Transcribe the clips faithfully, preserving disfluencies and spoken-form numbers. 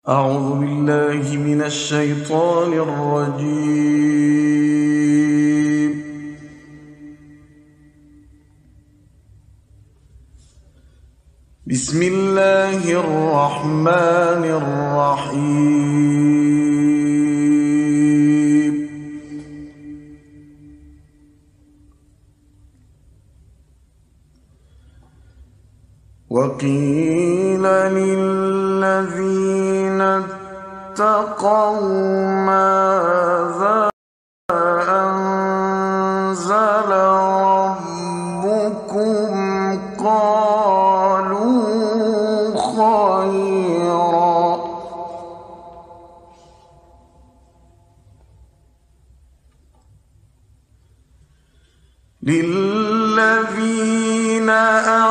أعوذ بالله من الشيطان الرجيم. بسم الله الرحمن الرحيم. وقيل للذين اتقوا ماذا أنزل ربكم قالوا خيرا. للذين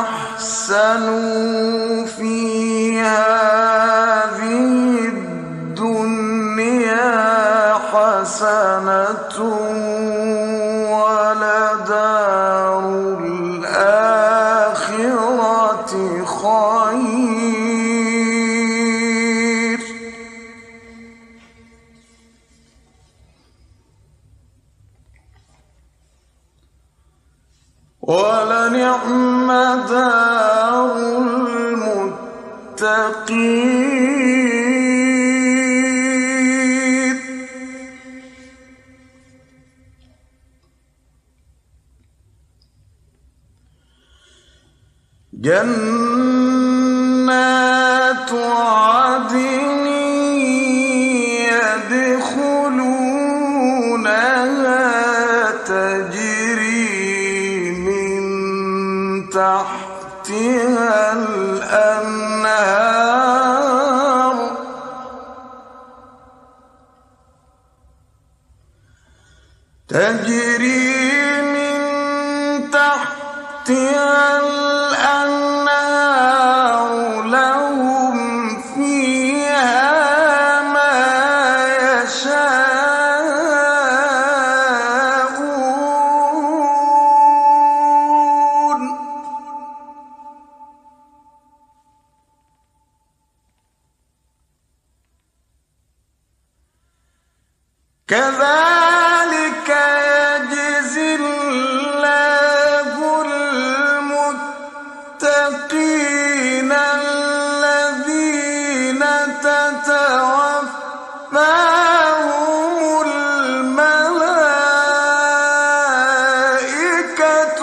أحسنوا في هذه الدنيا حسنة ولدار الآخرة خير ولنعم دار المتقين. جنات عدن يدخلونها تجري من تحتها الأنهار تجري من تحتها الأنهار لهم فيها ما يشاءون كذلك يجزي الله المتقين الذين تتوفاهم الملائكة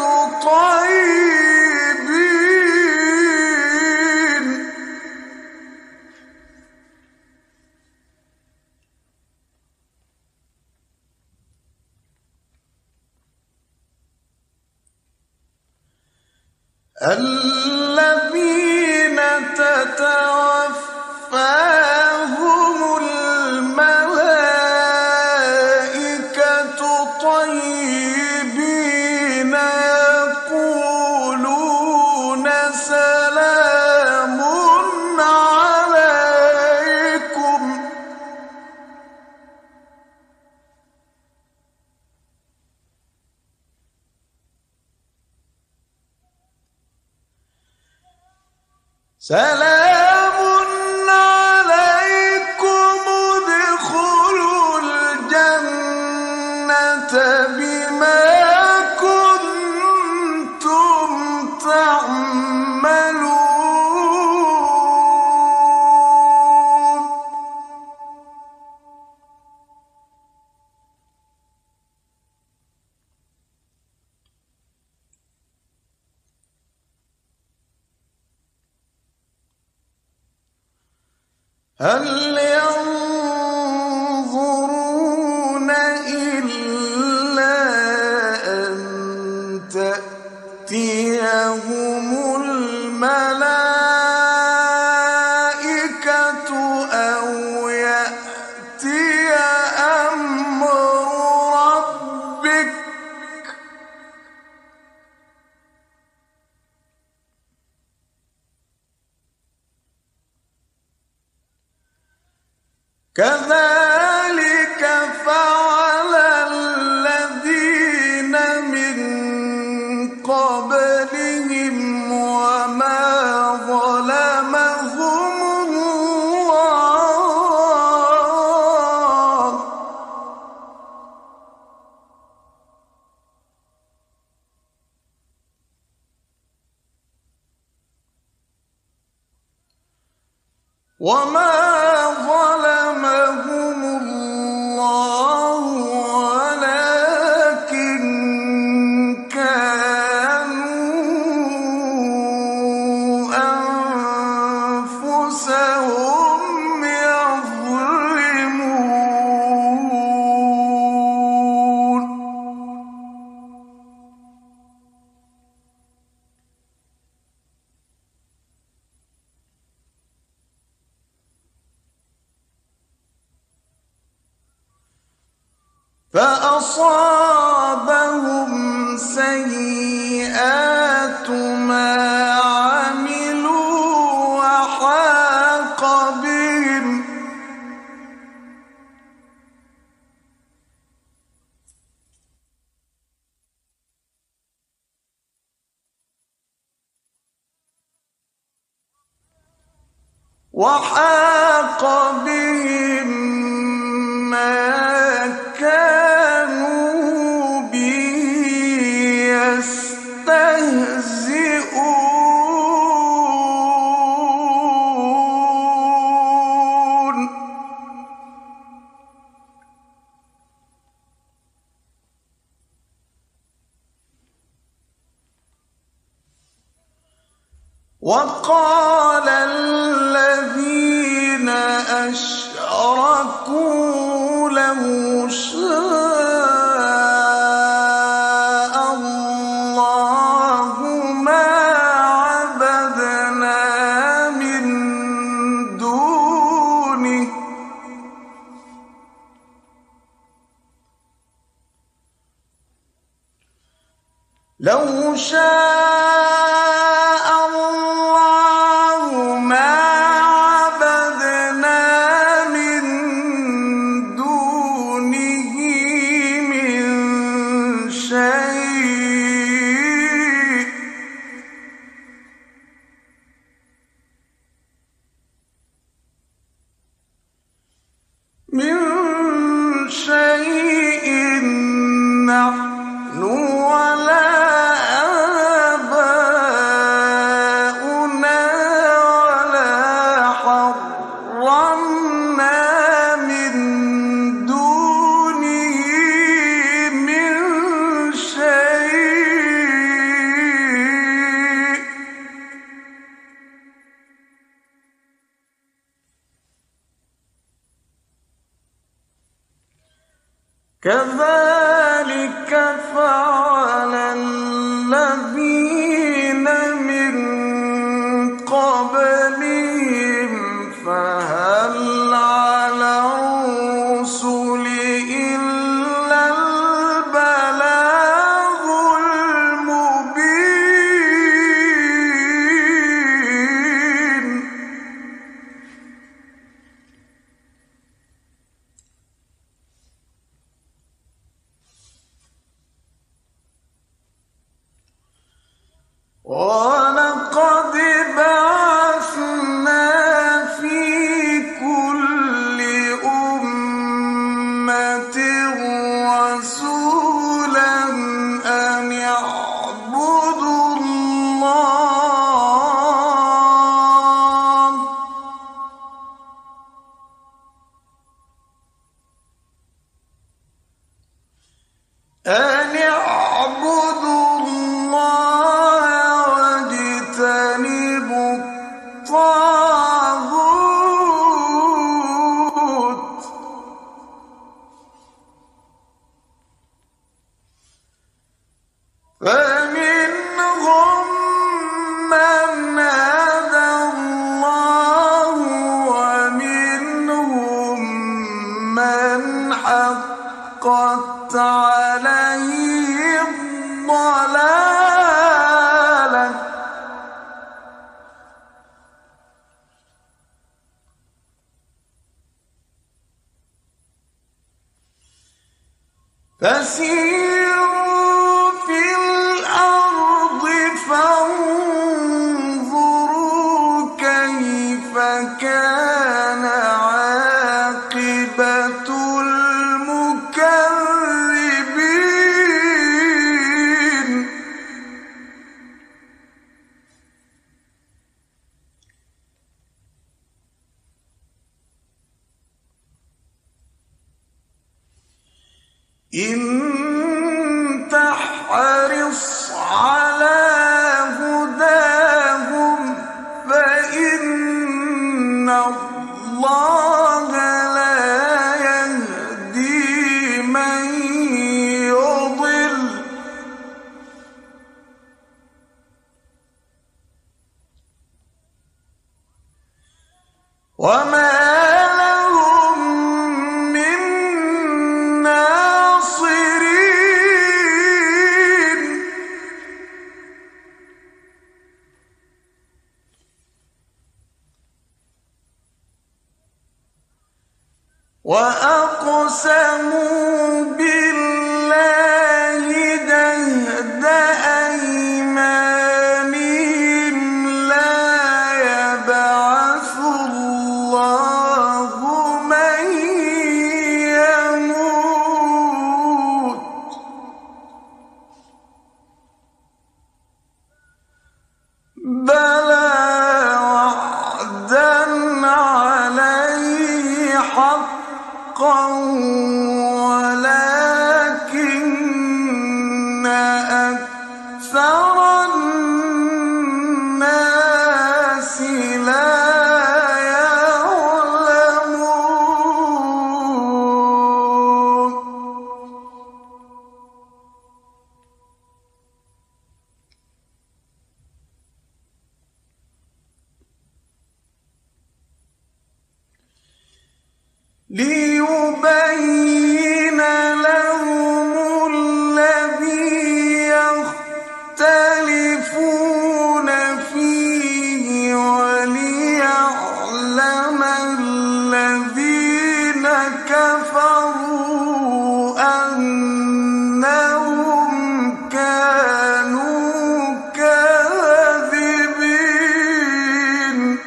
طيبين. الذين تتوفاهم الملائكة طيبين يقولون سلام عليكم سلام عليكم ادخلوا الجنة بما كنتم تعملون. هل ينظرون إلا أن تأتيهم الملائكة أو يأتي أمر ربك كذلك فعل الذين من قبلهم وما ظلمهم الله وما ظلمهم الله ولكن كانوا أنفسهم يظلمون. فأصابهم سيئات ما عملوا وحاق بهم وحاق بهم ما كانوا به يستهزئون. وقال الذين أشركوا لو شاء الله ما عبدنا من دونه لو شاء الله ما عبدنا من دونه من شيء من شيء نحن ولا آباؤنا ولا حرمنا من دونه من شيء كذلك فعل الذين من قبلهم فهل على الرسل إلا البلاغ المبين. ولقد بعثنا في كل أمة رسولا أن اعبدوا الله أن اعبدوا الله واجتنبوا الطاغوت فمنهم من هدى الله ومنهم من حقت عليه الضلالة فسيروا في الأرض فانظروا كيف كان عاقبة المكذبين. إن تحرص على هداهم فإن الله لا يهدي من يضل وما وأقسموا بالله جهد أيمانهم لا يبعث الله من يموت بلى وعدا عليه حقا ولكن أكثر الناس لا يعلمون ليبين لهم الذي يختلفون فيه وليعلم الذين كفروا أنهم كانوا كاذبين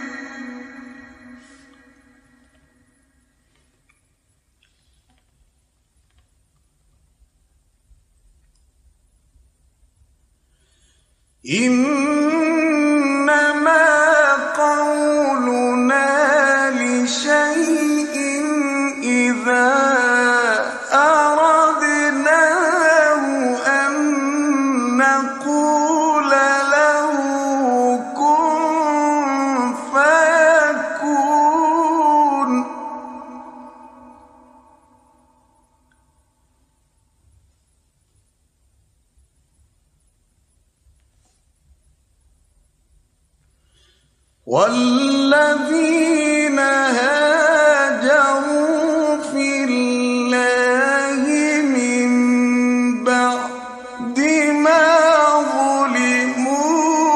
إنما قولنا لشيء إذا أردناه أن نقول له كن فيكون والذين هاجروا في الله من بعد ما ظلموا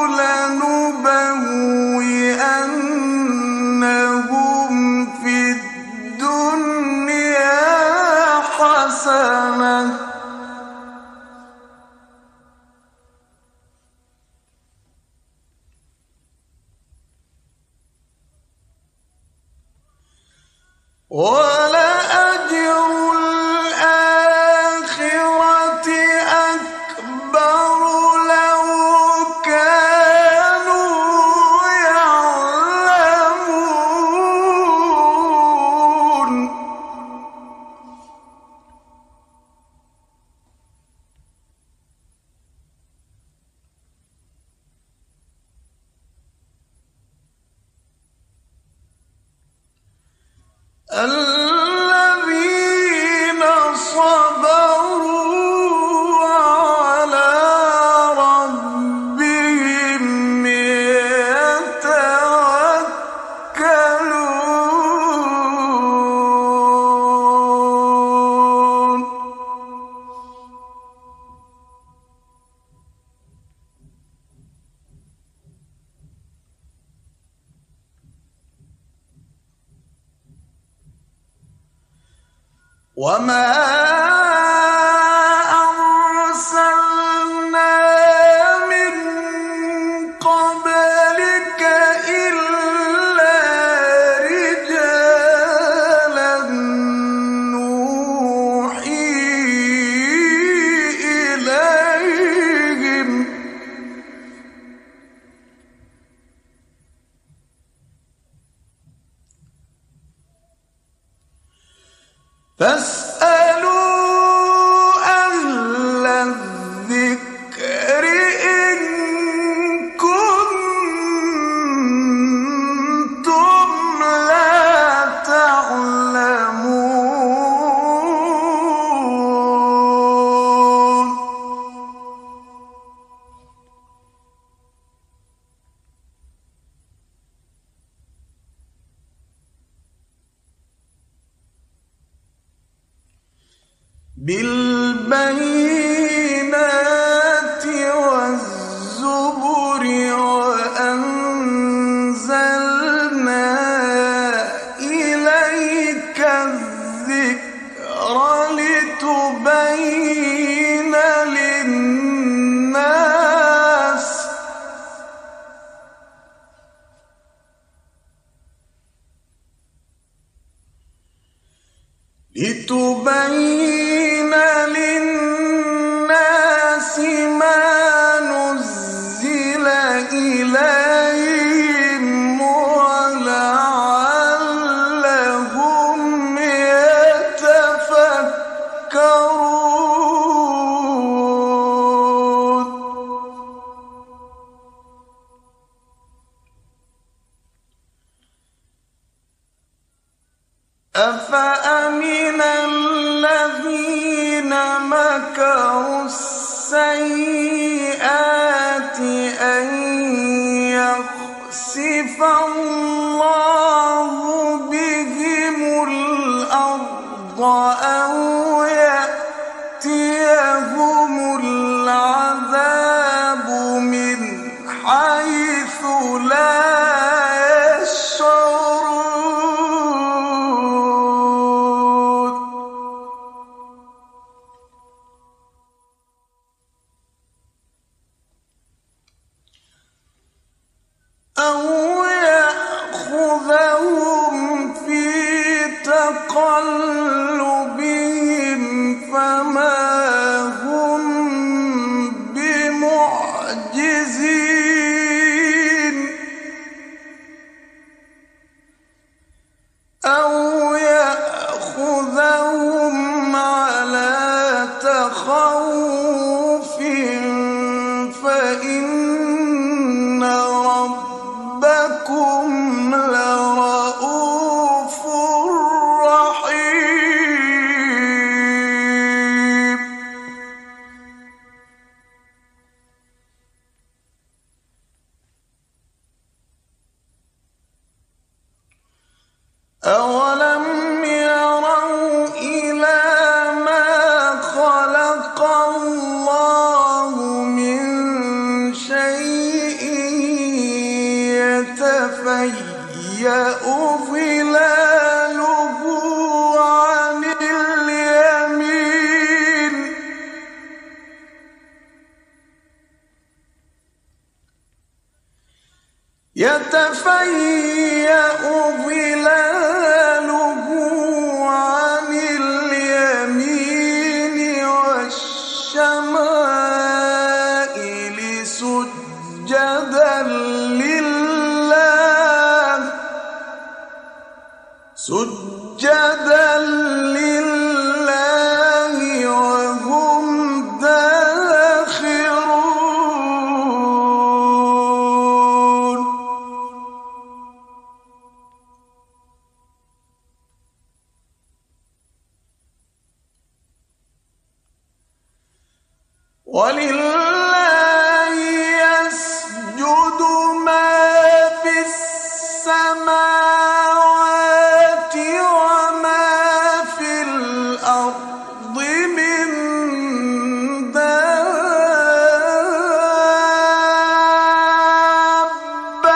لنبوئنهم في الدنيا حسنة ولأجر الآخرة أكبر لو كانوا يعلمون الذين صبروا على ربهم يتوكلون وما أرسلنا من قبلك إلا رجالا نوحي إليهم فاسألوا بالبينات والزبر وأنزلنا إليك الذكر لتبين للناس لتبين للناس ما نزل إليهم ولعلهم يتفكرون. أفأمن الذين مكروا السيئات أن يخسف الله بهم الأرض أو يأتيهم العذاب من حيث لا أو يأخذهم في تقلبهم فما هم بمعجزين أو يأخذهم على تخوف فإن ربكم لرؤوف رحيم. أولم يروا إلى ما خلق الله من شيء يتفيأ ظلاله عن اليمين يتفيأ ظلاله عن اليمين والشمائل سجدا لله سجدا لله وهم داخرون. ولله يسجد ما في السماوات وما في الأرض من دابة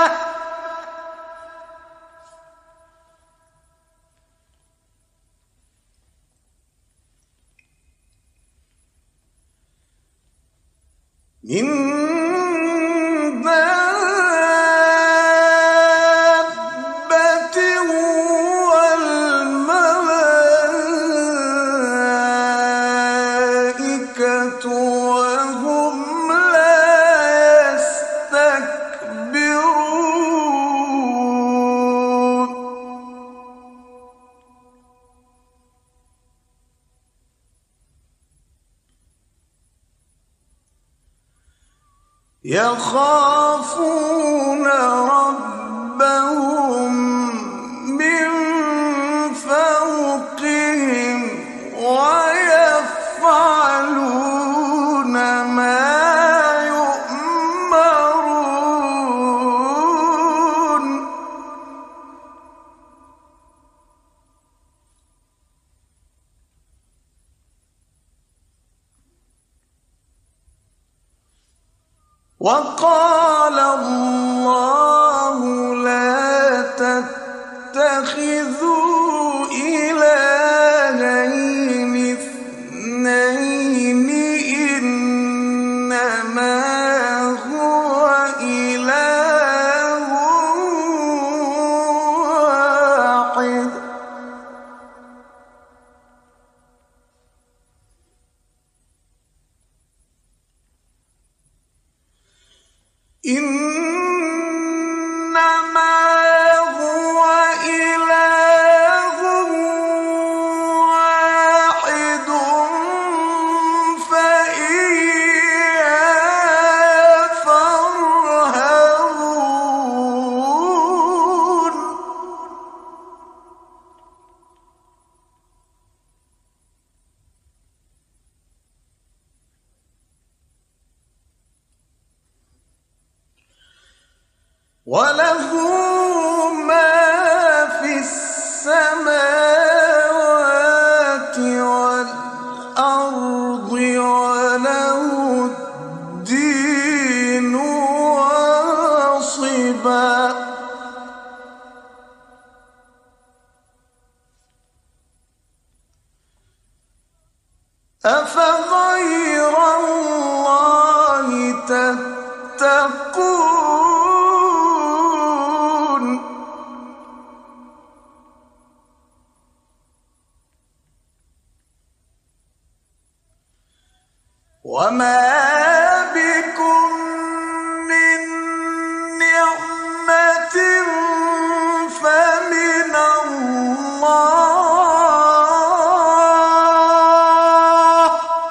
من دابة والملائكة وهم لا يستكبرون. يخافون ربهم من فوقهم ويفعلون ما يؤمرون. وقال الله لا تتخذوا إلهين اثنين إنما هو إله واحد إنما هو إله واحد فإياي فارهبون وله ما في السماوات والأرض وله الدين واصبا أفغير الله تتقون وما بكم من نعمة فمن الله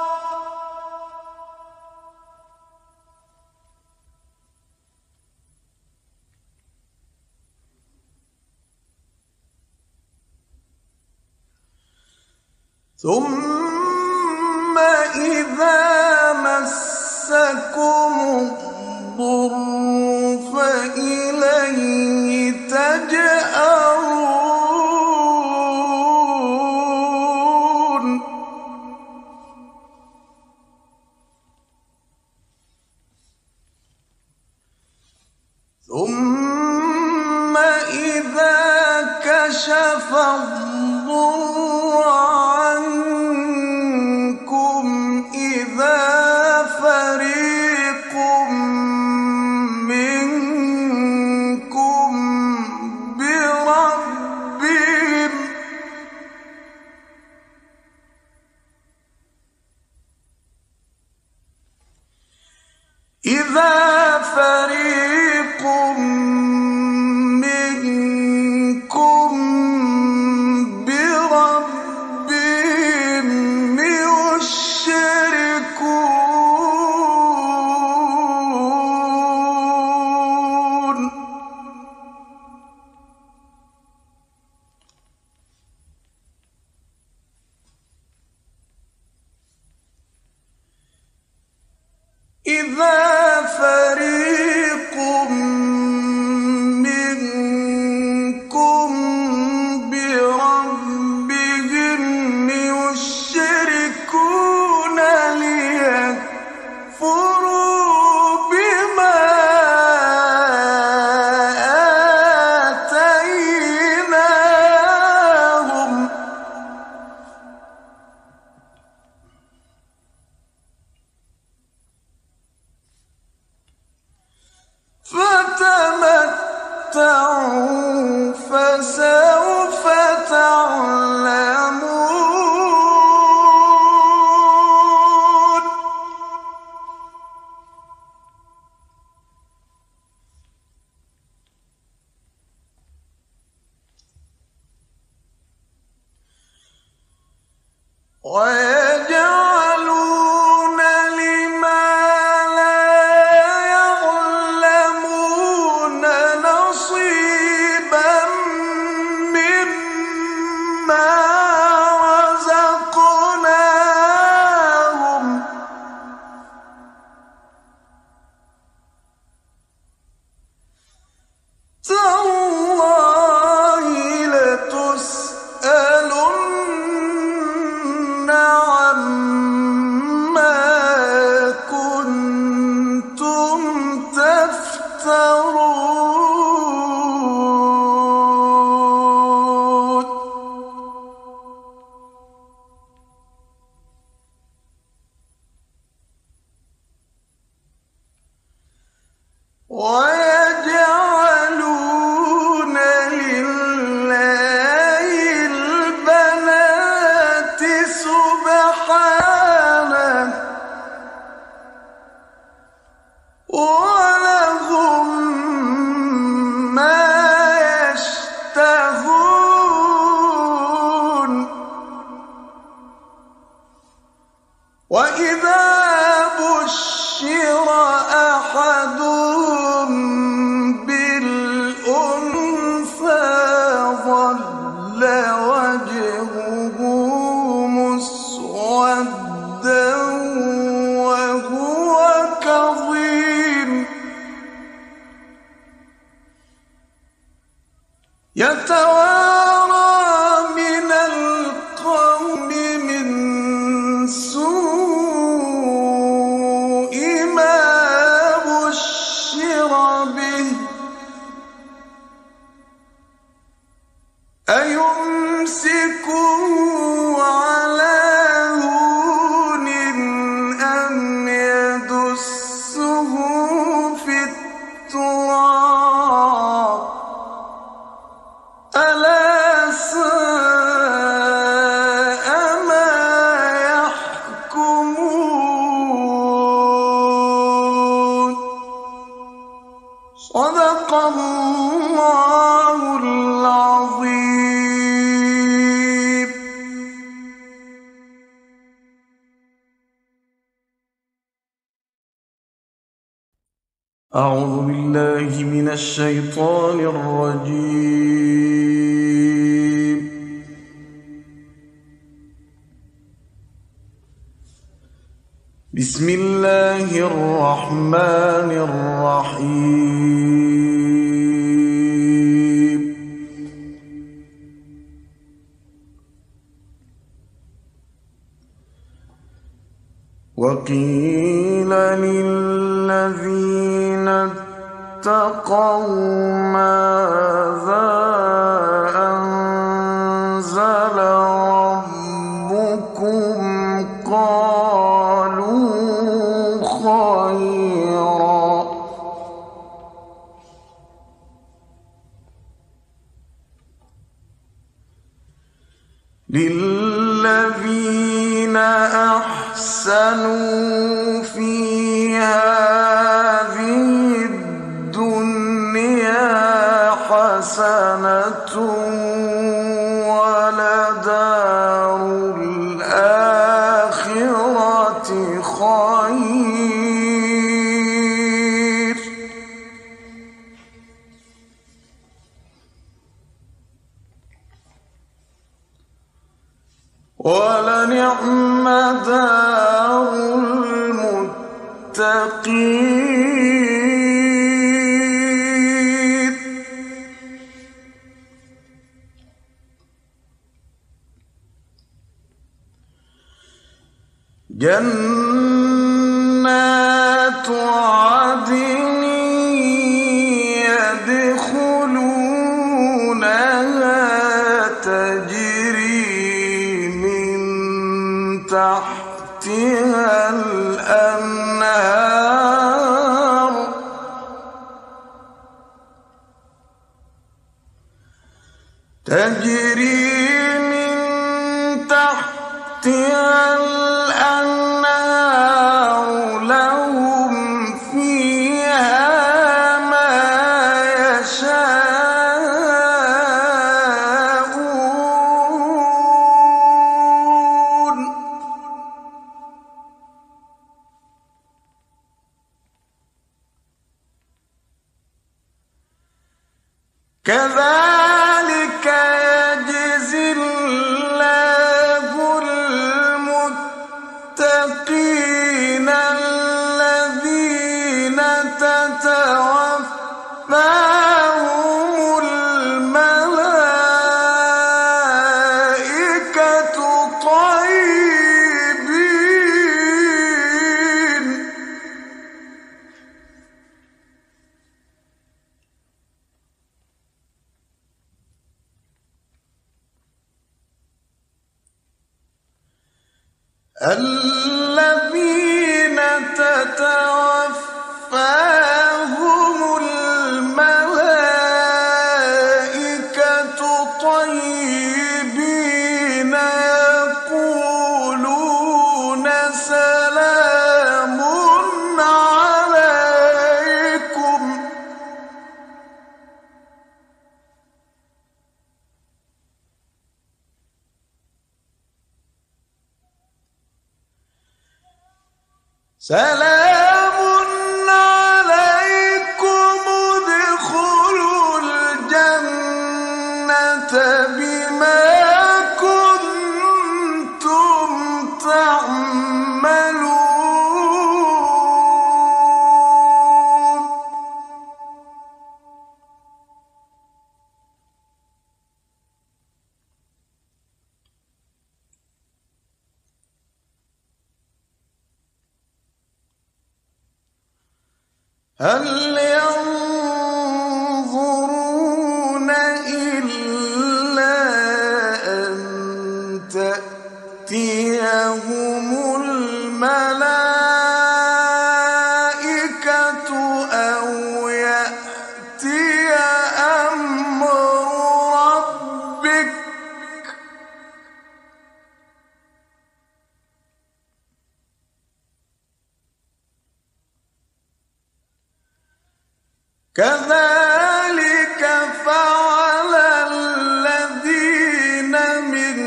ثم إذا مسكم الضر فإليه تجأرون ثم إذا كشف الضر عنكم إذا فريق منكم بربهم إذا فريق منكم بربهم يشركون إذا فريق منكم بربهم يشركون ليكفروا بما آتيناهم فتمتعوا فسوف تعلمون ويجعلون لما لا يعلمون نصيبا مما رزقناهم تالله لتسألن يتوارى من القوم من سوء ما بشر به أيمسكه على هون أم يدسه في التراب ألا ساء ما يحكمون. صدق الله العظيم. أعوذ بالله من الشيطان الرجيم. بسم الله الرحمن الرحيم. وقيل للذين اتقوا ماذا أنزل ربكم قالوا خيرا. للذين أحسنوا في هذه الدنيا حسنة ولدار الآخرة خير ولنعم دار المتقين. جنات عدن يدخلونها تجري من تحتها الأنهار تجري من تحتها الأنهار لهم فيها ما يشاءون. كذلك يجزي الله المتقين الذين تتوفاهم الملائكة طيبين. الذين تتوفاهم الملائكة طيبين يقولون سلام عليكم سلام عليكم ادخلوا الجنة بما كنتم تعملون. هل ينظرون إلا أن تأتيهم الملائكة أو يأتي أمر ربك كذلك فعل الذين من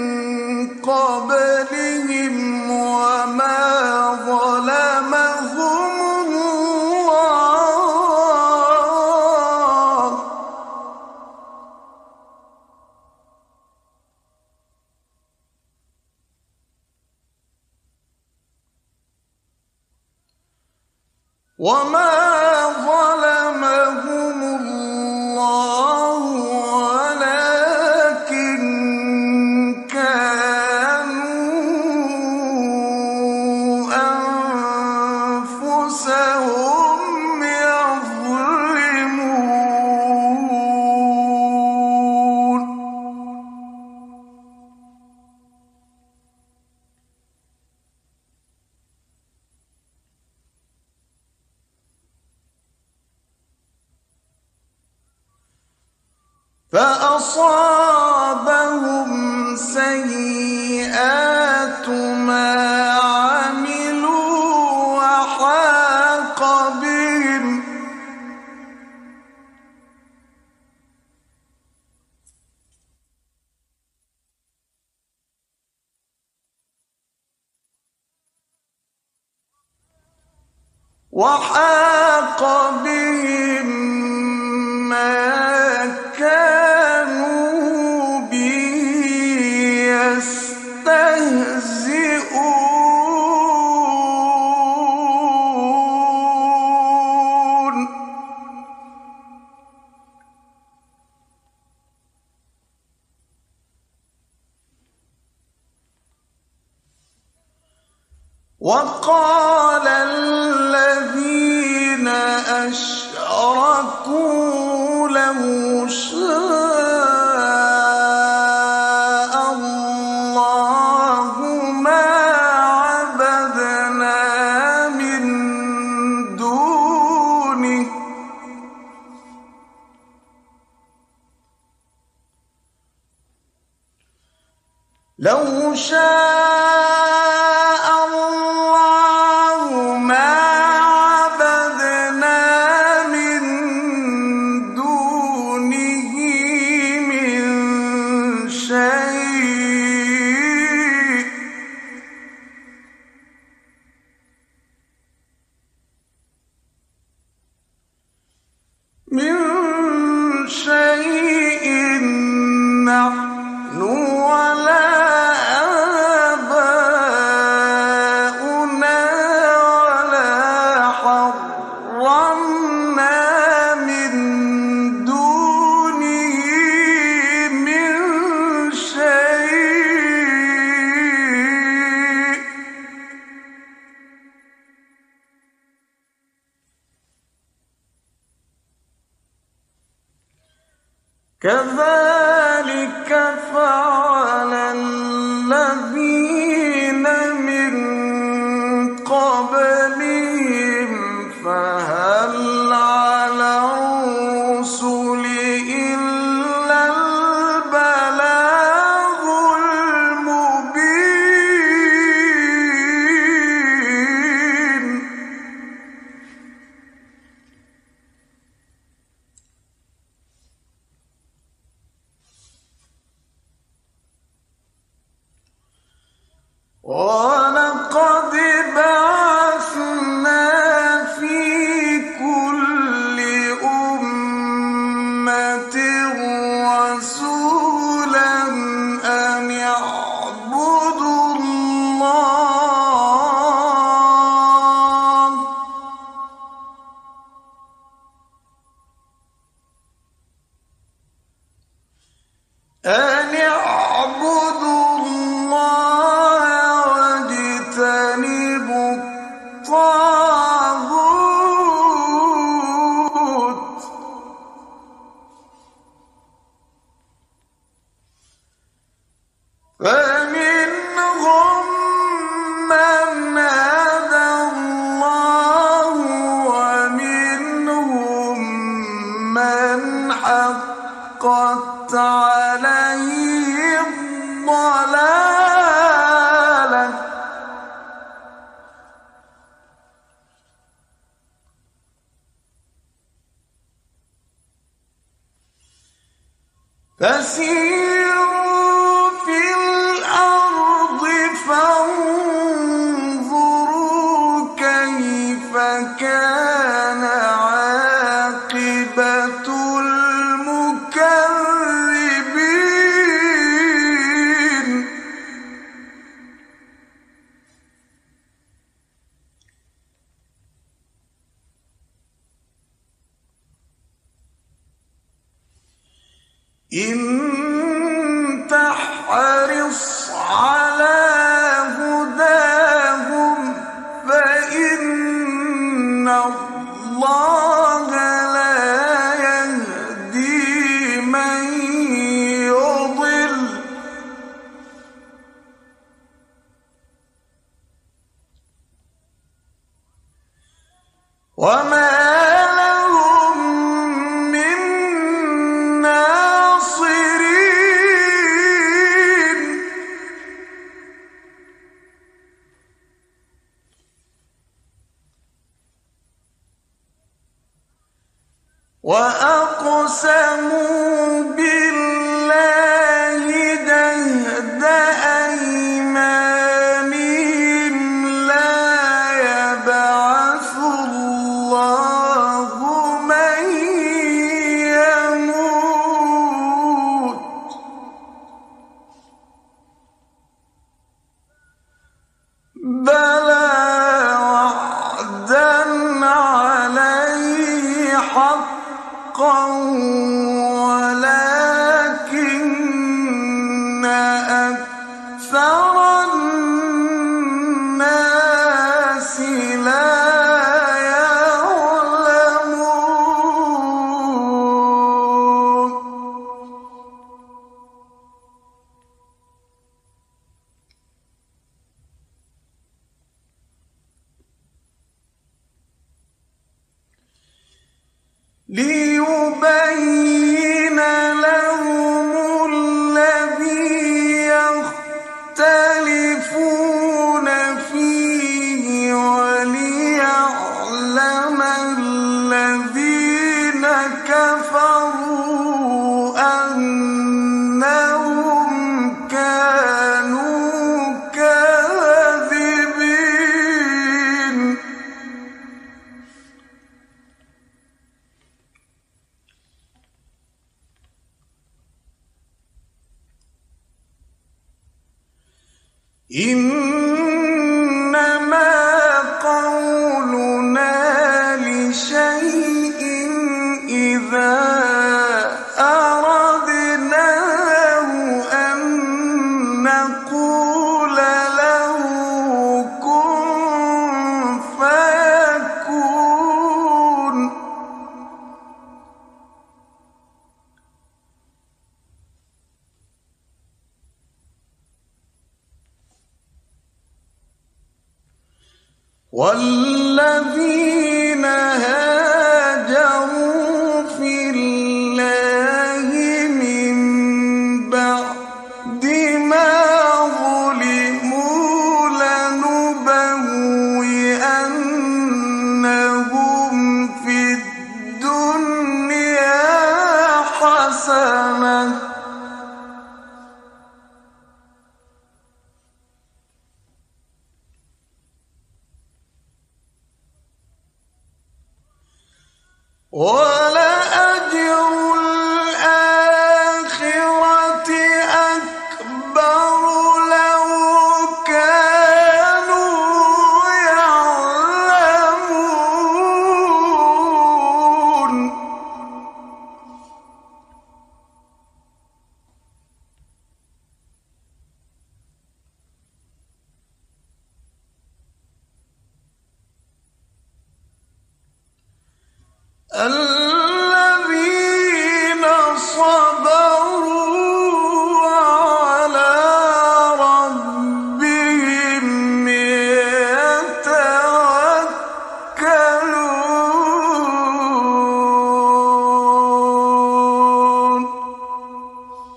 قبلهم وما ظلمهم الله وما ظلمهم الله ولكن كانوا أنفسهم يظلمون فأصابهم سيئات ما عملوا وحاق بهم وحاق بهم ما كانوا به يستهزئون وقال الذين أشركوا لو شاء الله ما عبدنا من دونه لو شاء الله ما عبدنا من دونه من شيء من شيء نحن ولا آباؤنا ولا حرمنا من دونه من شيء كذلك فعل الذين من قبلهم فهل على الرسل إلا البلاغ المبين ولقد بعثنا في كل أمة رسولا أن اعبدوا الله أن اعبدوا الله واجتنبوا الطاغوت عليه الضلالة فسيروا في الأرض فانظروا كيف كان عاقبة المكذبين إن تحرص على هداهم فإن الله لا يهدي من يضل وما وأقسموا بالله جهد أيمانهم لا يبعث الله من يموت بلى وعدا عليه حقا ولكن أكثر الناس لا يعلمون ليبين لهم الذي يختلفون فيه وليعلم الذين كفروا أنهم كانوا كاذبين إنما قولنا لشيء إذا أردناه أن نقول له كن فيكون والذين هاجروا في الله من بعد ما ظلموا لنبوئنهم في الدنيا حسنة ولأجر الآخرة أكبر لو كانوا يعلمون الذين صبروا على ربهم يتوكلون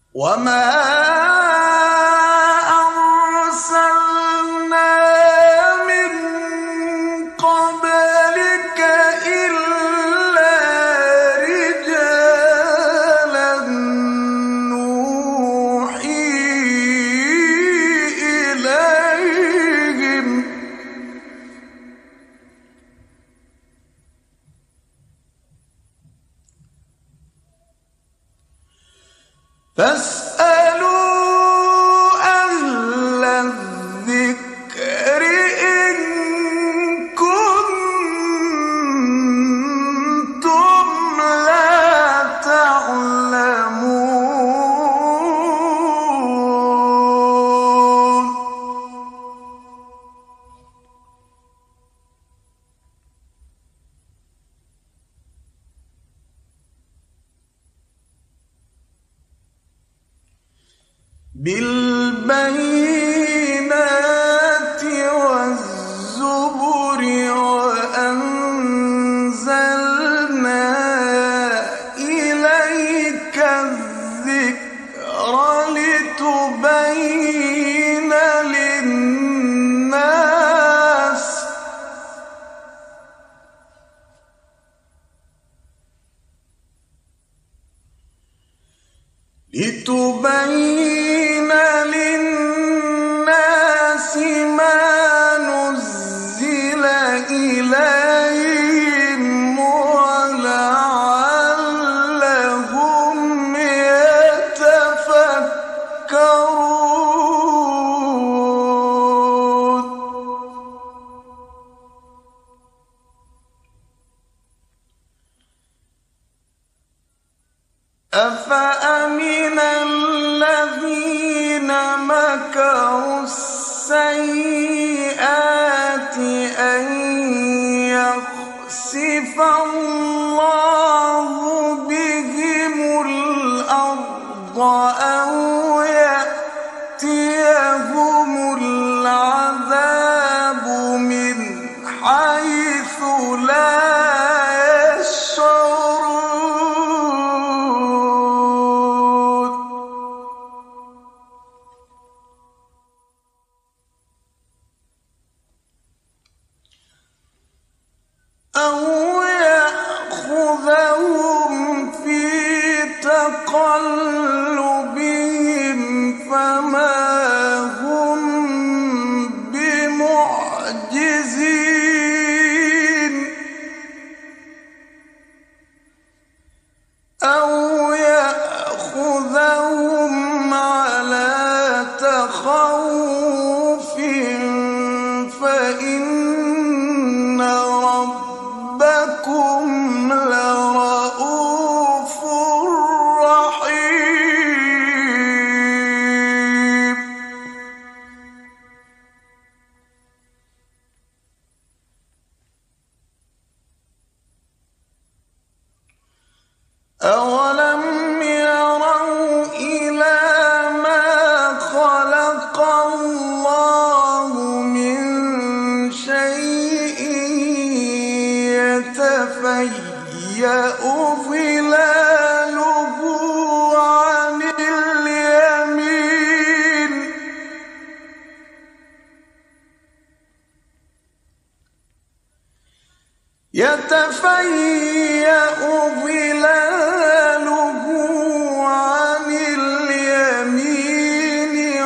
وما أرسلنا من قبلك إلا رجالا نوحي إليهم فاسألوا أهل الذكر إن كنتم لا تعلمون بالبينات والزبر وأنزلنا إليك الذكر لتبين للناس لتبين للناس ما نزل إليهم ولعلهم يتفكرون أفأمن الذين مكروا السيئات أن يخسف الله بهم الأرض أو يأتيهم العذاب من حيث لا يشعرون أو يأخذهم في تقلبهم فما هم بمعجزين أو يأخذهم على تخوف فإن ربكم لرؤوف رحيم أولم يروا إلى ما خلق الله من شيء يتفيأ ظلاله عن اليمين يتفيأ ظلاله عن اليمين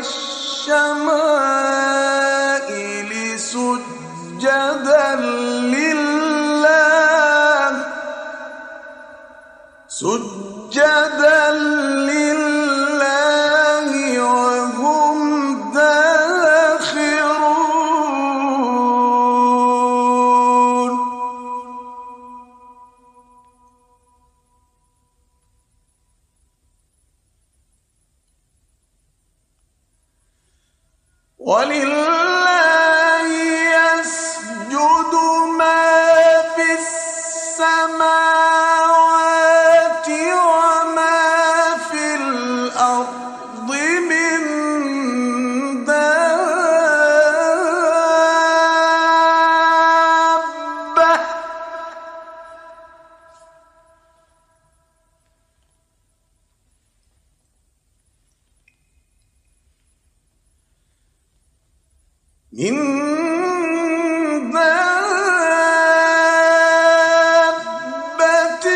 والشمائل سجدا لله سجدا لله وهم داخرون ولله يسجد ما في السماوات وما في الأرض من دابة من دابة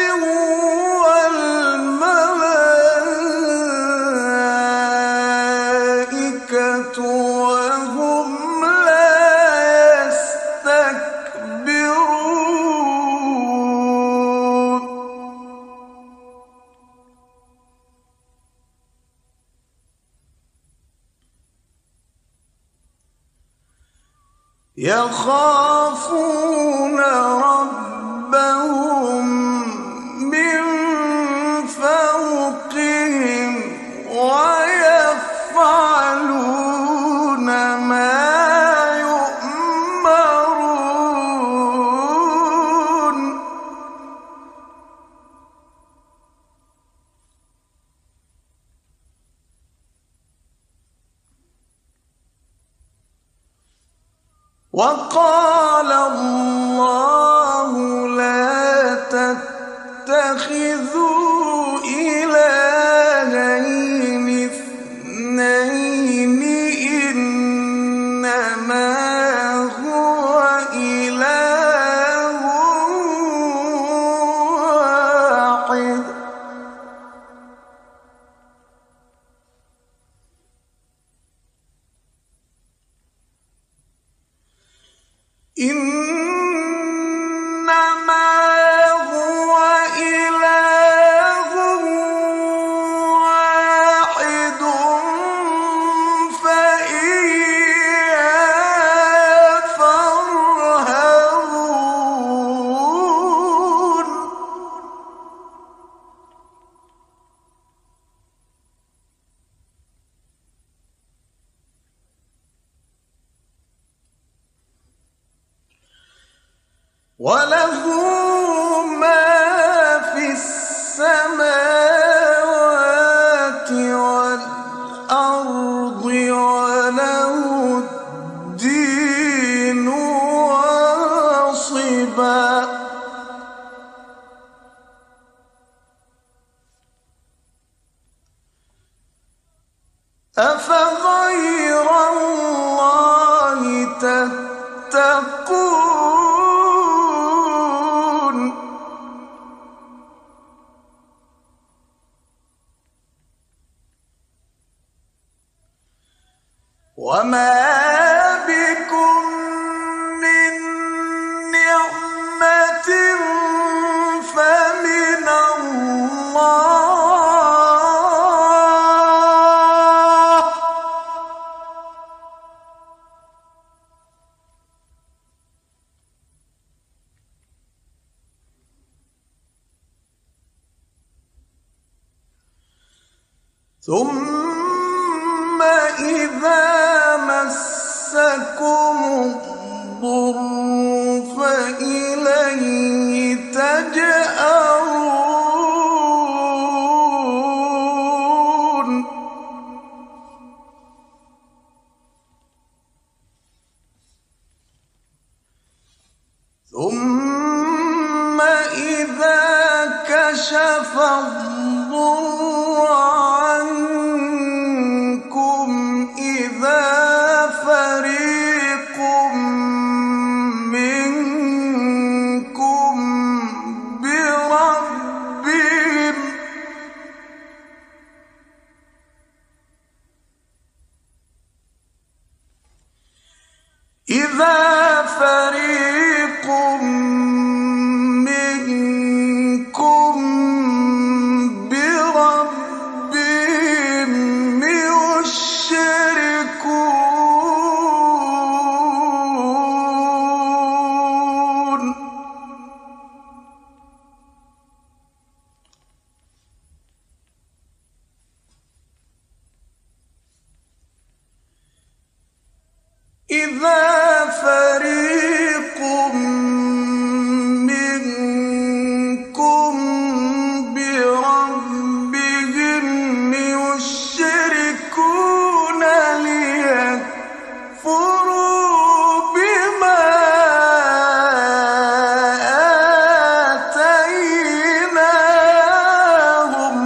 والملائكة وهم لا يستكبرون يخافون ربهم من فوقهم ويفعلون ما يؤمرون وقال الله لا تتخذوا إلهين اثنين إنما هو إله واحد إنما هو إله واحد فإياي فارهبون وله ما في السماوات والأرض وله الدين واصبا أفغير الله تتقون وما بكم من نعمة فمن الله ثم إذا مسكم الضر فإليه تجأرون ثم إذا كشف الضر عنكم إذا فريق منكم بربهم إذا فريق منكم بربهم يشركون إذا فريق منكم بربهم يشركون ليكفروا بما آتيناهم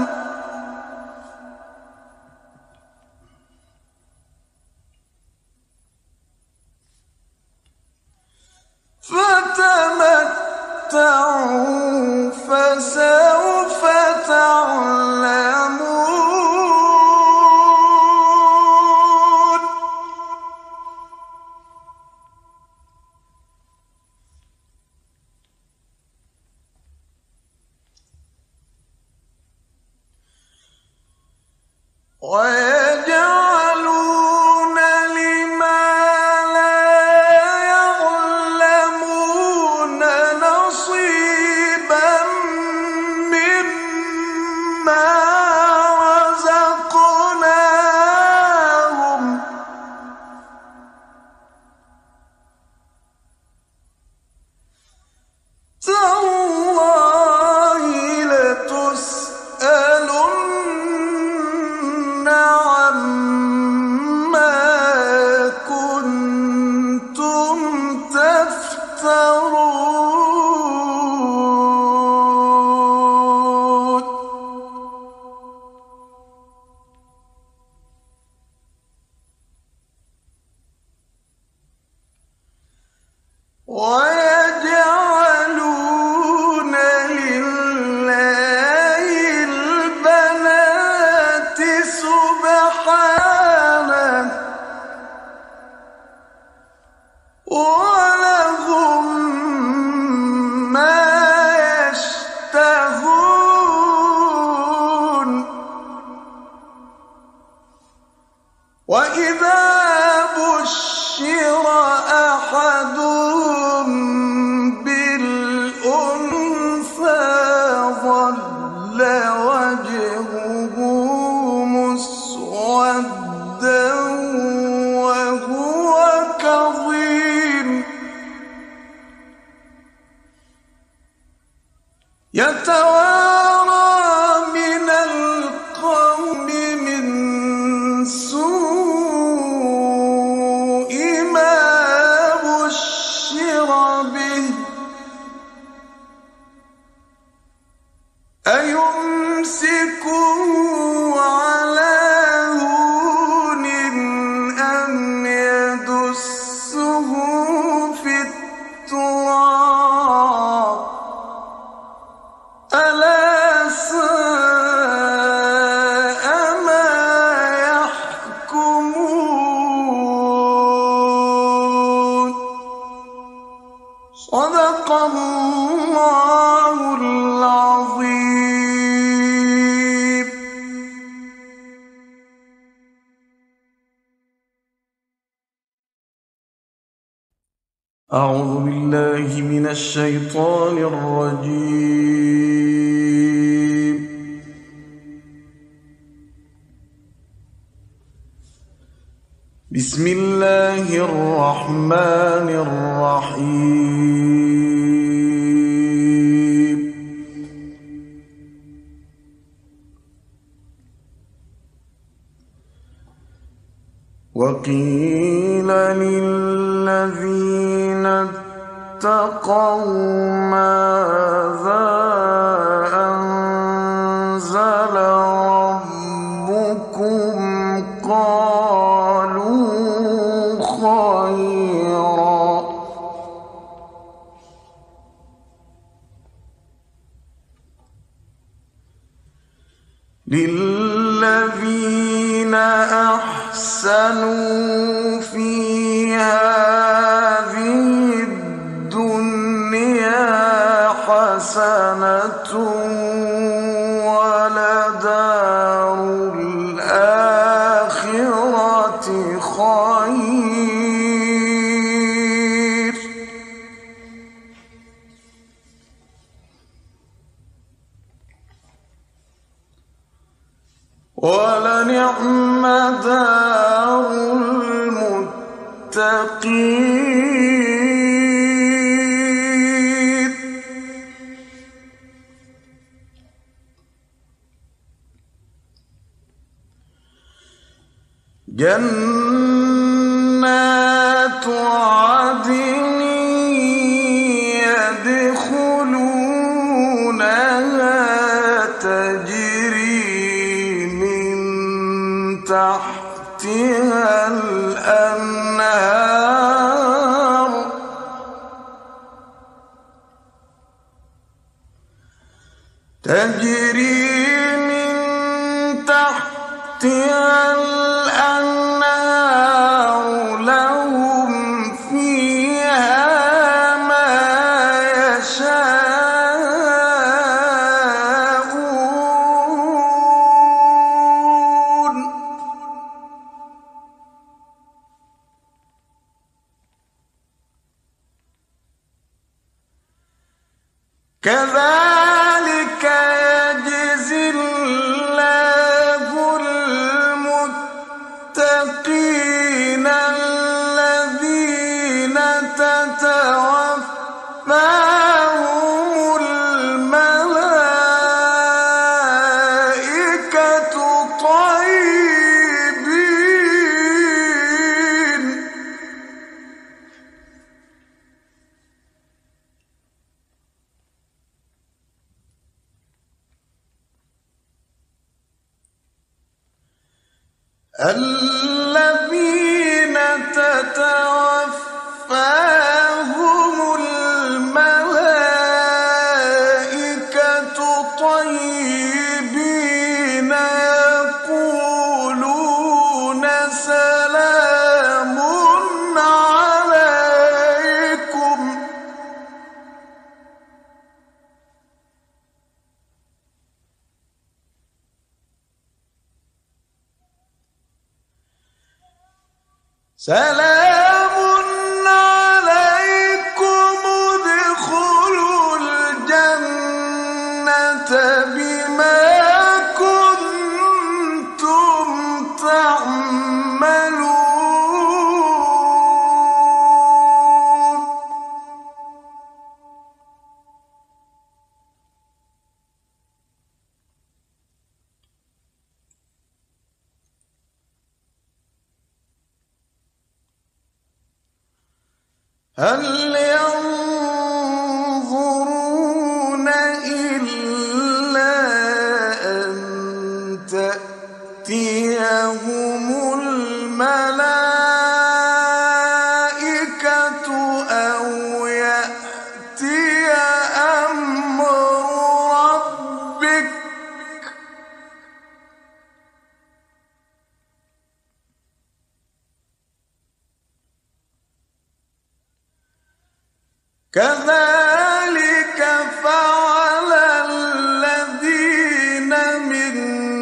ويجعلون لما لا يعلمون نصيبا مما رزقناهم تالله لتسألن عما كنتم تفترون ويجعلون لله البنات سبحانه ولهم ما يشتهون وإذا بشر أحدهم بالأنثى ظل وجهه مسودا وهو كظيم يتوارى من القوم من سوء ما بشر به أيمسكه على هون أم يدسه في التراب ألا ساء ما يحكمون صدق الله العظيم. أعوذ بالله من الشيطان الرجيم. بسم الله الرحمن الرحيم. وقيل للذين اتقوا ماذا أنزل ربكم قالوا خيرا للذين أحسنوا في هذه الدنيا حسنة ولدار الآخرة خير ولنعم دار المتقين جنات عدن يدخلونها تجري من تحتها الأنهار تجري من تحتها الأنهار كذلك يجزي الله المتقين الذين تتوفاهم الملائكة طيبين. الذين تتوفاهم الملائكة طيبين يقولون سلام عليكم سلام عليكم ادخلوا الجنة بما كنتم تعملون. هل ينظرون إلا أن تأتيهم الملائكة أو يأتي أمر ربك كذلك فعل الذين من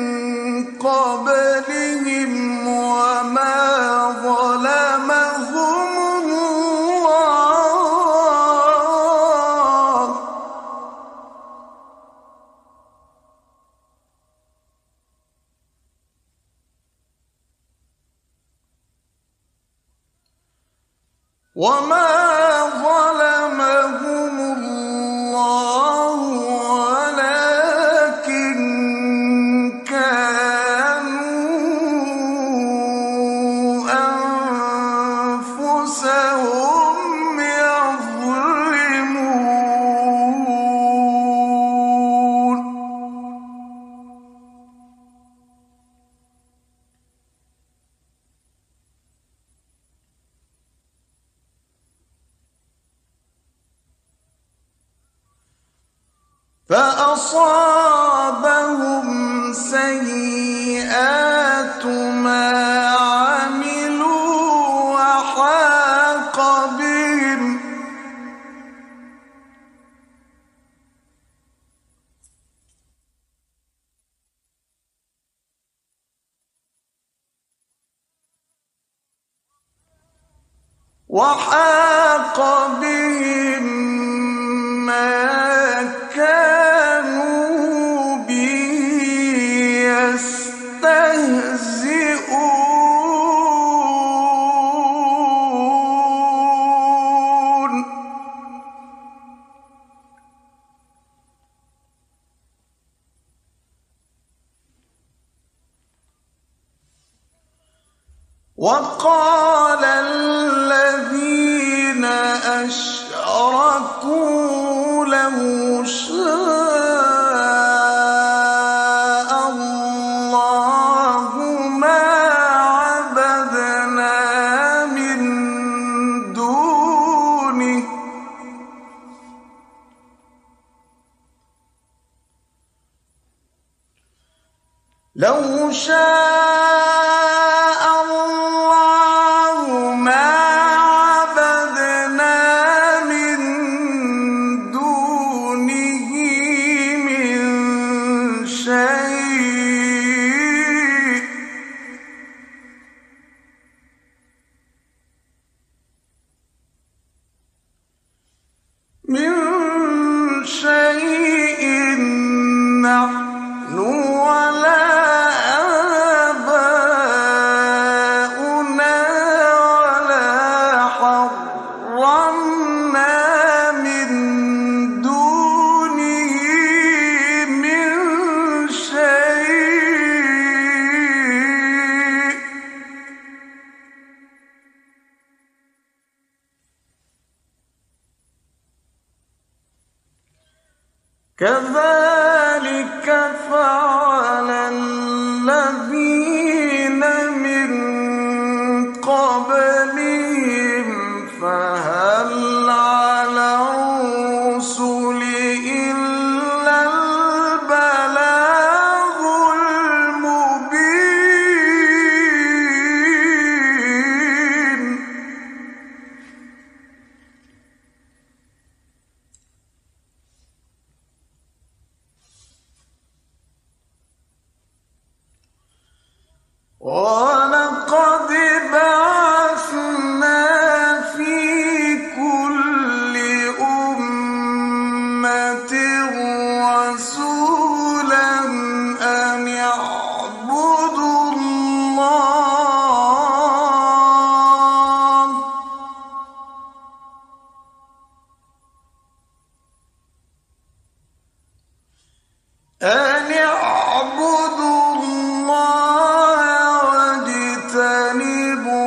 قبلهم وما ظلمهم الله وما ظلمهم الله ولكن كانوا أنفسهم يظلمون. فأصابهم سيئات ما عملوا وحاق بهم وحاق بهم ما كانوا به يستهزئون. وقال الذين أشركوا لو شاء الله ما عبدنا من دونه لو شاء الله ما عبدنا من دونه من شيء من شيء كذلك فعل الذين من قبلهم فهل على الرسل إلا البلاغ المبين. وَلَقَدْ بَعَثْنَا فِي كُلِّ أُمَّةٍ رَّسُولًا أَنِ اعْبُدُوا اللَّهَ أَنِ اعْبُدُوا اللَّهَ واجتنبوا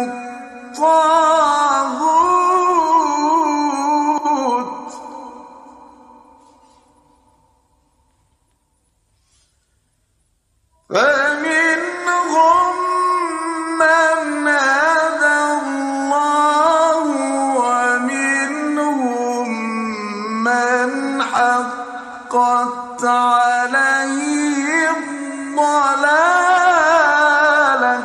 الطاغوت. فمنهم من هدى الله ومنهم من حقت عليه الضلالة.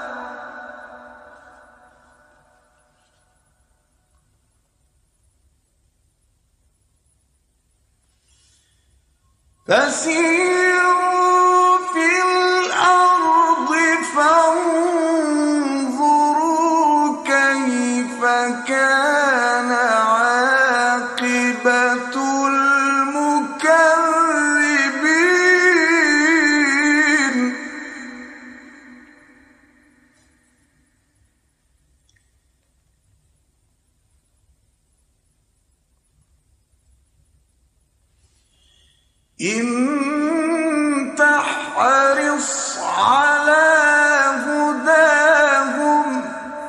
فسيروا في الأرض فانظروا كيف كان عاقبة المكذبين. إن تحرص على هداهم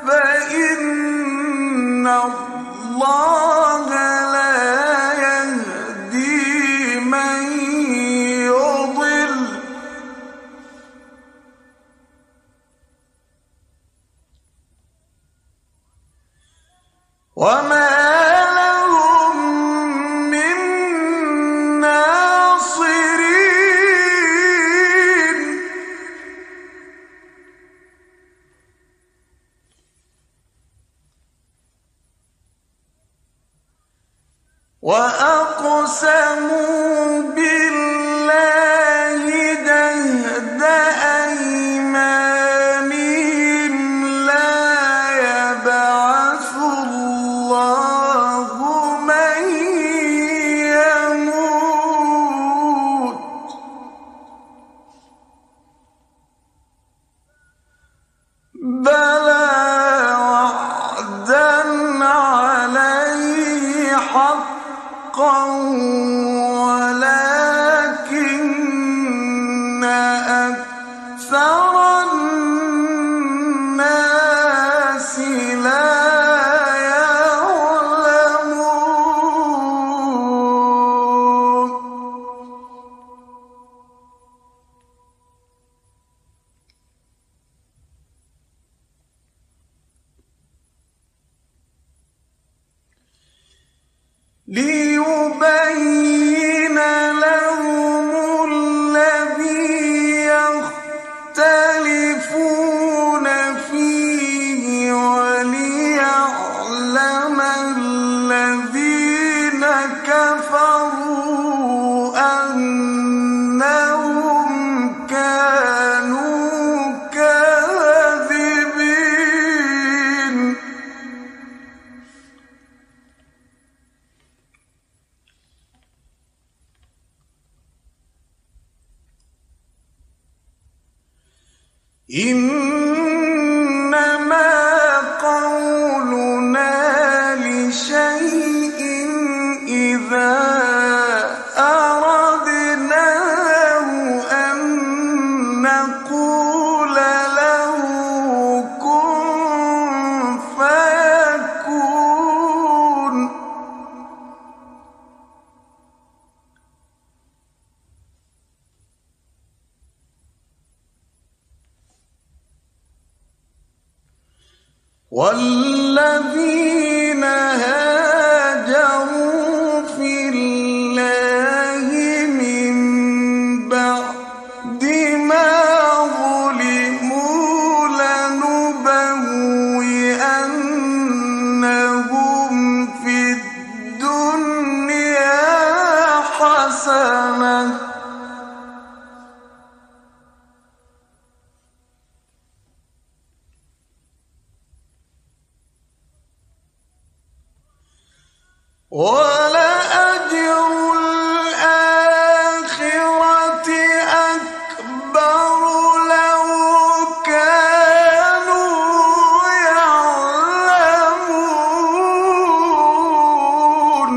فإن الله لا يهدي من يضل وما لهم من ناصرين. وأقسموا بالله جهد أيمانهم لا يبعث الله من يموت بلى وعدا عليه حقا ولكن أكثر الناس لا يعلمون. ليبين لهم الذي يختلفون فيه وليعلم الذين كفروا أنهم كانوا كاذبين. إنما قولنا لشيء إذا أردناه أن نقول له كن فيكون. والذين هاجروا في الله من بعد ما ظلموا لنبوئنهم في الدنيا حسنة وَلَأَجْرُ الْآخِرَةِ أَكْبَرُ لَوْ كَانُوا يَعْلَمُونَ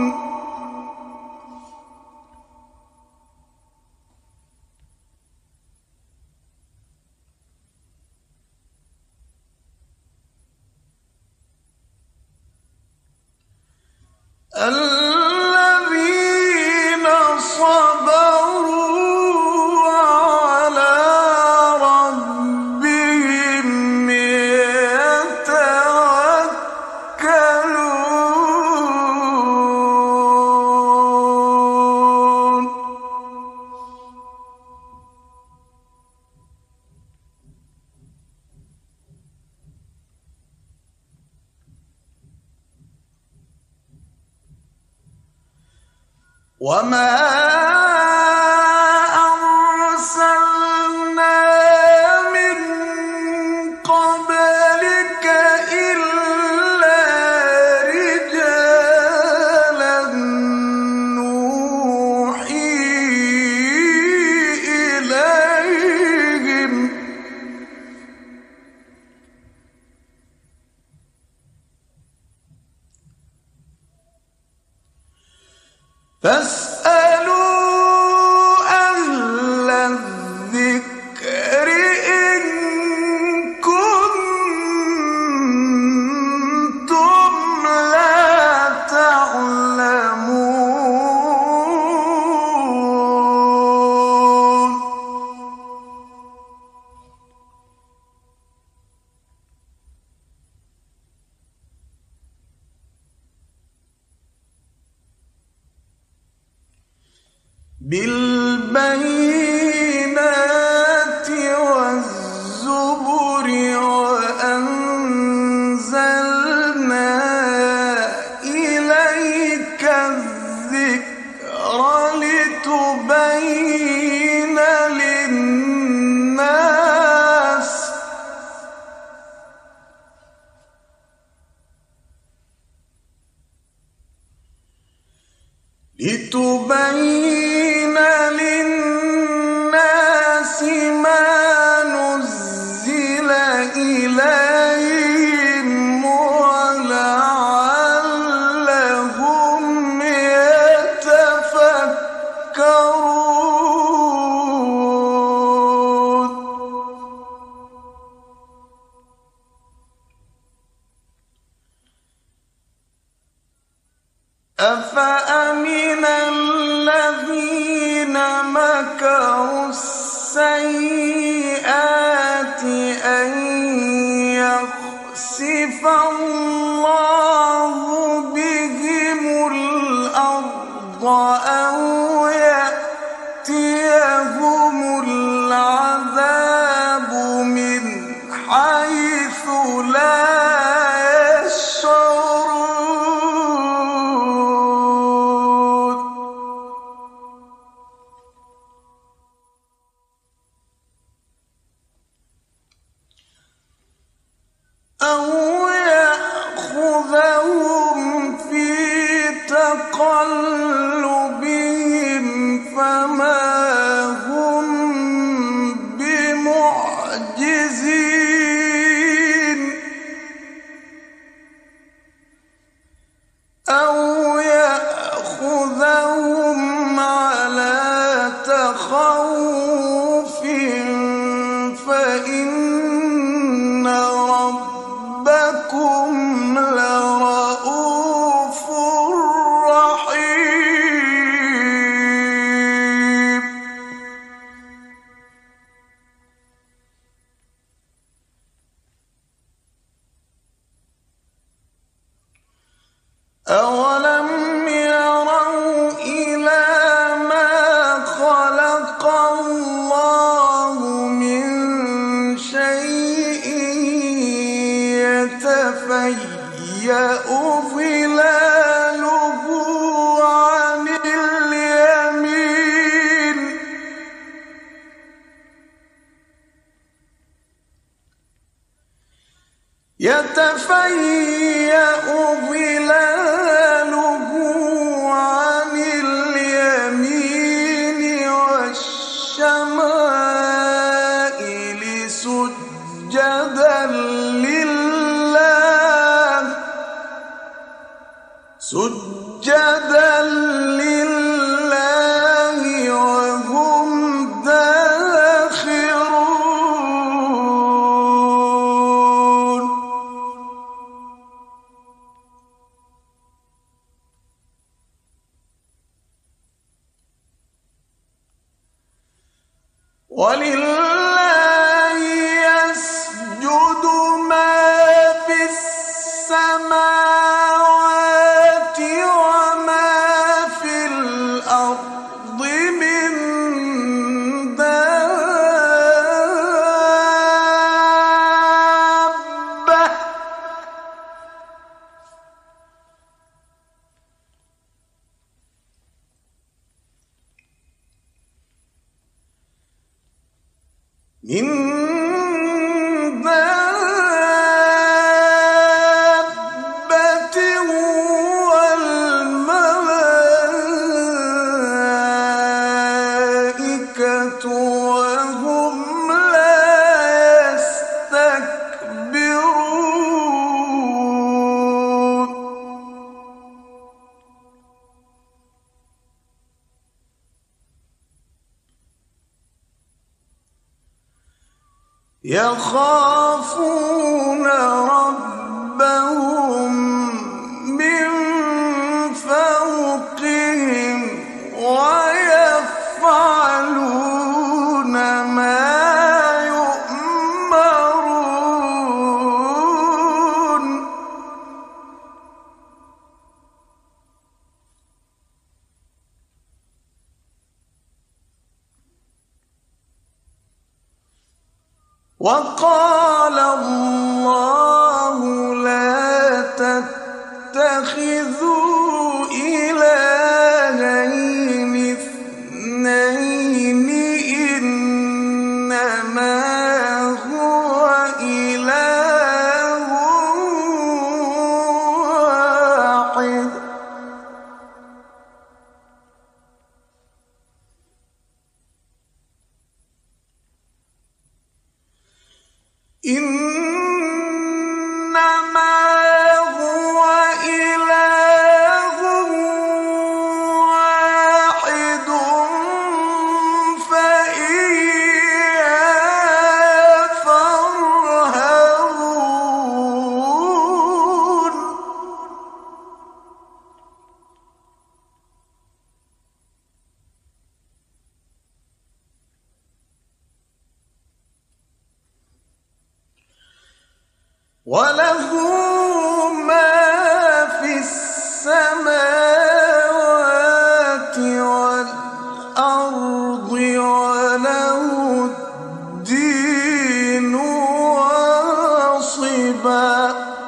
الذين صبروا وعلى ربهم يتوكلون وما أرسلنا من قبلك إلا رجالا نوحي إليهم فاسألوا أهل الذكر إن كنتم لا تعلمون بالبينات والزبر وأنزلنا إليك الذكر لتبين للناس لتبين للناس ما نزل إليهم ولعلهم يتفكرون أفأمن الذين مكروا السيئات أن يخسف الله بهم الأرض أو يأتيهم العذاب من حيث لا يشعرون أو يأخذهم في تقلبهم فما هم بمعجزين أو يأخذهم على تخوف فإن ربكم لرؤوف رحيم يتفيأ ظلاله عن اليمين يتفيأ ظلاله عن اليمين والشمائل سجدا لله سجدا لله وهم داخرون. ولله يسجد ما في السماوات وما في الأرض من دابة من دابة والملائكة وهم لا يستكبرون. يخافون ربهم من فوقهم ويفعلون ما يؤمرون. وقال الله لا تتخذوا إلهين اثنين إنما هو إله واحد إنما هو إله واحد فإياي فارهبون. وله ما في السماوات والأرض وله الدين واصبا.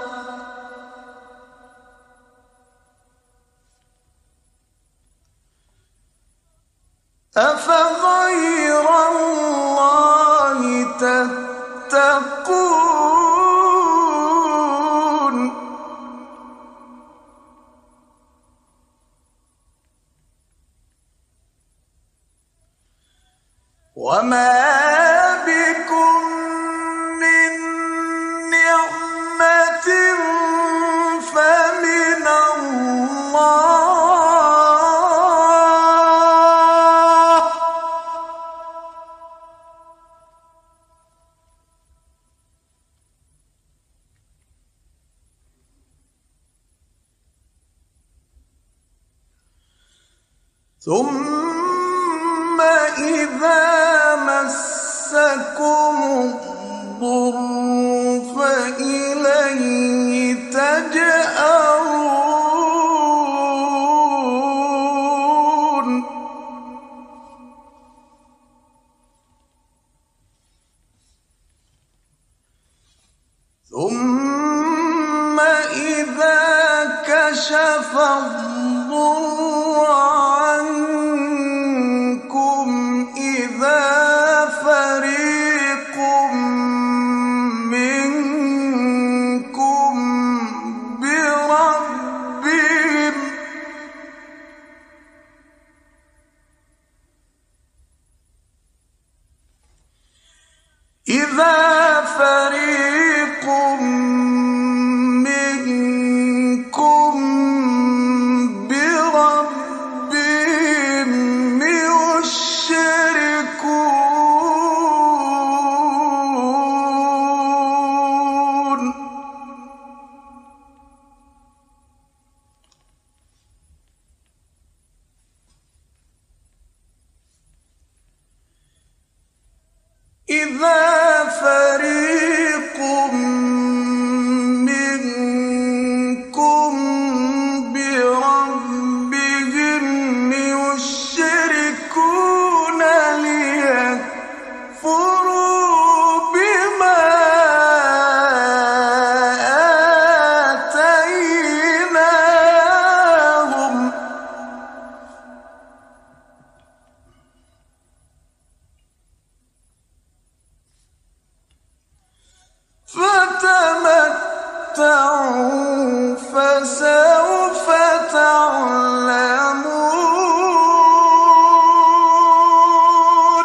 أفغير الله تتقون وما بكم من نعمة فمن الله ثم إذا مسكم الضر فإليه تجأرون. ثم إذا كشف الضر عنكم إذا فريق منكم بربهم إذا فريق منكم بربهم يشركون إذا فريق منكم بربهم يشركون ليكفروا بما آتيناهم فتمتعوا فسوف تعلمون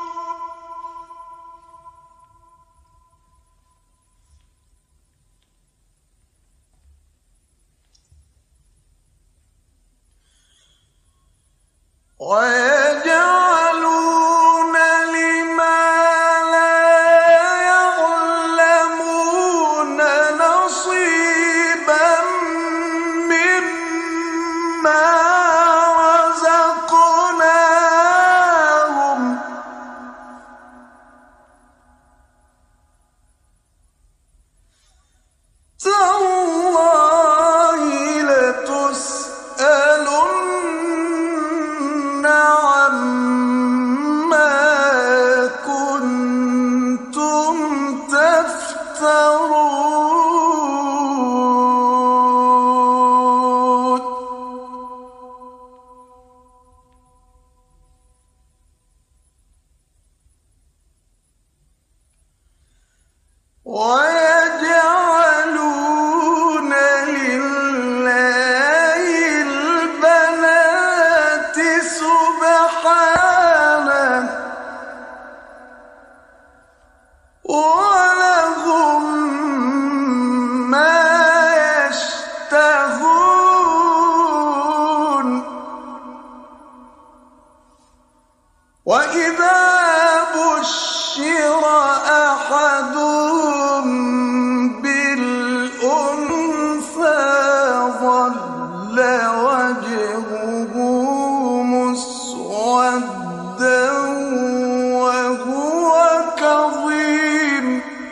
ويجعلون لما لا يعلمون نصيبا مما رزقناهم تالله لتسألن عما كنتم تفترون ويجعلون لله البنات سبحانه ولهم ما يشتهون وإذا بشر أحدهم بالأنثى ظل وجهه مسودا وهو كظيم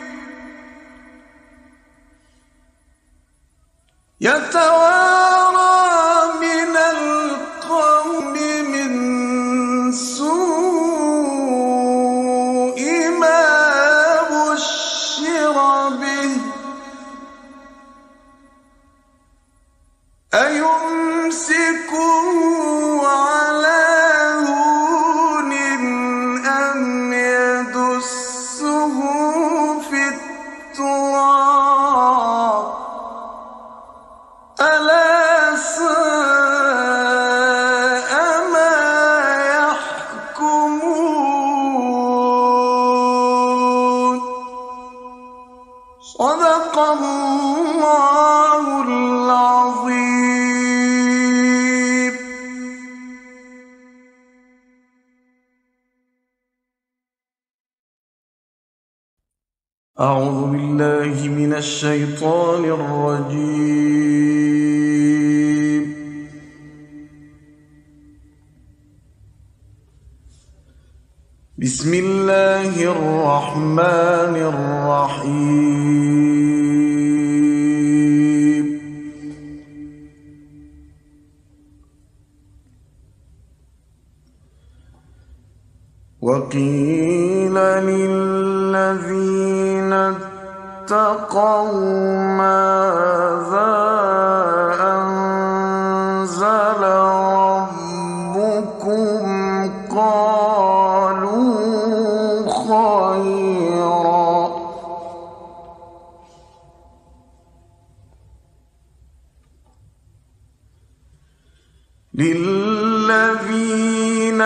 يتوارى من القوم من سوء ما بشر به أيمسكه على هون أم يدسه في التراب ألا ساء ما يحكمون صدق الله العظيم. أعوذ بالله من الشيطان الرجيم. بسم الله الرحمن الرحيم. وقيل للذين اتقوا ماذا للذين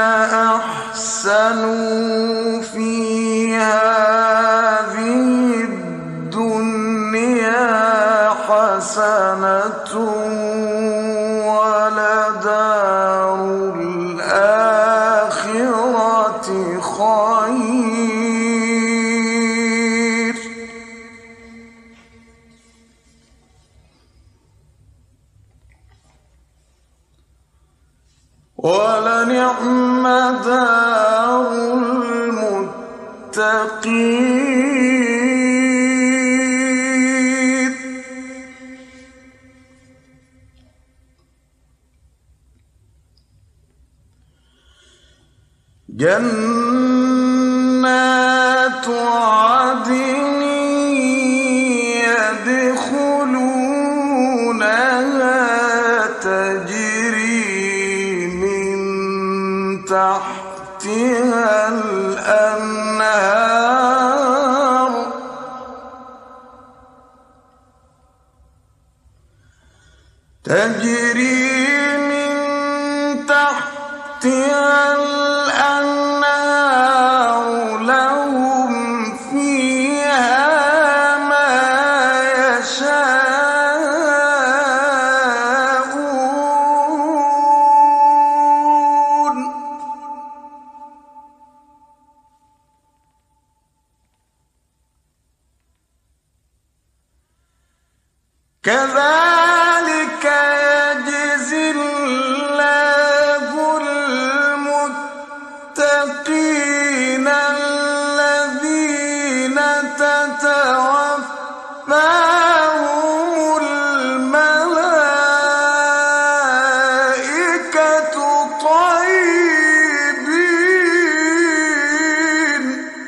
أحسنوا في هذه الدنيا حسنة ولدار الآخرة خير ولنعم دار المتقين جنات عدن يدخلونها تجري من تحتها الأنهار تجري من تحتها الأنهار لهم فيها ما يشاءون كذلك يجزي الله المتقين الذين تتوفاهم الملائكة طيبين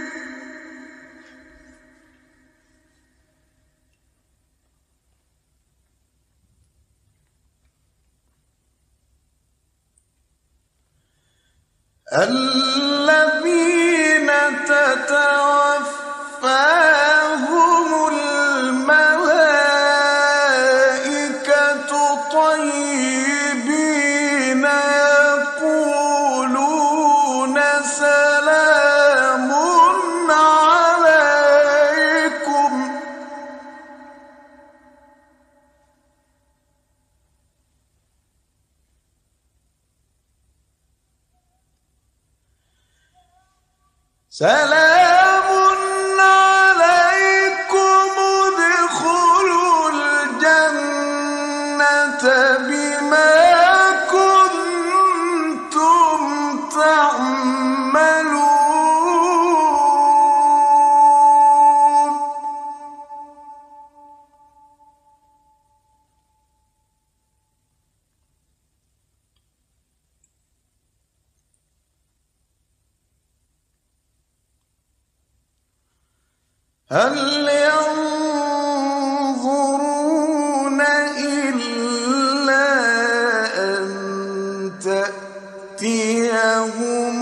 الذين تتوفاهم الملائكة طيبين يقولون سلام عليكم سلام عليكم ادخلوا الجنة بما كنتم تعملون هل ينظرون إلا أن تأتيهم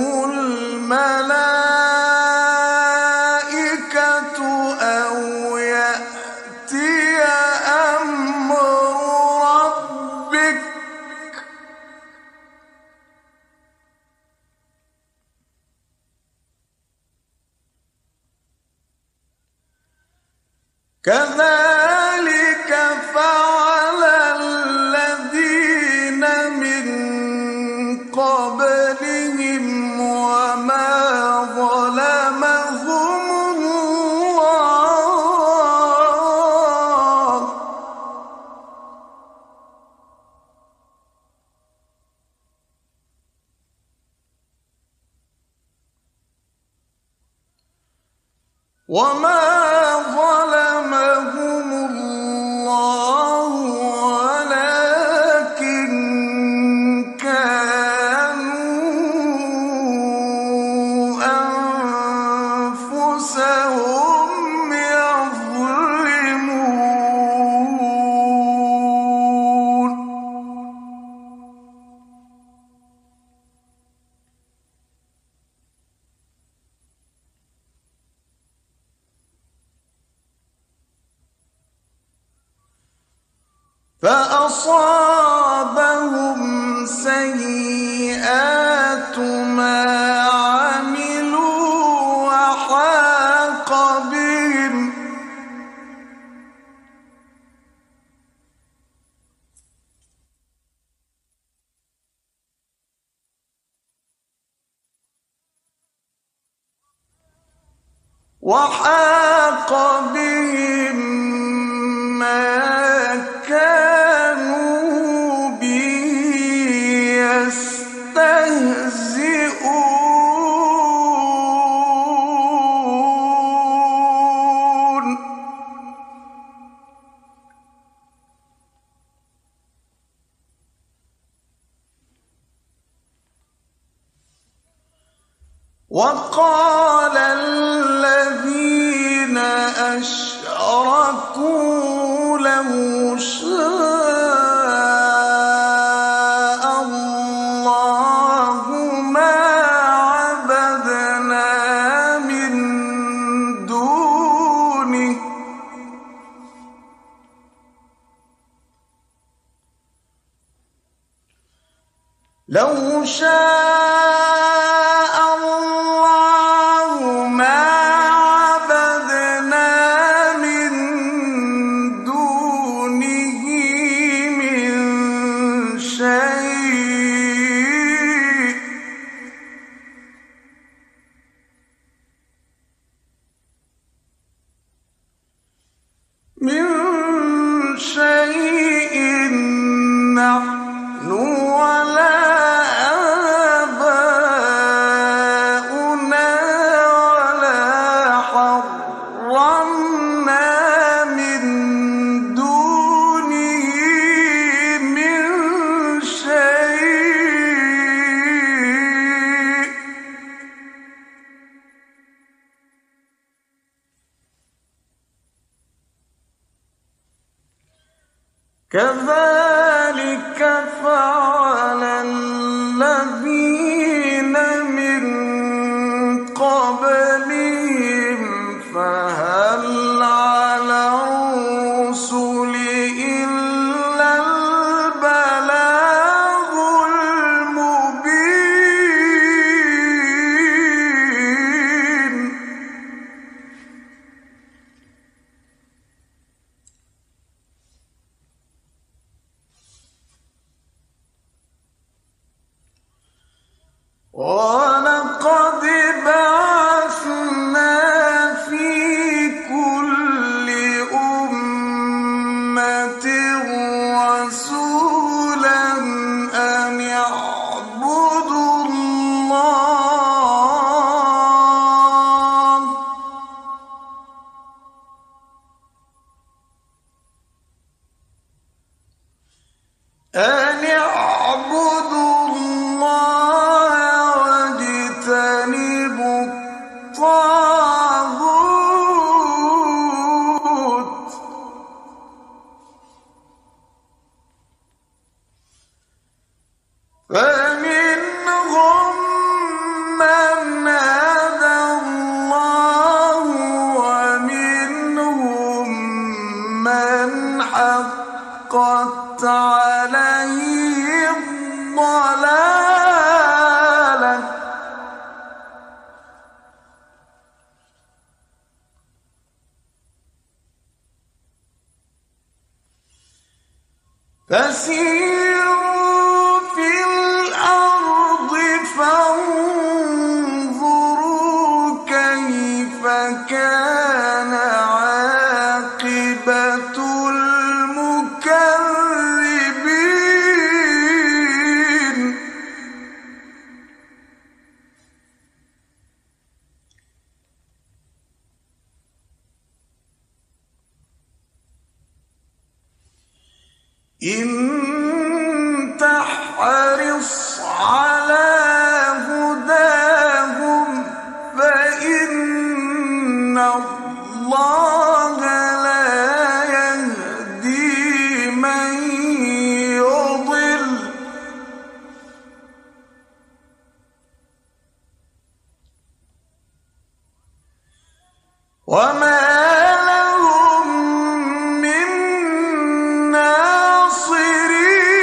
الملائكة أو يأتي أمر ربك كذلك فعل الذين من قبلهم وما ظلمهم الله وما ظلمهم الله ولكن كانوا أنفسهم يظلمون فأصابهم سيئات وحاق بهم ما كانوا به يستهزئون وقال الذين أشركوا لو شاء الله ما عبدنا من دونه لو شاء الله ما عبدنا من دونه من شيء من شيء نحن ولا آباؤنا ولا حرمنا من دونه من شيء كذلك فعل الذين من قبلهم فهل على الرسل إلا البلاغ المبين ولقد بعثنا في كل أمة رسولا أن اعبدوا الله أن اعبدوا الله واجتنبوا الطاغوت فمنهم من هدى الله ومنهم من حقت عليه الضلالة فسيروا في الأرض فانظروا كيف كان عاقبة المكذبين إن تحرص على هداهم فإن الله لا يهدي من يضل وما لهم من ناصرين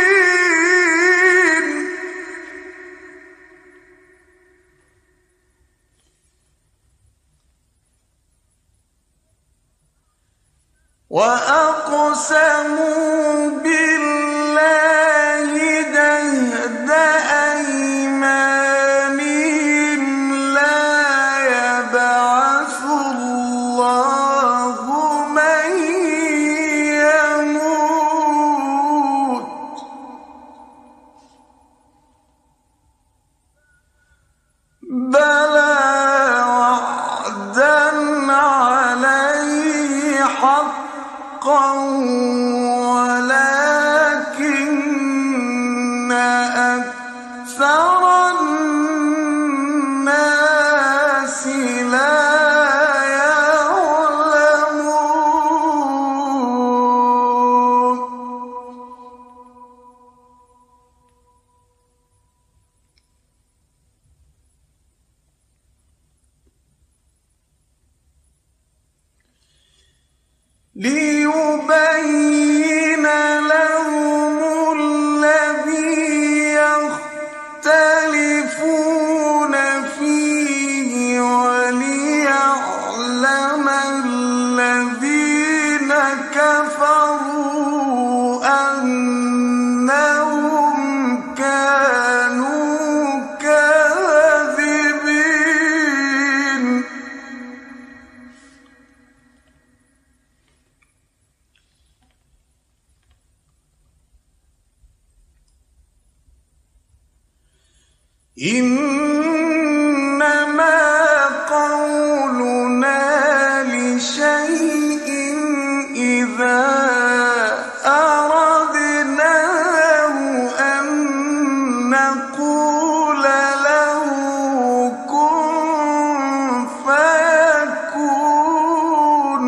ليبين لهم الذي يختلفون فيه وليعلم الذين كفروا أنهم كانوا كاذبين. إنما قولنا لشيء إذا أردناه أن نقول له كن فيكون.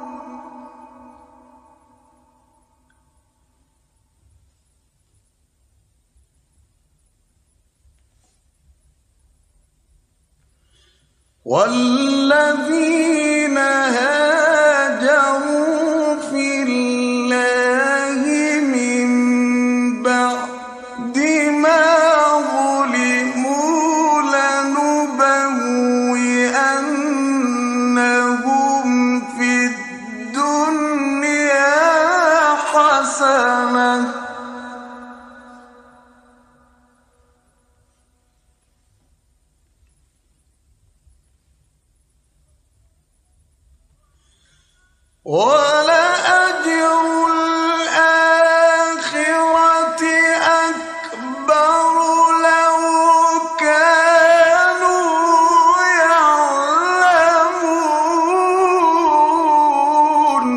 والذين هاجروا في الله من بعد ما ظلموا لنبوئنهم في الدنيا حسنة ولأجر الآخرة أكبر لو كانوا يعلمون.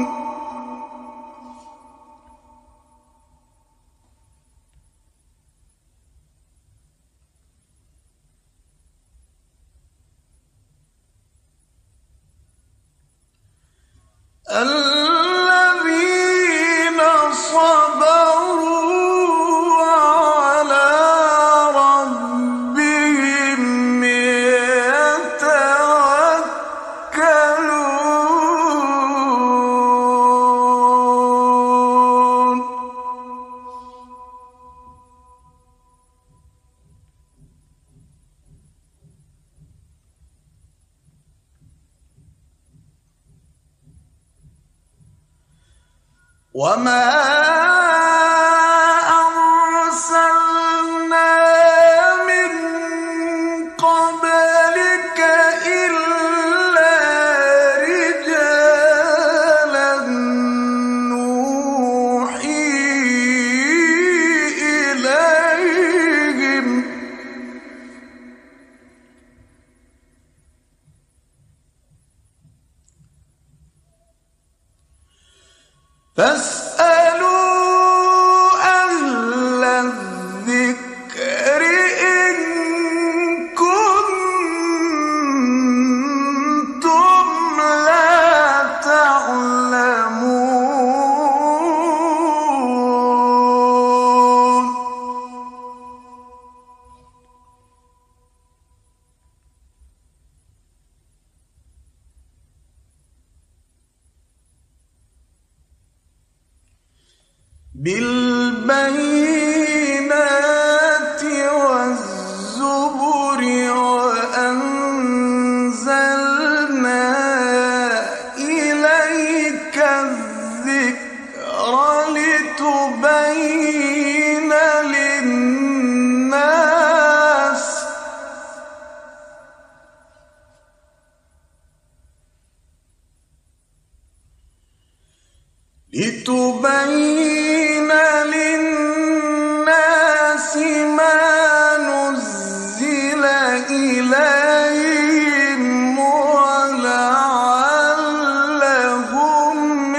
الذين صبروا على ربهم يتوكلون. وما أرسلنا من قبلك إلا رجالا نوحي إليهم. فاسألوا أهل الذكر إن كنتم لا تعلمون. بالبينات والزبر وأنزلنا إليك الذكر لتبين للناس لتبين للناس ما نزل إليهم ولعلهم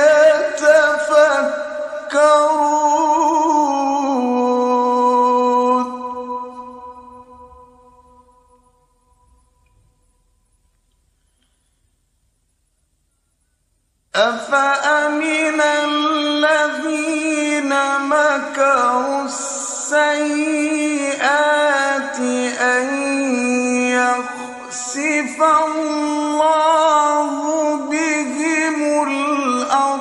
يتفكرون. أفأمن الذين مكروا السيئات أن يخسف الله بهم الأرض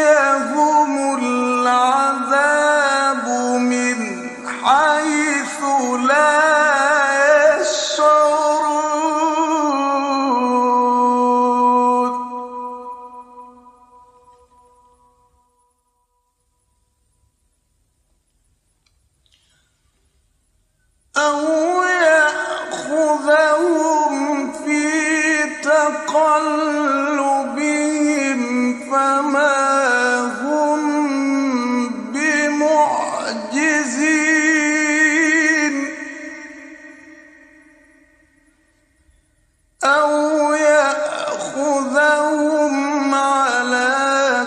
يأتيهم العذاب من حيث لا يشعرون أو يأخذهم في تقلبهم فما هم بمعجزين أو يأخذهم على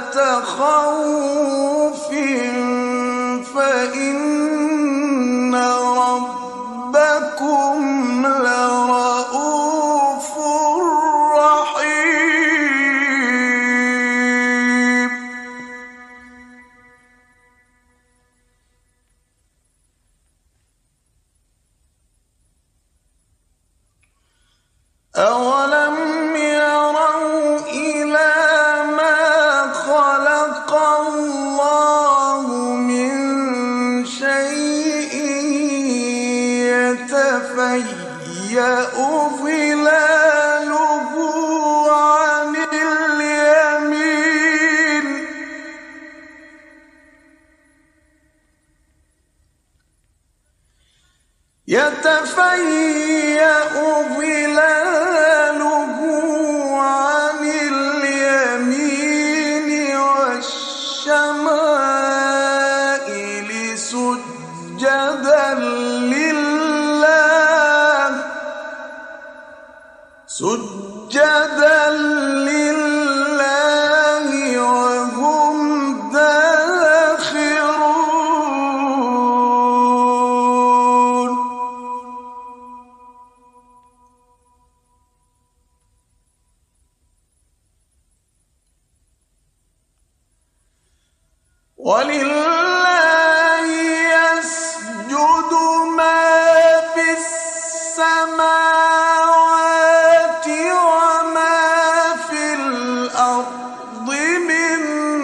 تخوف فإن ربكم لرؤوف رحيم أولم يروا إلى ما خلق الله من شيء يتفيأ ظلاله عن اليمين يتفيأ ظلاله عن اليمين والشمائل سجدا لله سجدا لله وهم داخرون ولله يسجد ما في السماوات وما في الأرض من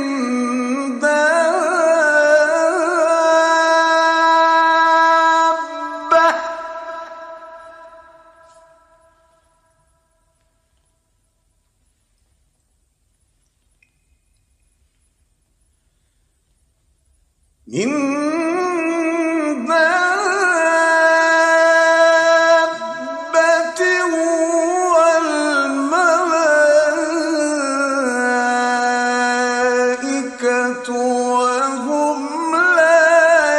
دابة من دابة والملائكة وهم لا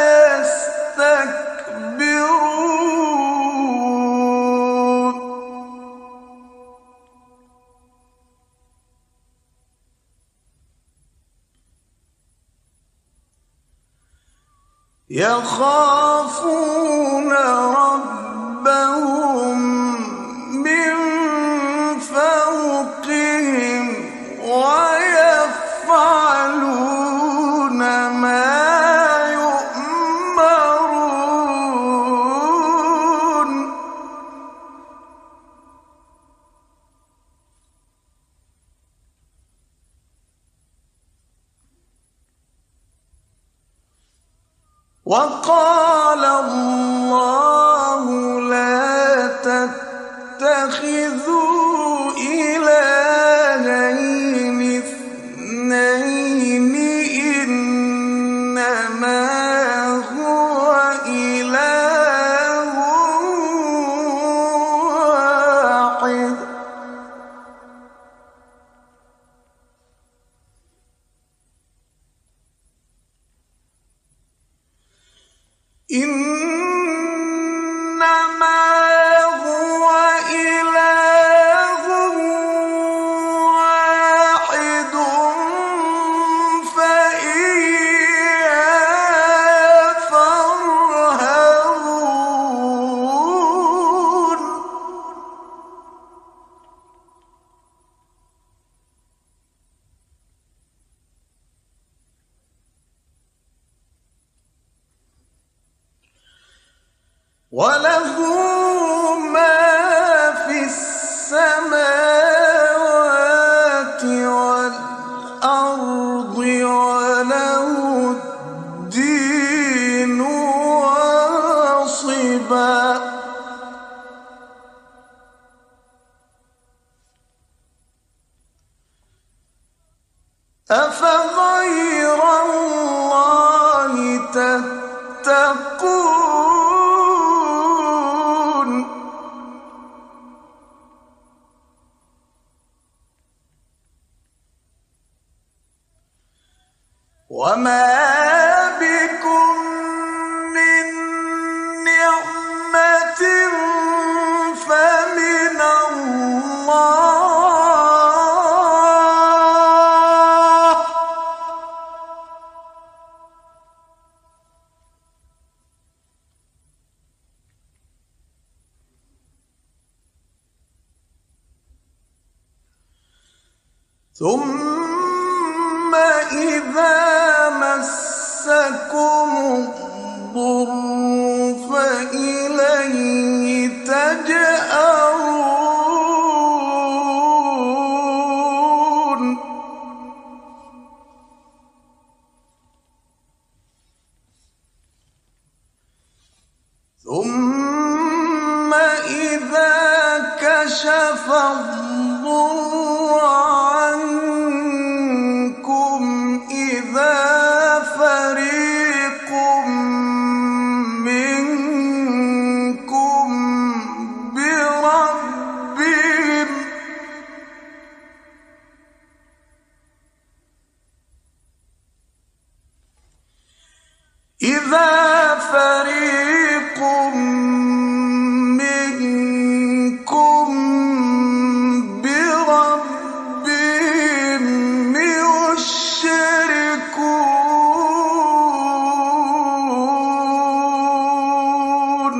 يستكبرون يخافون ربهم من فوقهم ويفعلون ما يؤمرون وقال الله لا تتخذوا إلهين اثنين إنما هو إله واحد إنما هو إله واحد فإياي فارهبون وله ما في السماوات والأرض وما بكم من نعمة فمن الله ثم إذا مسكم الضر فإليه تجأرون ثم إذا كشف الضر عنكم إذا فريق منكم بربهم إذا فريق منكم بربهم يشركون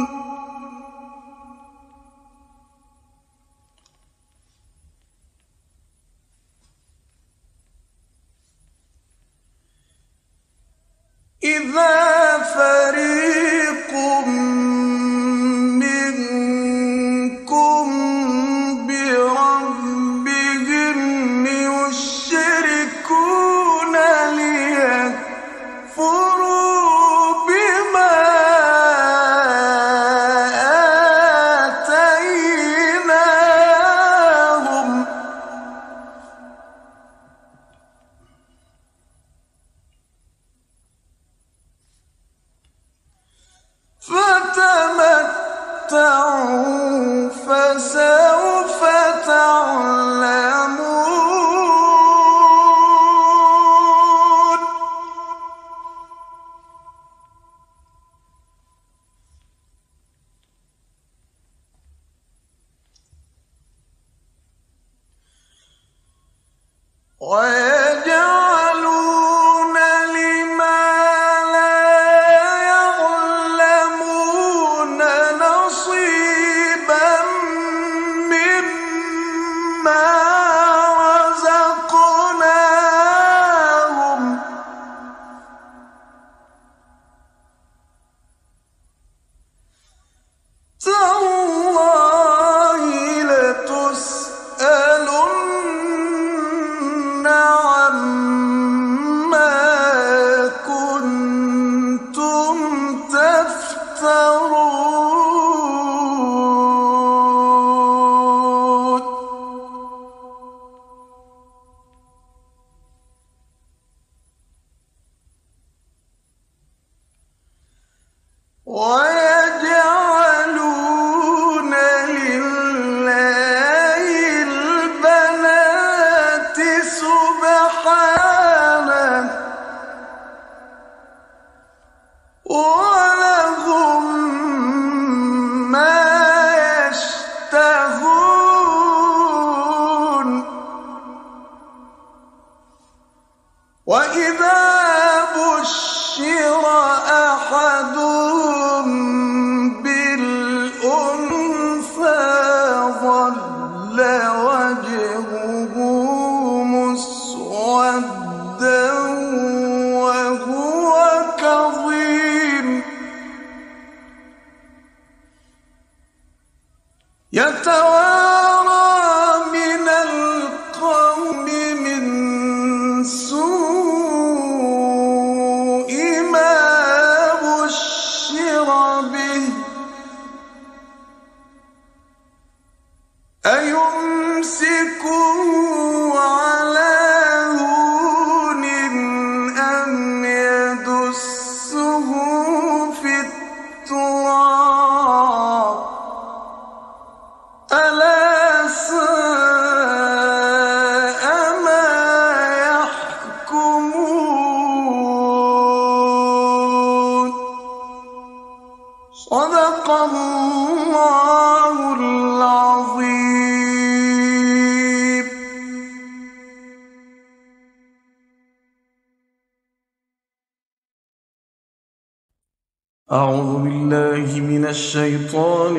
إذا فريق منكم بربهم يشركون ليكفروا بما آتيناهم فتمتعوا فسوف تعلمون ويجعلون لما لا يعلمون نصيبا مما رزقناهم تالله لتسألن عما كنتم تفترون ويجعلون لله البنات سبحانه ولهم ما يشتهون وإذا بشر أحدهم بالأنثى ظل وجهه مسودا وهو كظيم يتوارى من القوم من سوء ما أعوذ بالله من الشيطان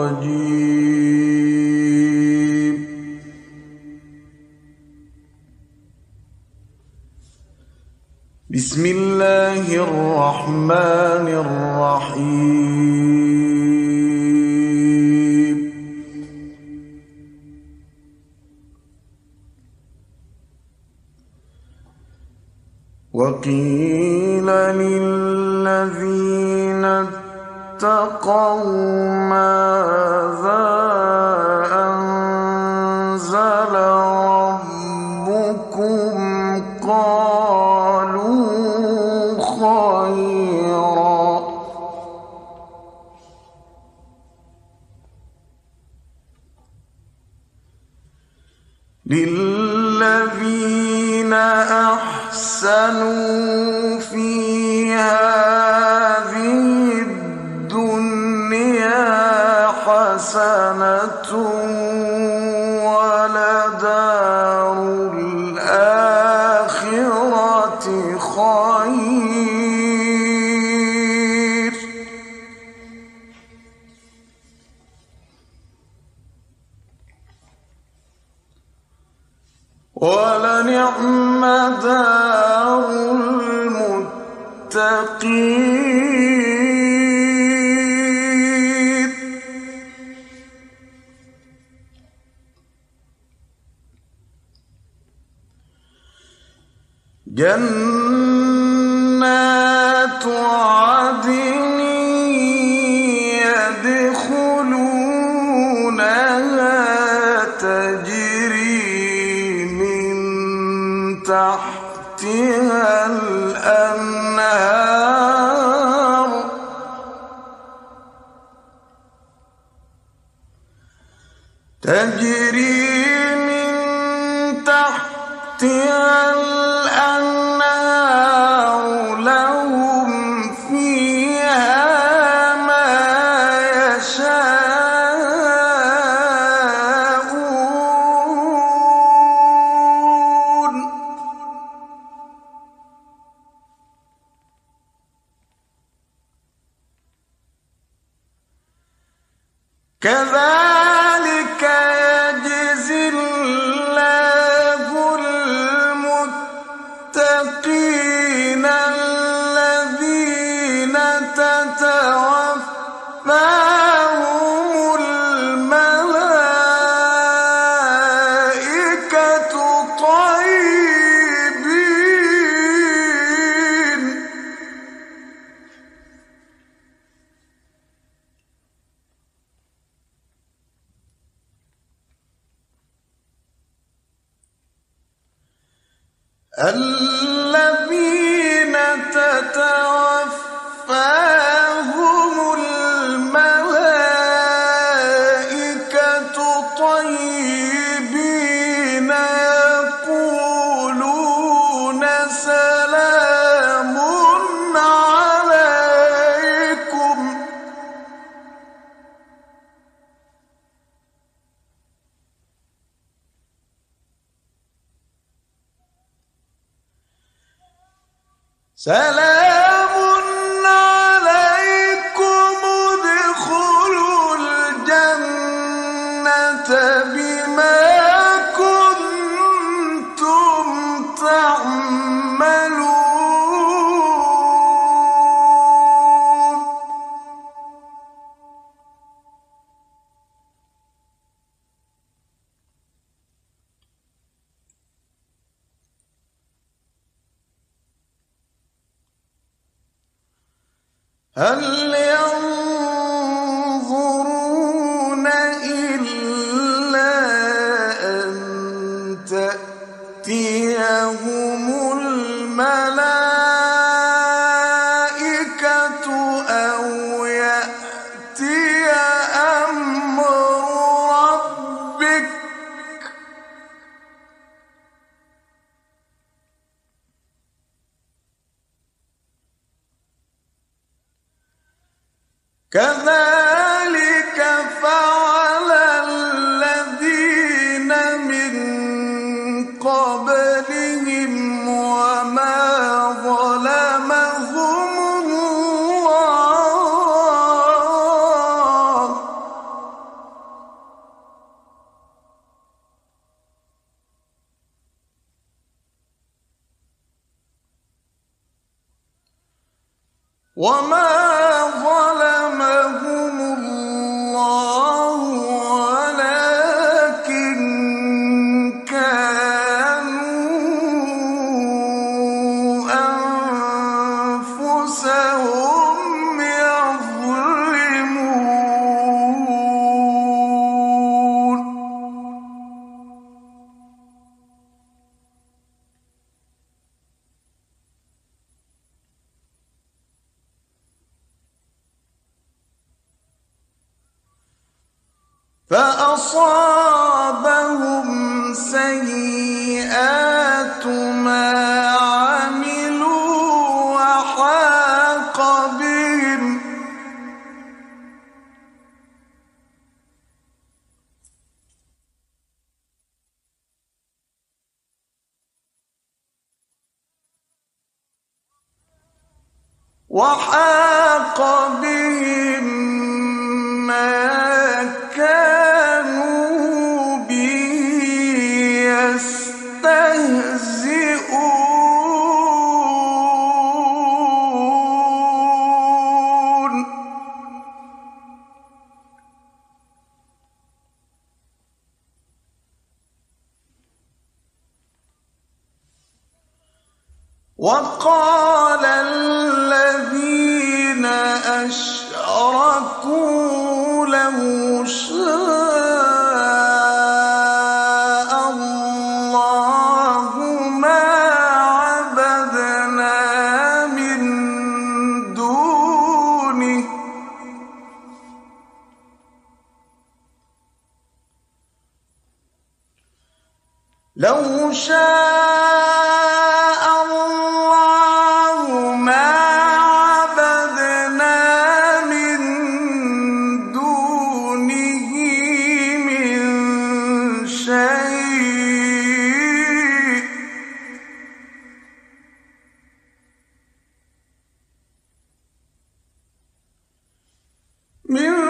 الرجيم. بسم الله الرحمن الرحيم. وقيل للذين اتقوا ماذا أنزل ربكم قالوا خيرا. للذين أحسنوا في هذه الدنيا حسنة ولدار الآخرة خير ولنعم دار المتقين. جنات عدن يدخلونها تجري من تحتها الأنهار تجري من تحتها الأنهار لهم فيها ما يشاءون كذلك يجزي الله المتقين الذين تتوفاهم الملائكة طيبين. الذين تتوفاهم الملائكة طيبين يقولون سلام عليكم سلام عليكم ادخلوا الجنة بما كنتم تعملون. هل ينظرون إلا أن تأتيهم الملائكة أو يأتي أمر ربك كذلك فعل الذين من قبلهم وما ظلمهم الله وما ظلمهم الله ولكن كانوا أنفسهم يظلمون. فأصابهم سيئات ما عملوا وحاق بهم وحاق بهم ما كانوا به يستهزئون. وقال الذين أشركوا لو شاء الله ما عبدنا من دونه لو شاء الله ما عبدنا من دونه من شيء من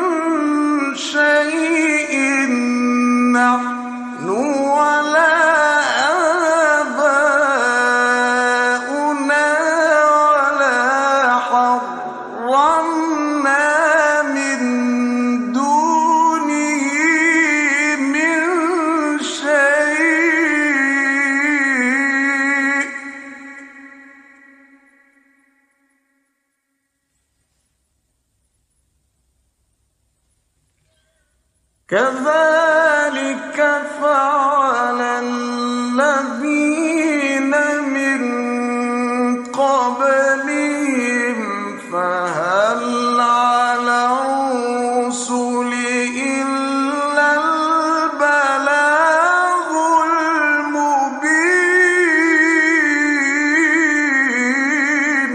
شيء نحن ولا آباؤنا ولا حرمنا من دونه من شيء كذلك فعل الذين من قبلهم فهل على الرسل إلا البلاغ المبين.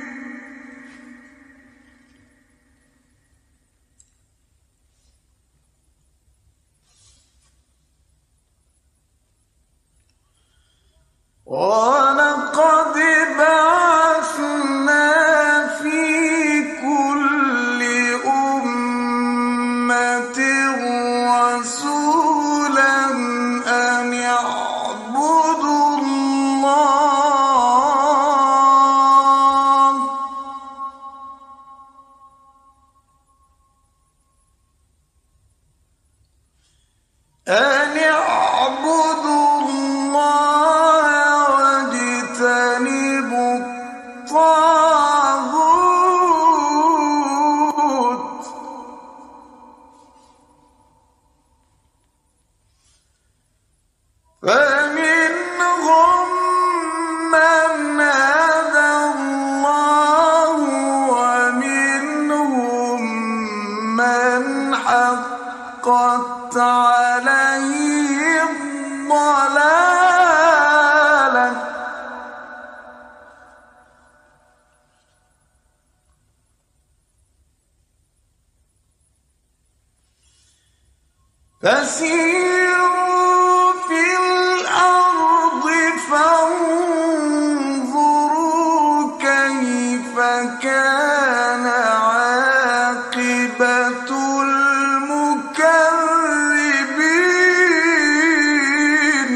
ولقد بعثنا في كل أمة رسولا أن اعبدوا الله أن اعبدوا الله واجتنبوا الطاغوت فمنهم من هدى الله ومنهم من حقت عليه الضلالة فسيروا في الأرض فانظروا كيف كان عاقبة المكذبين.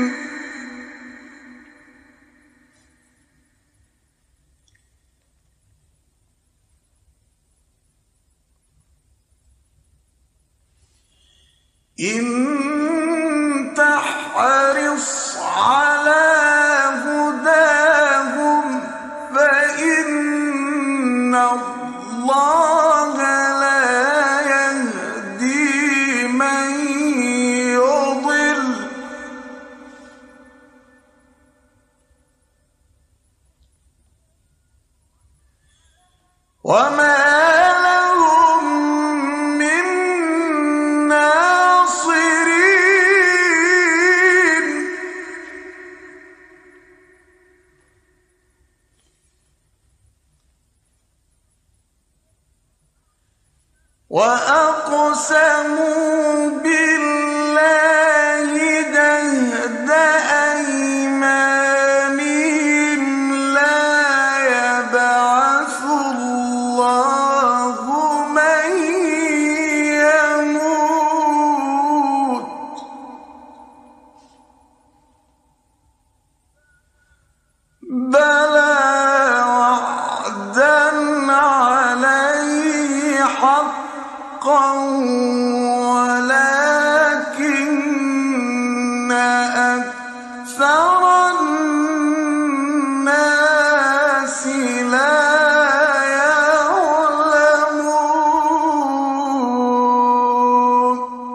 إن تحرص على هداهم فإن الله لا يهدي من يضل وما وأقسموا بالله جهد أيمانهم لا يبعث الله من يموت بلى وعدا عليه حقا ولكن أكثر الناس لا يعلمون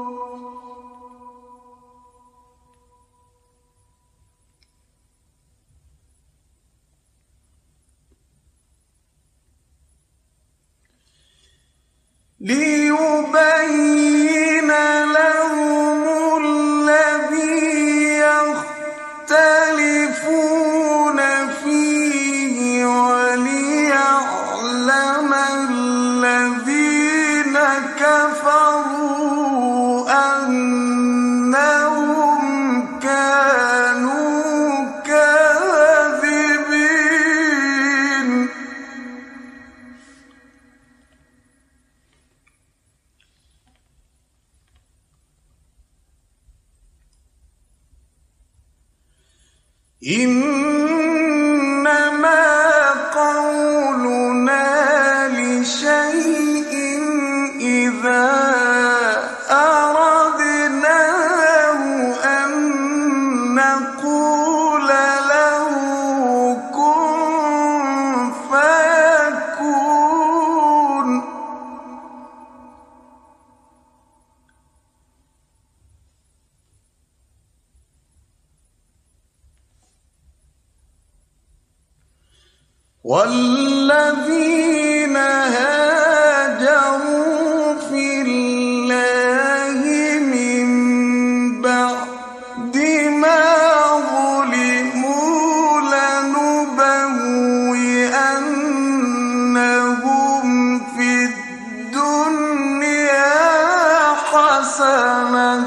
ليبين لهم الذي يختلفون فيه وليعلم الذين كفروا أنهم كانوا كاذبين إنما قولنا لشيء إذا أردناه أن نقول له كن فيكون والذين هاجروا في الله من بعد ما ظلموا لنبوئنهم في الدنيا حسنة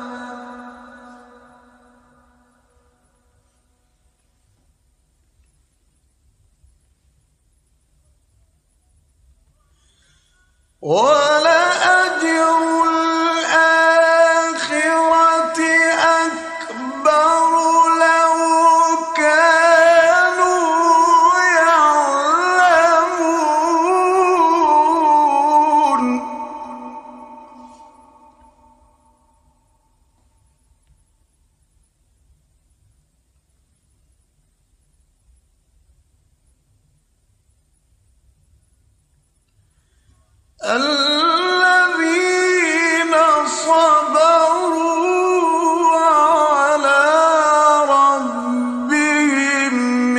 ولأجر الآخرة أكبر لو كانوا يعلمون الذين صبروا على ربهم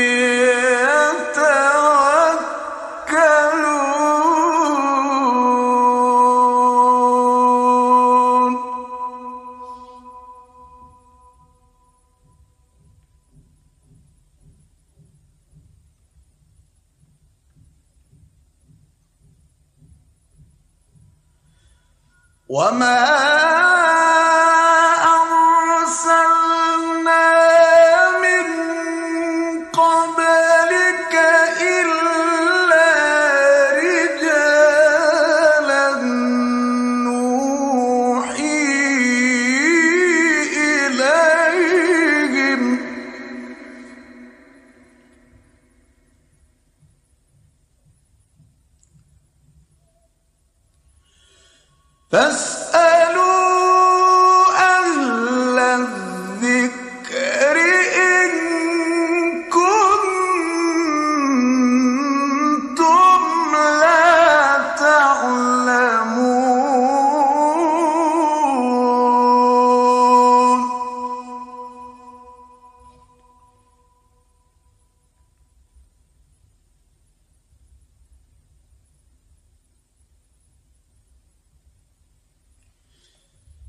يتوكلون وما أرسلنا من قبلك إلا رجالا نوحي إليهم فاسألوا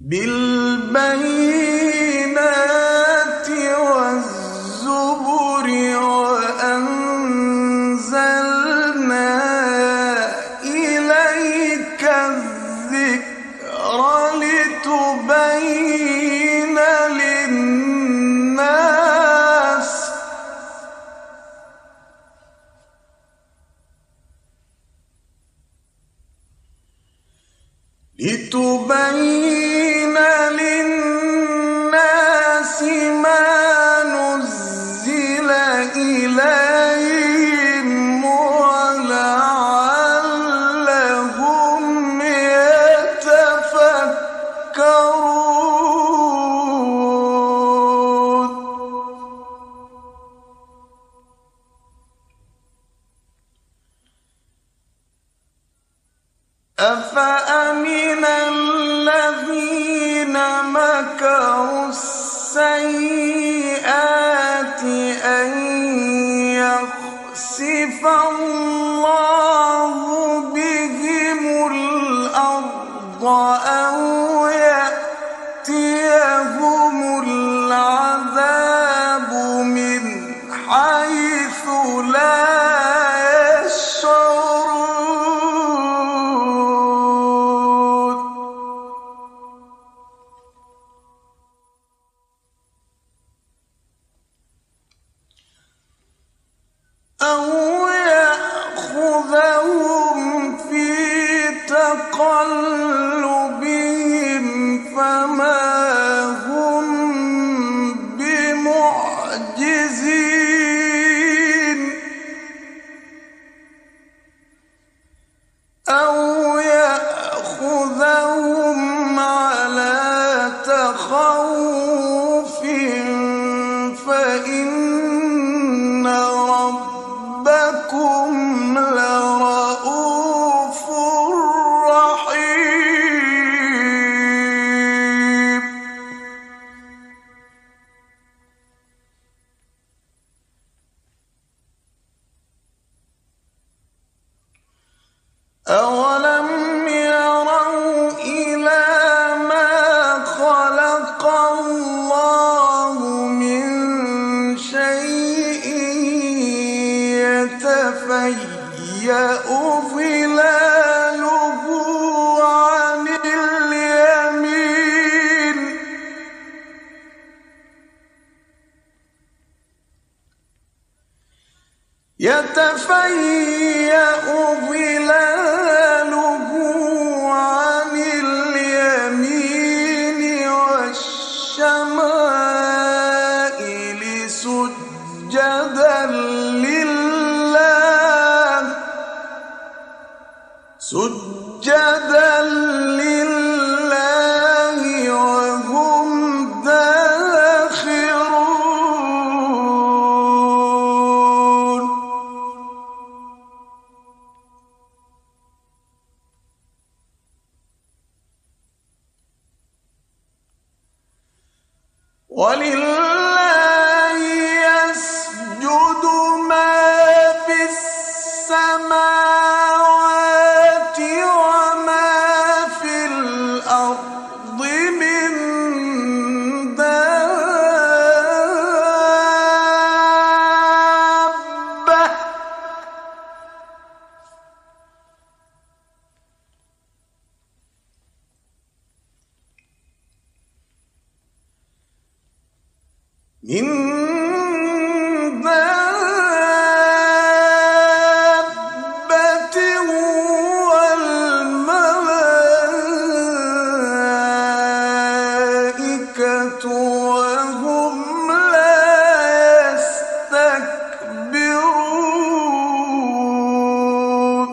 بالبينات والزبر وأنزلنا إليك الذكر لتبين للناس لتبين للناس ما نزل إليهم ولعلهم يتفكرون. أفأمن الذين مكروا السيئات أن يخسف الله بهم الأرض أو يأتيهم العذاب من حيث لا أو يأخذهم في تقلبهم فما هم بمعجزين أو يأخذهم على تخوف فإن ربكم لرؤوف رحيم. أولم يروا إلى ما خلق الله من شيء يتفيأ ظلاله عن اليمين يتفيأ ظلاله عن اليمين والشمائل سجدا لله سجدا لله وهم داخرون. ولله يسجد ما في السماوات وما في الأرض من دابة من دابة والملائكة وهم لا يستكبرون.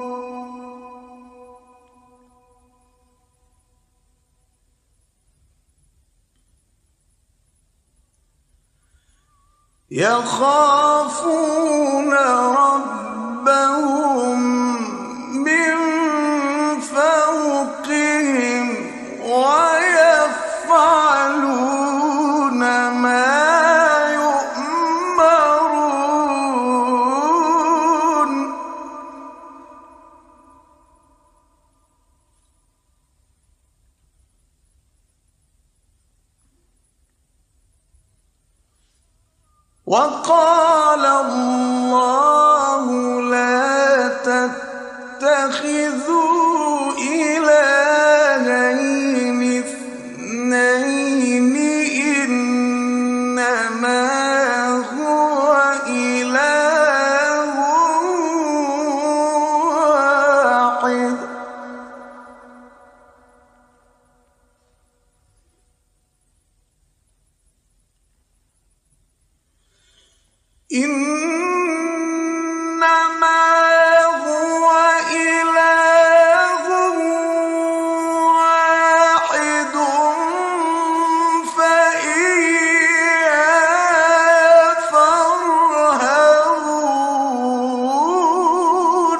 يخافون ربهم من فوقهم ويفعلون ما يؤمرون. وقال الله لا تتخذوا إلهين اثنين إنما هو إله واحد إنما هو إله واحد فإياي فارهبون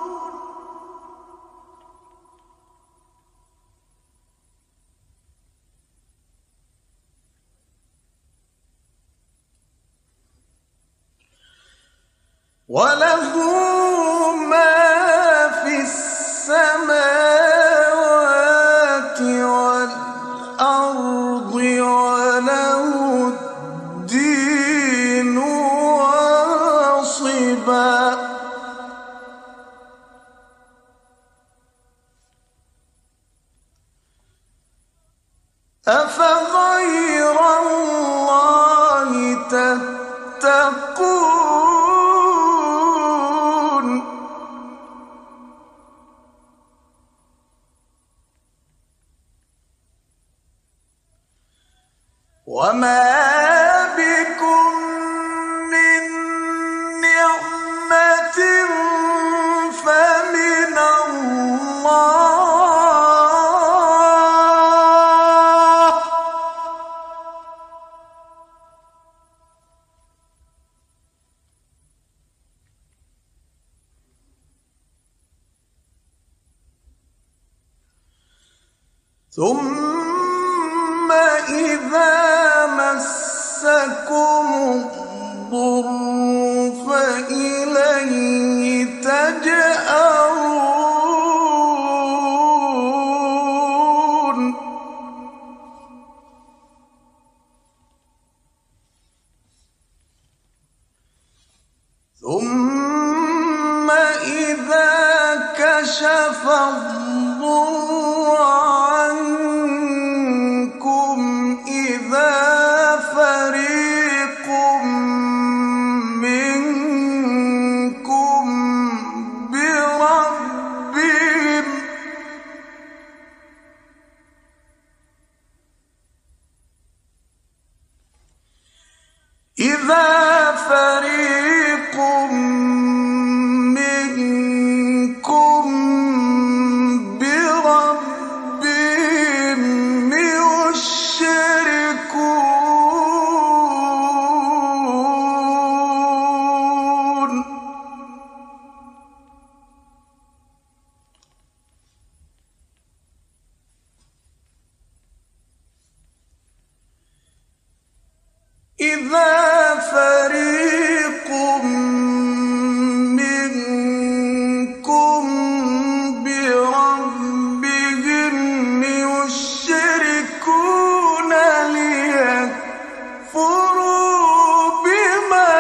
وله ما في السماوات والأرض وله الدين واصبا أفغير الله تتقون وما بكم من نعمة فمن الله ثم إذا مسكم الضر فإليه تجأرون ثم إذا كشف الضر عنكم إذا فريق منكم بربهم إذا فريق منكم بربهم يشركون إذا فريق منكم بربهم يشركون ليكفروا بما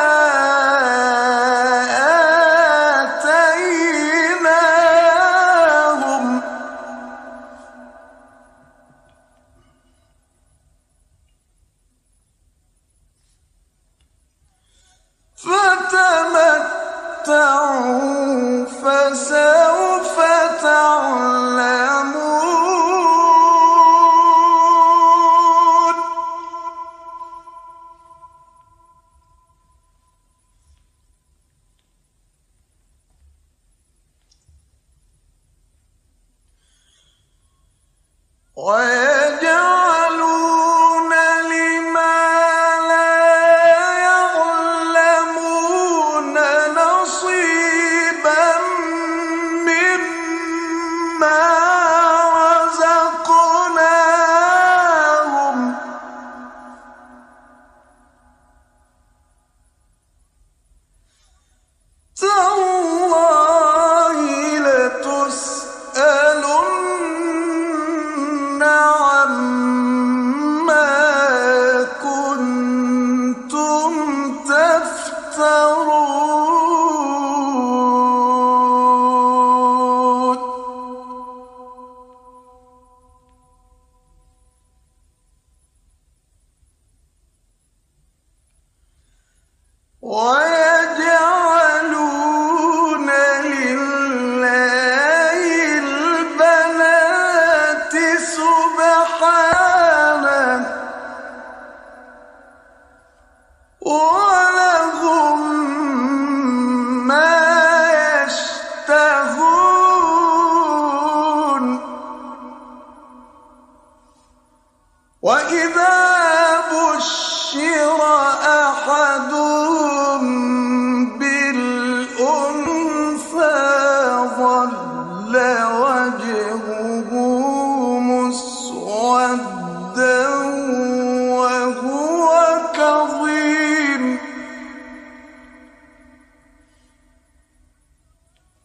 آتيناهم فتمتعوا فسوف تعلمون ويجعلون لما لا يعلمون نصيبا مما رزقناهم تالله لتسألن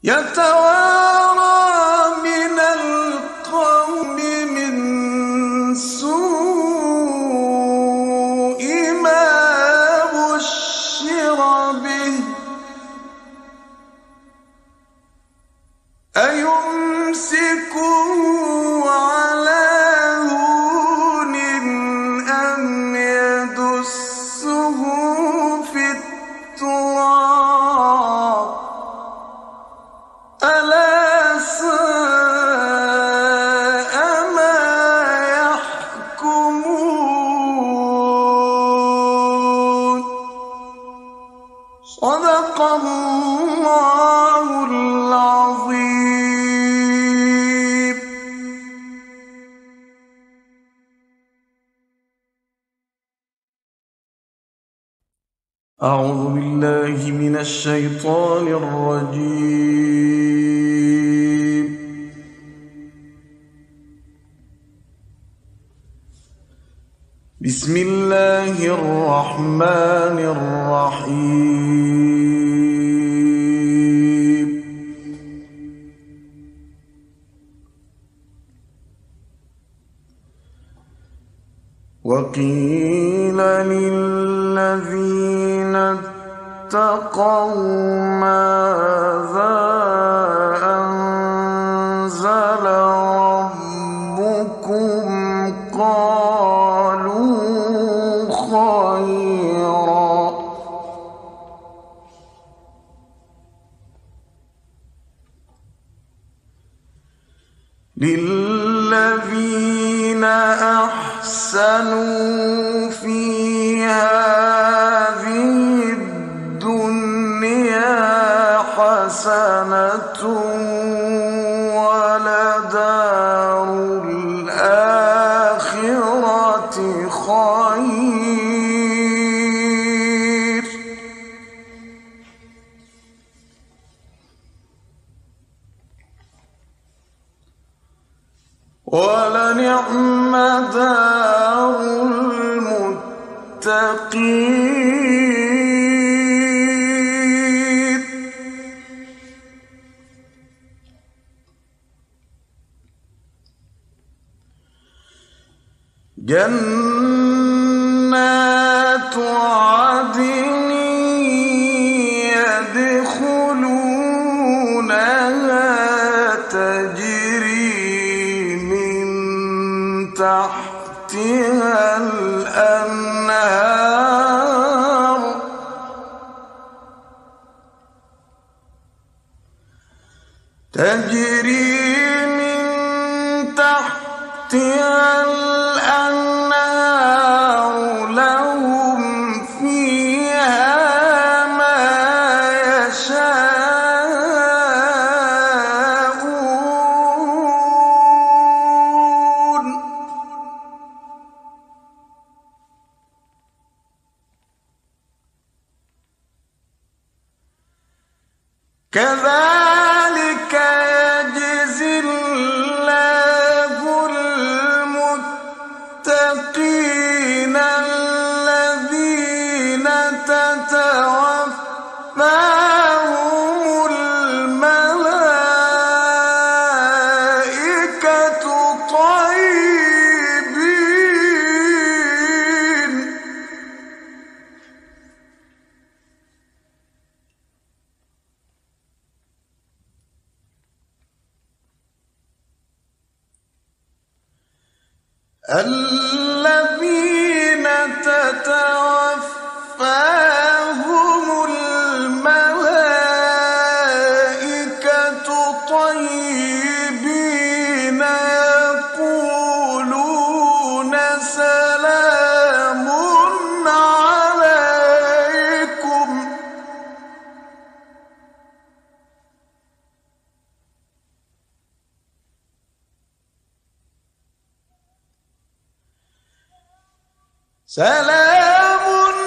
يتوارى من القوم من سوء ما بشر به أيمسكه على هون أم يدسه في التراب ألا ساء ما يحكمون. صدق الله العظيم. أعوذ بالله من الشيطان الرجيم. بسم الله الرحمن الرحيم. وقيل للذين اتقوا ماذا أنزل ربكم قالوا خيرا. للذين أحسنوا في هذه الدنيا حسنة ولدار الآخرة خير ولنعم دار المتقين. جنات عدن يدخلونها تجري من تحتها الأنهار تجري من تحتها الأنهار لهم فيها ما يشاءون. كذلك يجزي الله المتقين الذين تتوفاهم الملائكة طيبين. الذين تتوفاهم الملائكة طيبين يقولون سلام عليكم سلام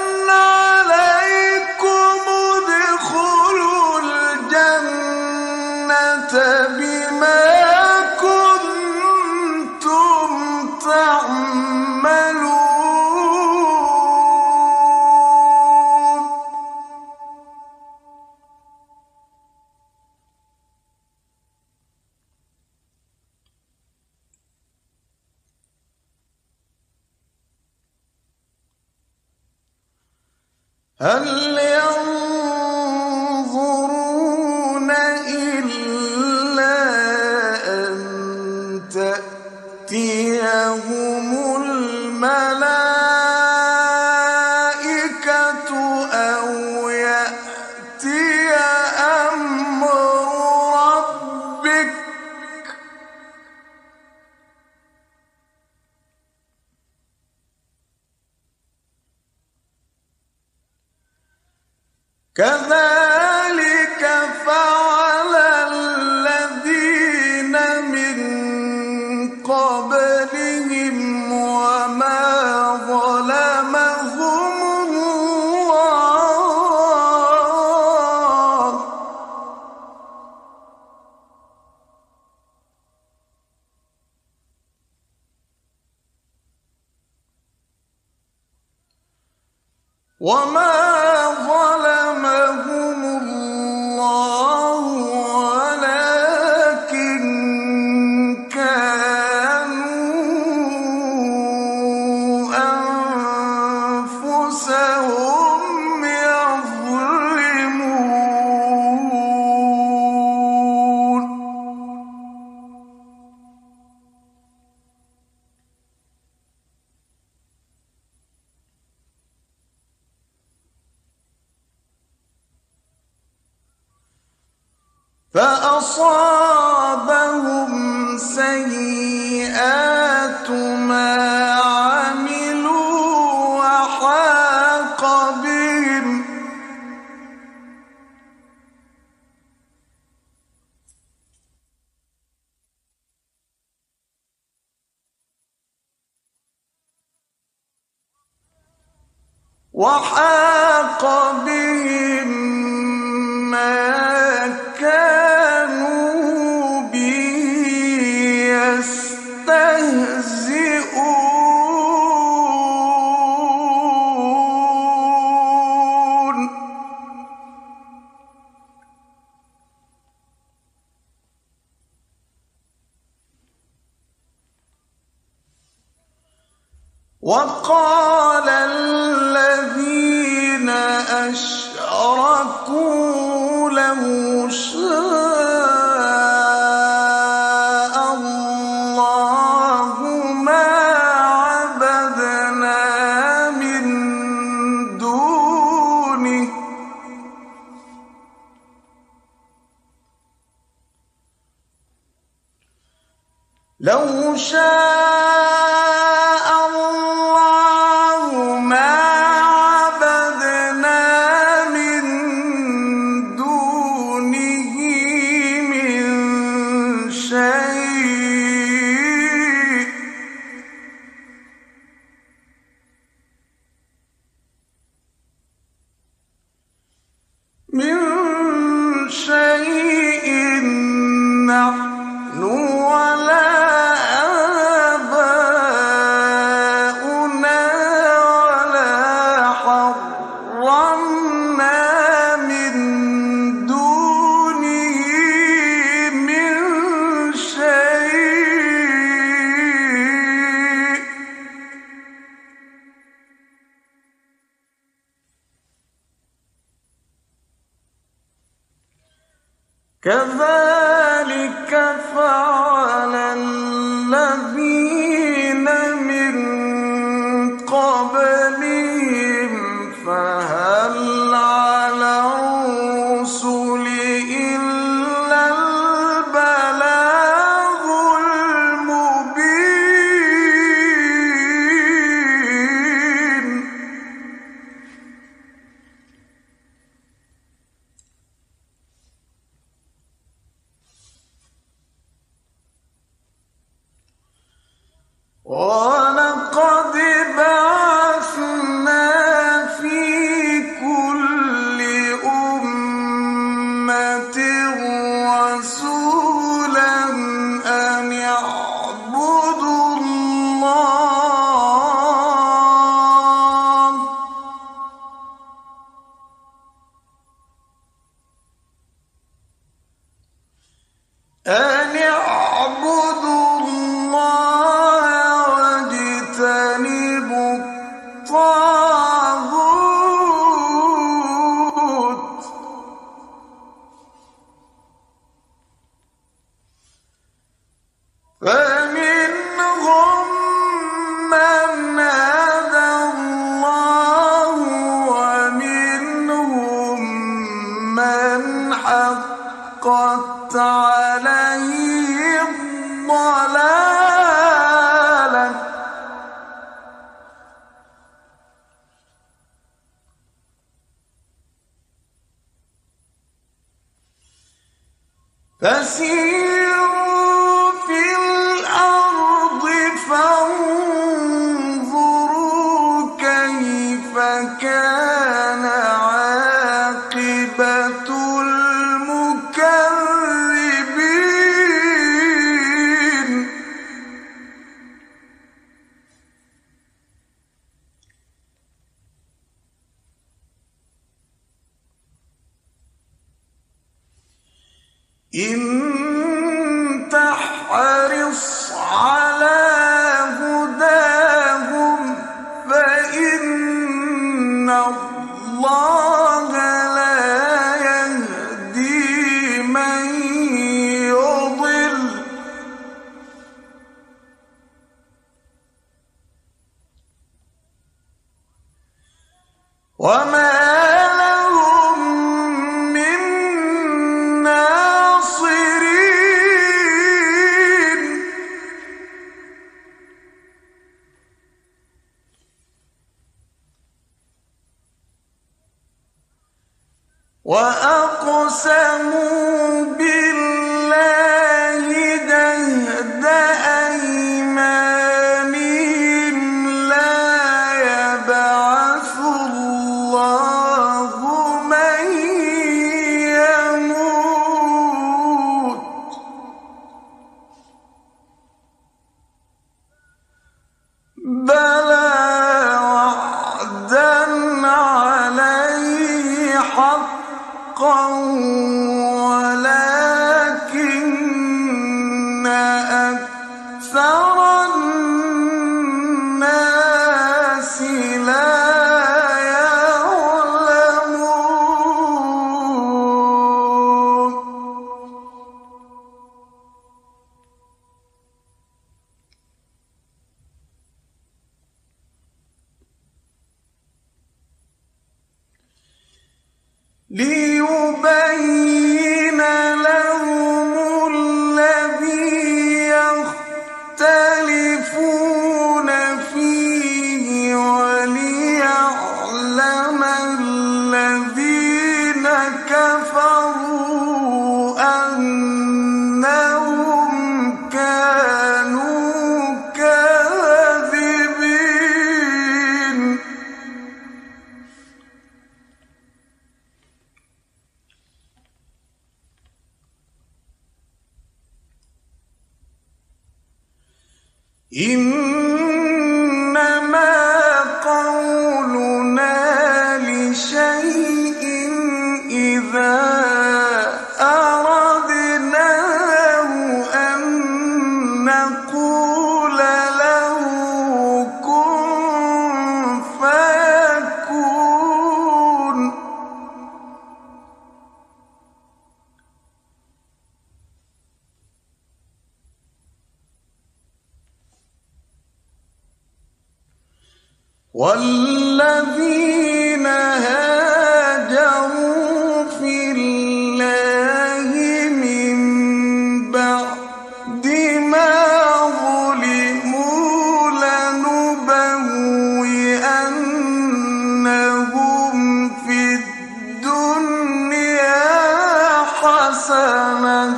عليكم ادخلوا الجنة بما كنتم تعملون. هل ينظرون إلا أن تأتيهم الملائكة أو يأتي أمر ربك كذلك فعل الذين من قبلهم وما ظلمهم الله وما ظلمهم الله ولكن كانوا أنفسهم يظلمون فأصابهم سيئات ما عملوا وحاق بهم وحاق بهم ما كانوا به يستهزئون وقال الذين أشركوا لو شاء الله ما عبدنا من دونه لو شاء الله ما عبدنا من دونه من شيء من شيء نحن ولا آباؤنا ولا حرمنا من دونه من شيء كذلك فعل الذين من قبلهم فهل على الرسل إلا البلاغ المبين عليه الضلالة فسيروا في الأرض فانظروا كيف كان عاقبة المكذبين إن تحرص على هداهم فإن الله لا يهدي من يضل وما وأقسموا بالله جهد أيمانهم لا يبعث الله من يموت بلى وعدا عليه حقا ولكن أكثر الناس لا يعلمون ليبين لهم الذي يختلفون فيه وليعلم الذين كفروا أنهم كانوا كاذبين إنما قولنا لشيء إذا أردناه أن نقول له كن فيكون والذين هاجروا في الله من بعد ما ظلموا لنبوئنهم في الدنيا حسنة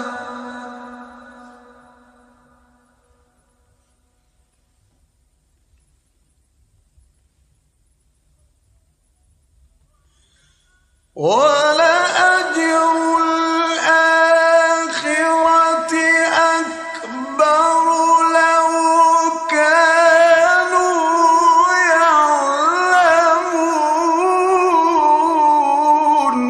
ولأجر الآخرة أكبر لو كانوا يعلمون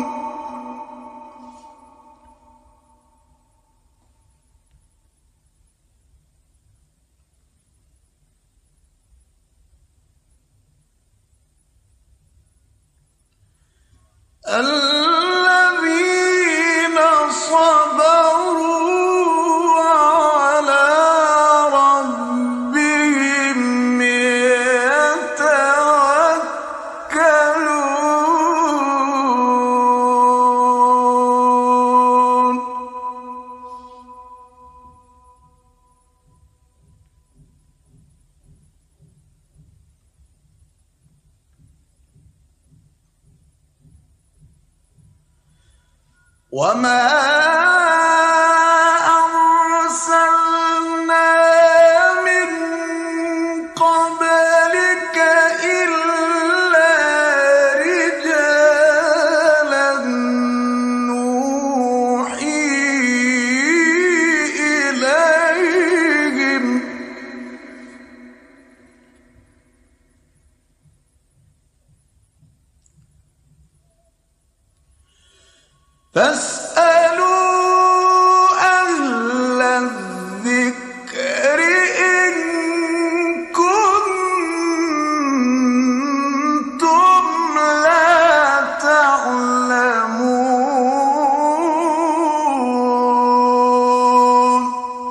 الذين صبروا على ربهم يتوكلون وما أرسلنا من قبلك إلا رجالا نوحي إليهم فاسألوا أهل الذكر إن كنتم لا تعلمون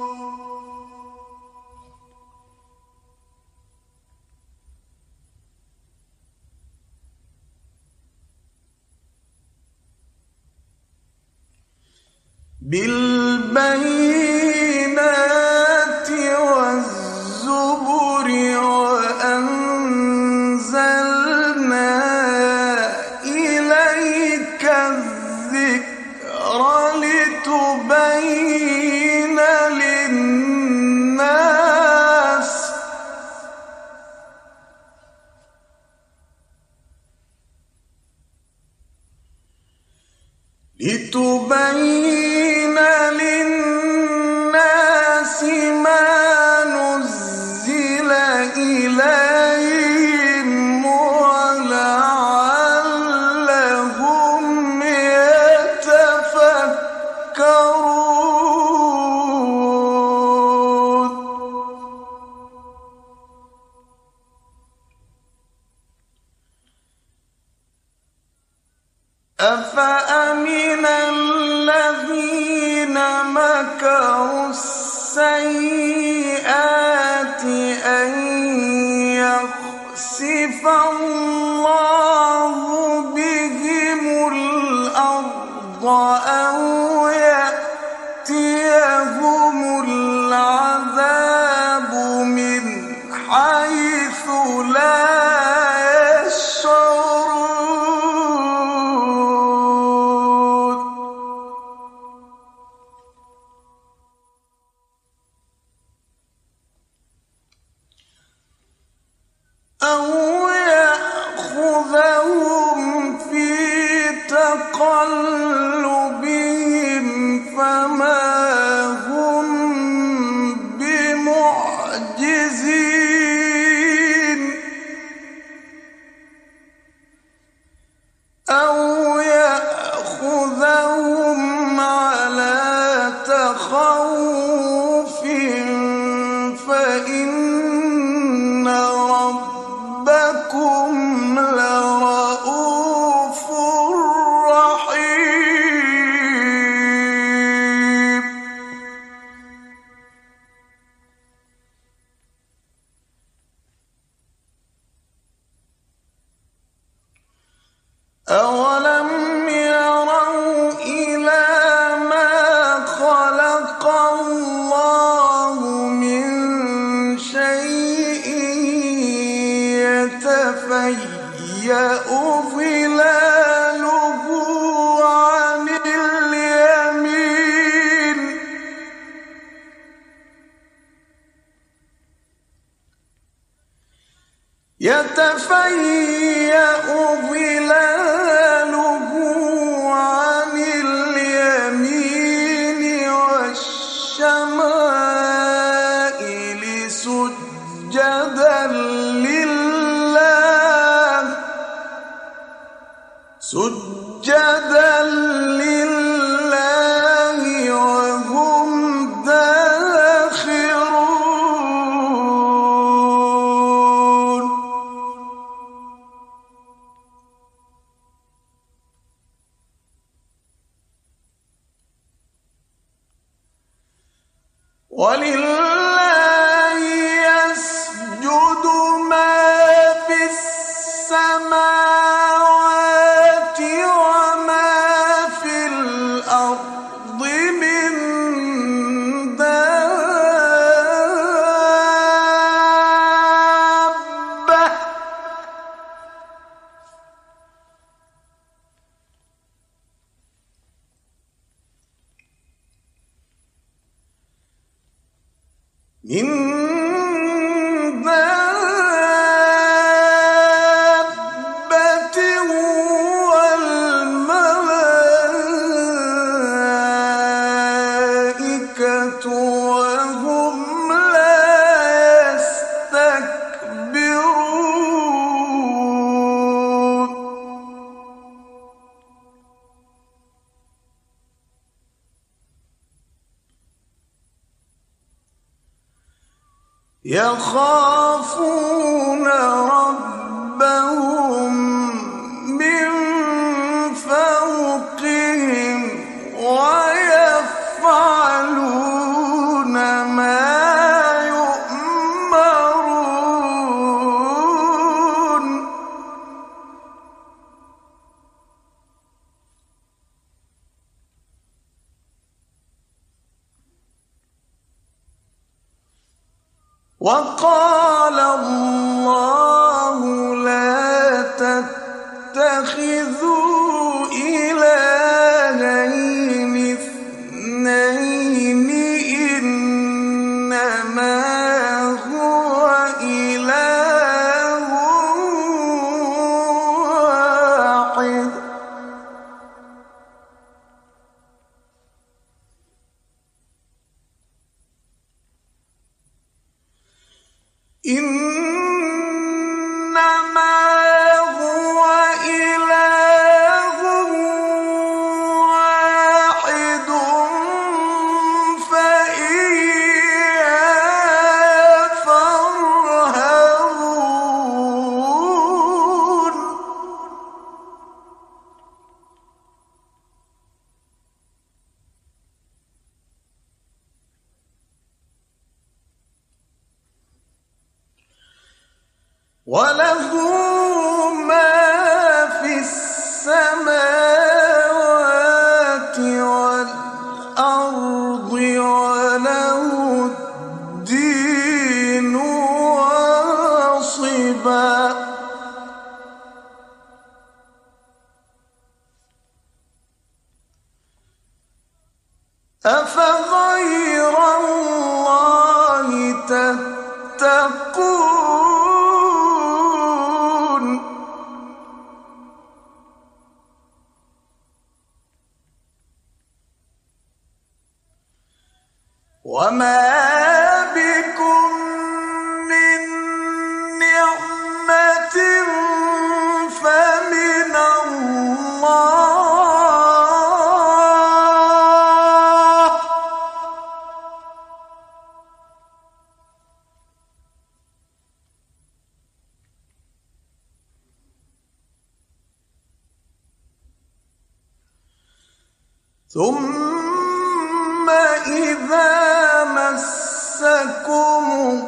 بالبينات والزبر وأنزلنا إليك الذكر لتبين للناس لتبين للناس ما نزل إليهم ولعلهم يتفكرون أفأمن الذين مكروا السيئات أن يخسف الله بهم الأرض أو يأتيهم العذاب من حيث لا يشعرون أو يأخذهم في تقلبهم فما هم بمعجزين أو يأخذهم على تخوف فإن ربكم لرؤوف رحيم أولم يروا إلى ما خلق الله من شيء يتفيأ ظلاله عن اليمين يتفيأ ظلاله عن اليمين والشمائل سجدا لله سجدا لله وهم داخرون ولله يسجد ما في السماوات وما في الأرض من دابة من دابة والملائكة وهم لا يستكبرون يخافون ربهم من فوقهم ويفعلون ما يؤمرون وقال الله لا تتخذوا إلهين اثنين إنما هو إله واحد إنما هو إله واحد فإياي فارهبون وله ما في السماوات والأرض وله الدين واصبا أفغير الله تتقون وما بكم من نعمة فمن الله ثم إذا مسكم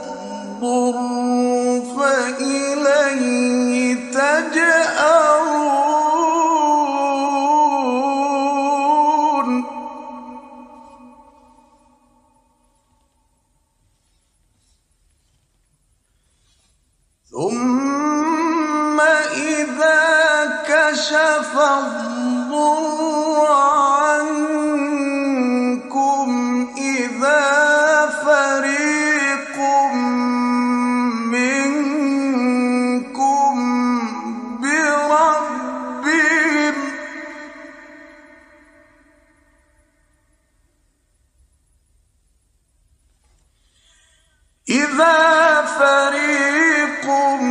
الضر فإليه تجأرون ثم إذا كشف الضر عنكم إذا فريق منكم بربهم إذا فريق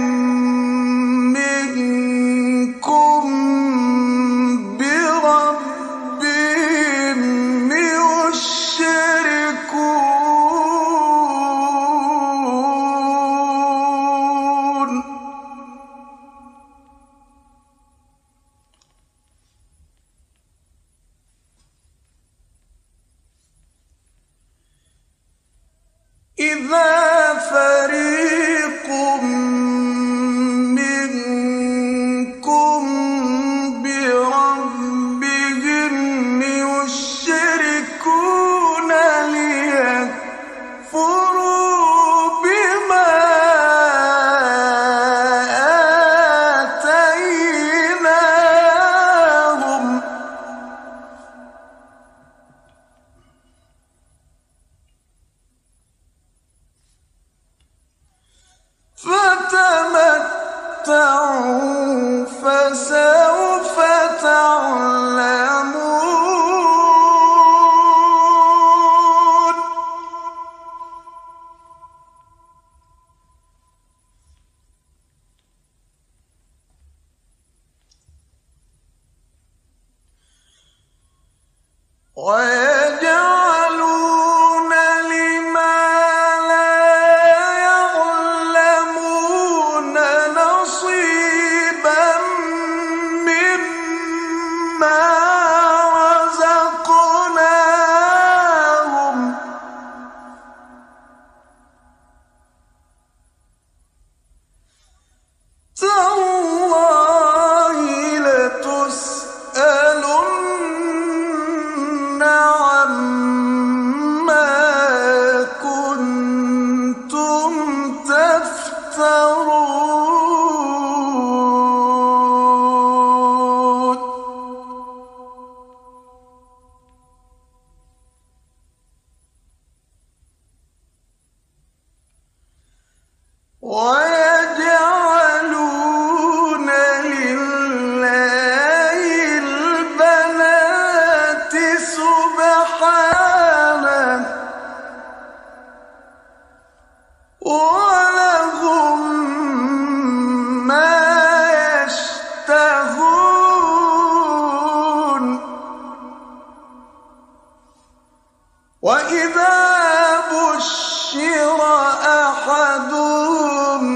منكم بربهم يشركون إذا فريق منكم بربهم يشركون ليكفروا بما آتيناهم ويجعلون لله البنات سبحانه ولهم ما يشتهون وإذا بشر أحدهم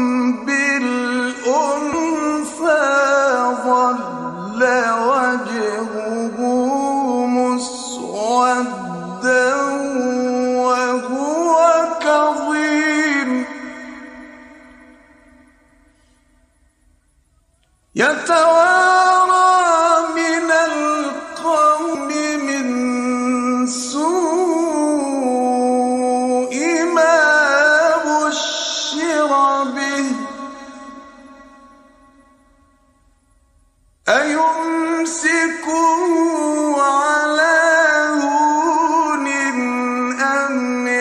بالأنثى ظل وجهه مسودا وهو كظيم يتوارى من القوم من سوء ما بشر به أيمسكه على هون أم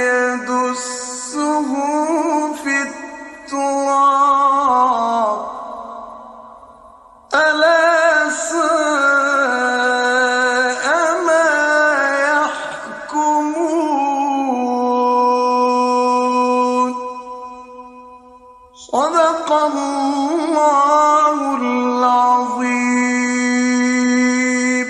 يدسه في التراب ألا ساء ما يحكمون صدق الله العظيم.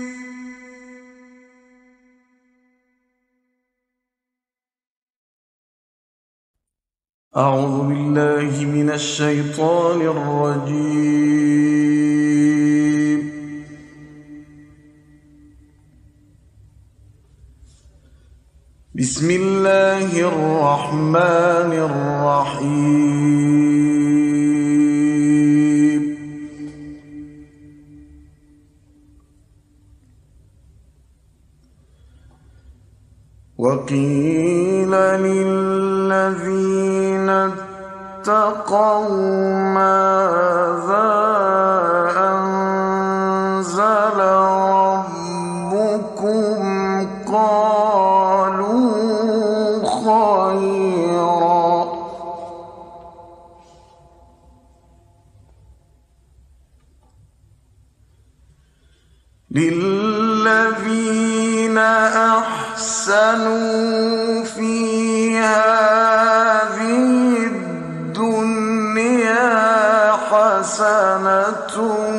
أعوذ بالله من الشيطان الرجيم. بسم الله الرحمن الرحيم. وقيل للذين اتقوا ماذا أنزل ربكم قالوا خيرا للذين أحسنوا في هذه الدنيا حسنة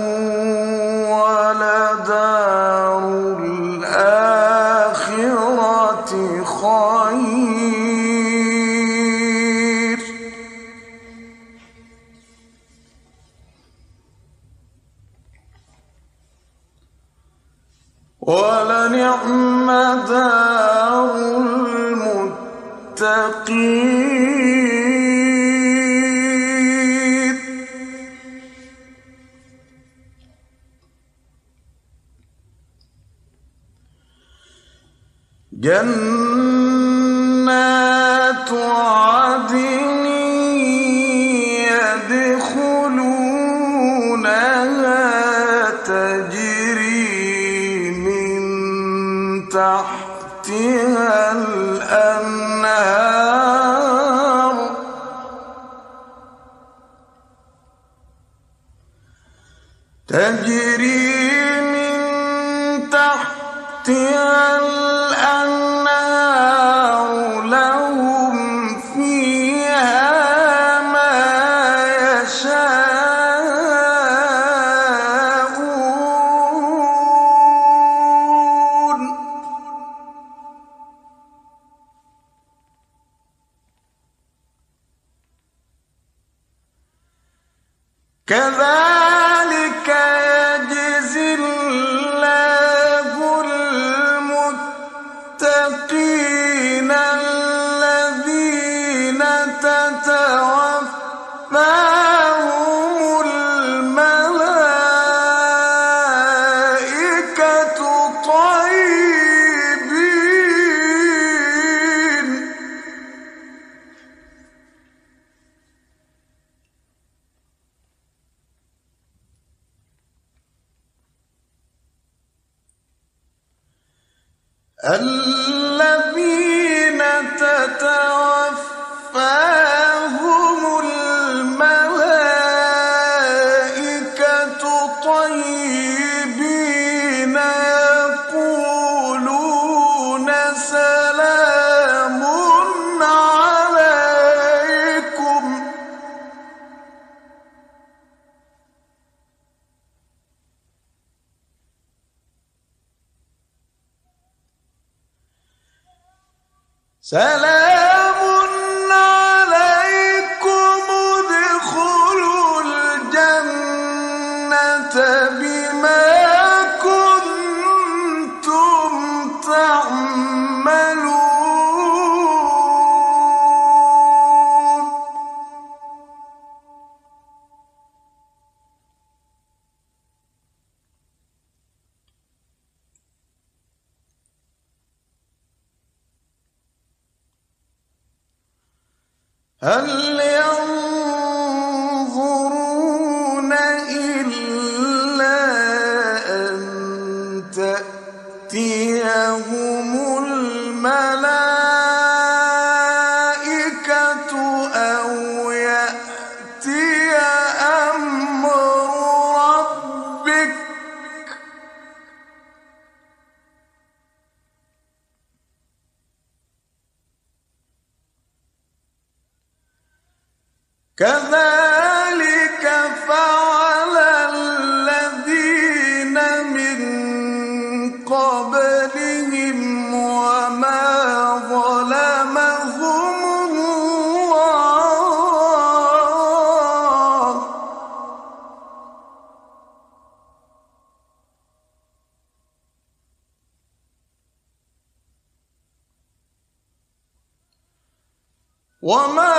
ولدار الآخرة خير ولنعم دار المتقين جنات عدن يدخلونها تجري من تحتها الأنهار تجري من تحتها الأنهار لهم فيها ما يشاءون كذلك يجزي الله المتقين الذين تتوفاهم الملائكة طيبين الذين تتوفاهم سلام عليكم ادخلوا الجنة بما كنتم تعملون. هل ينظرون إلا أن تأتيهم الملائكة أو يأتي أمر ربك كذلك فعل الذين من قبلهم وما ظلمهم الله وما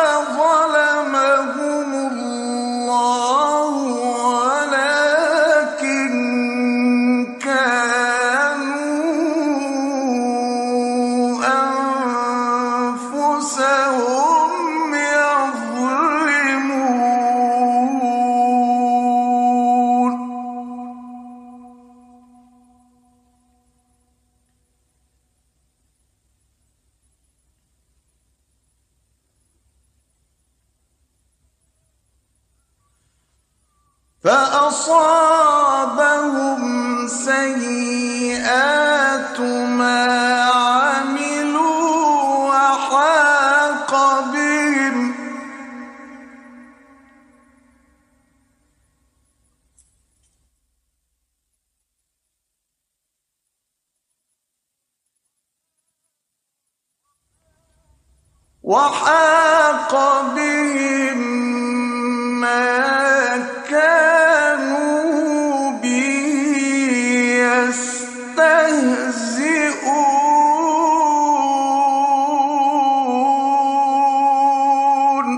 ظلمهم الله ولكن كانوا أنفسهم يظلمون. فأصابهم سيئات ما عملوا وحاق بهم وحاق بهم ما كانوا به يستهزئون.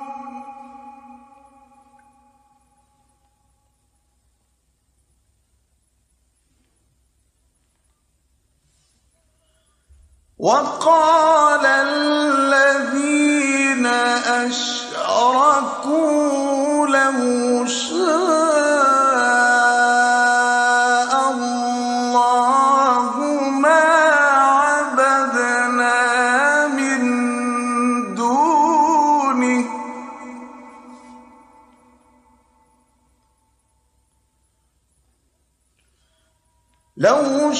وقال الذين أشركوا لو شاء الله ما عبدنا من دونه لو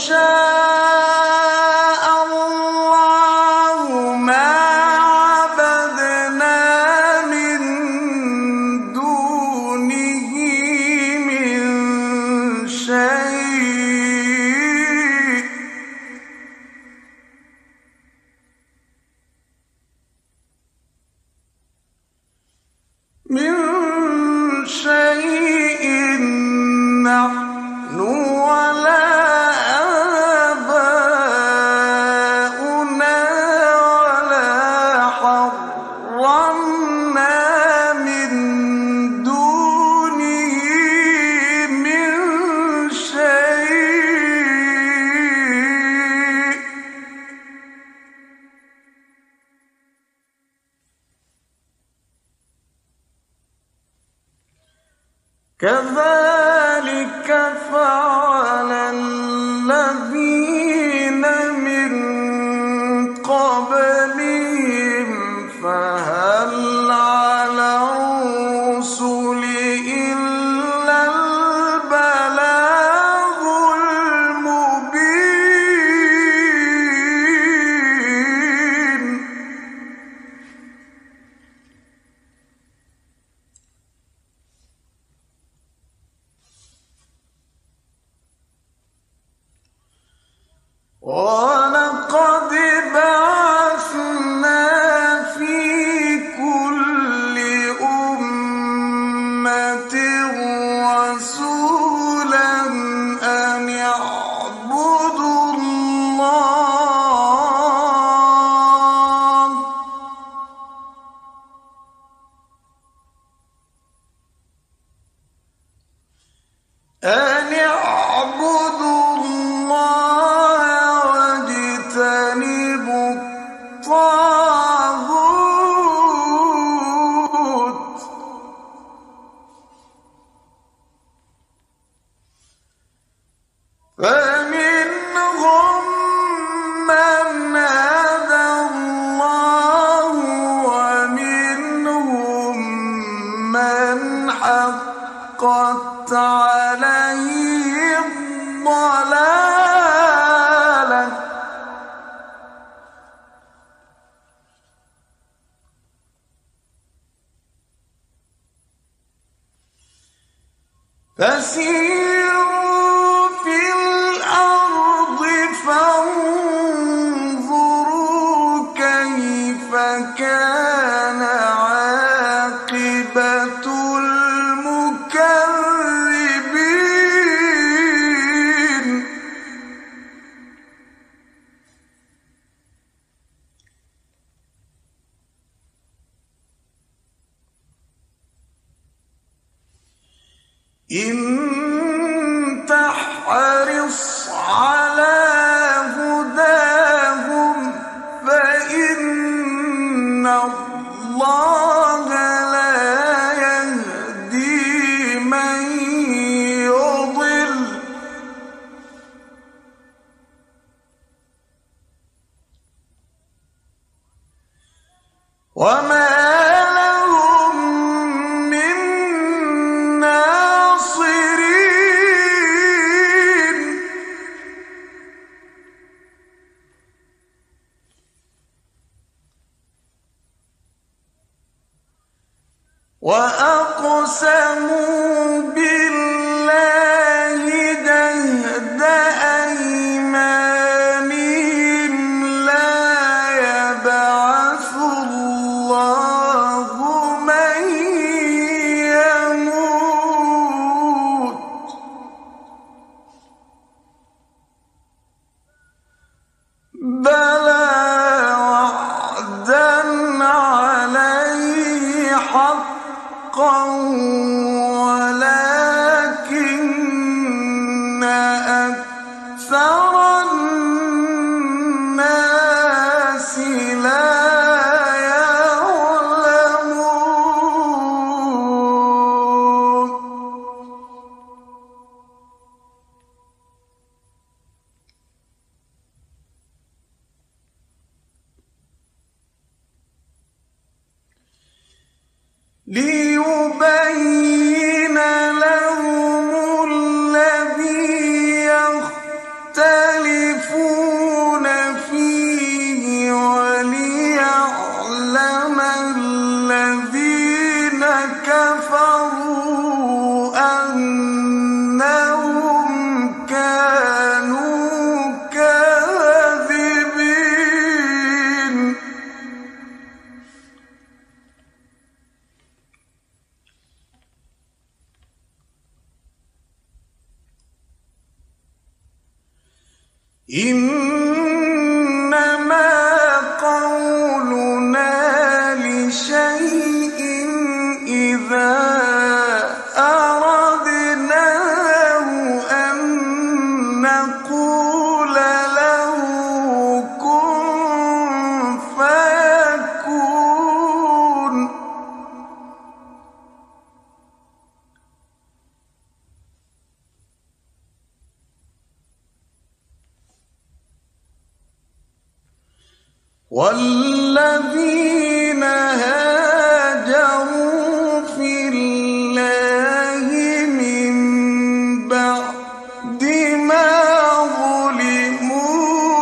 شاء الله ما عبدنا من دونه من شيء من شيء نحن ولا آباؤنا ولا حرمنا من دونه من شيء كذلك فعل الذين من قبلهم فهل على الرسل إلا البلاغ المبين. ولقد بعثنا الطاغوت فمنهم من هدى الله ومنهم من حقت عليه الضلالة فسيروا في الأرض فانظروا كيف كان عاقبة المكذبين إن تحرص على هداهم فإن الله لا يهدي من يضل وما وأقسموا بالله جهد أيمانهم لا يبعث الله من يموت بلى وعدا عليه حقا ولكن أكثر الناس لا يعلمون ليبين لهم الذي يختلفون فيه وليعلم الذين كفروا أنهم كانوا كاذبين إنما قولنا لشيء إذا أردناه أن نقول له كن فيكون والذين هاجروا في الله من بعد ما ظلموا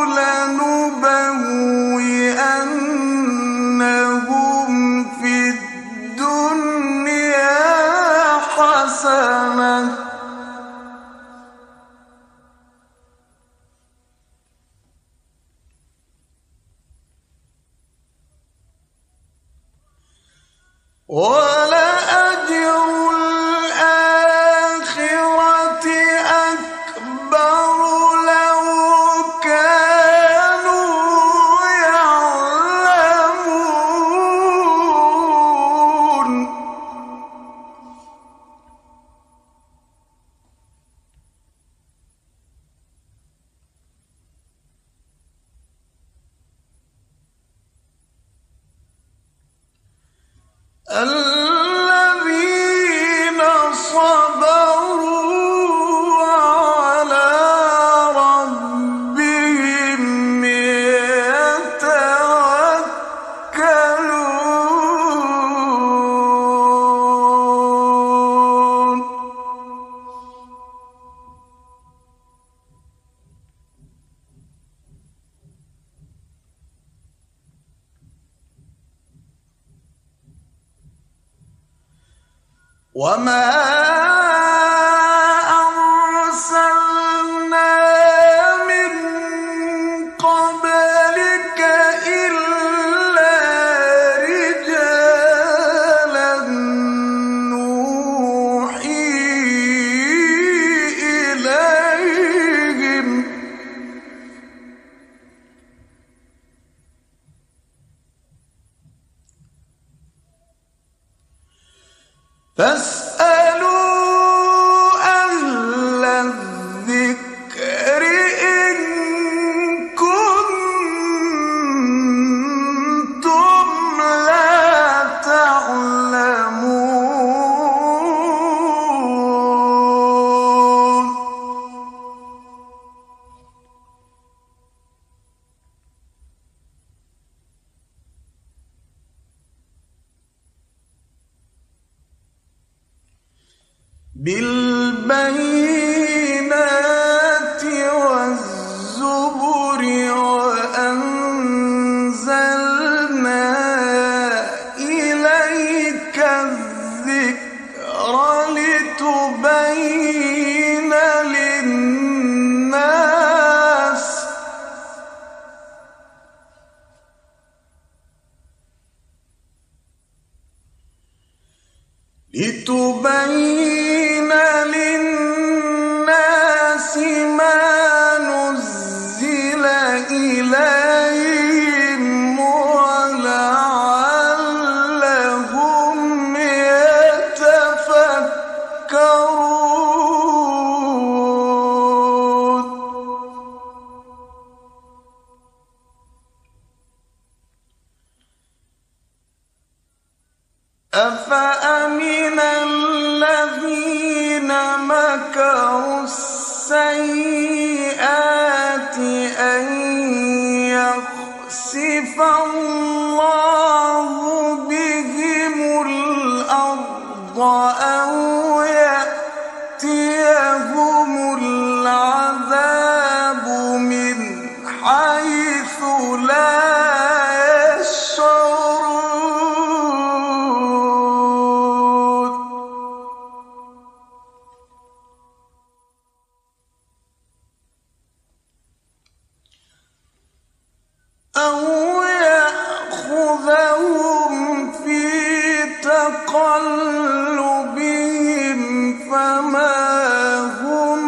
لنبوئنهم في الدنيا حسنة ولأجر الآخرة أكبر لو كانوا يعلمون الذين صبروا وعلى ربهم يتوكلون. وما أرسلنا من قبلك إلا رجالا نوحي إليهم. فاسألوا أهل الذكر إن كنتم لا تعلمون. بالبينات والزبر وأنزلنا إليك الذكر لتبين للناس لتبين للناس ما نزل إليهم ولعلهم يتفكرون. أفأمن الذين مكروا السيئات أن يخسف الله بهم الأرض أو يأتيهم العذاب من حيث لا يشعرون. أو يأخذهم في تقلبهم فما هم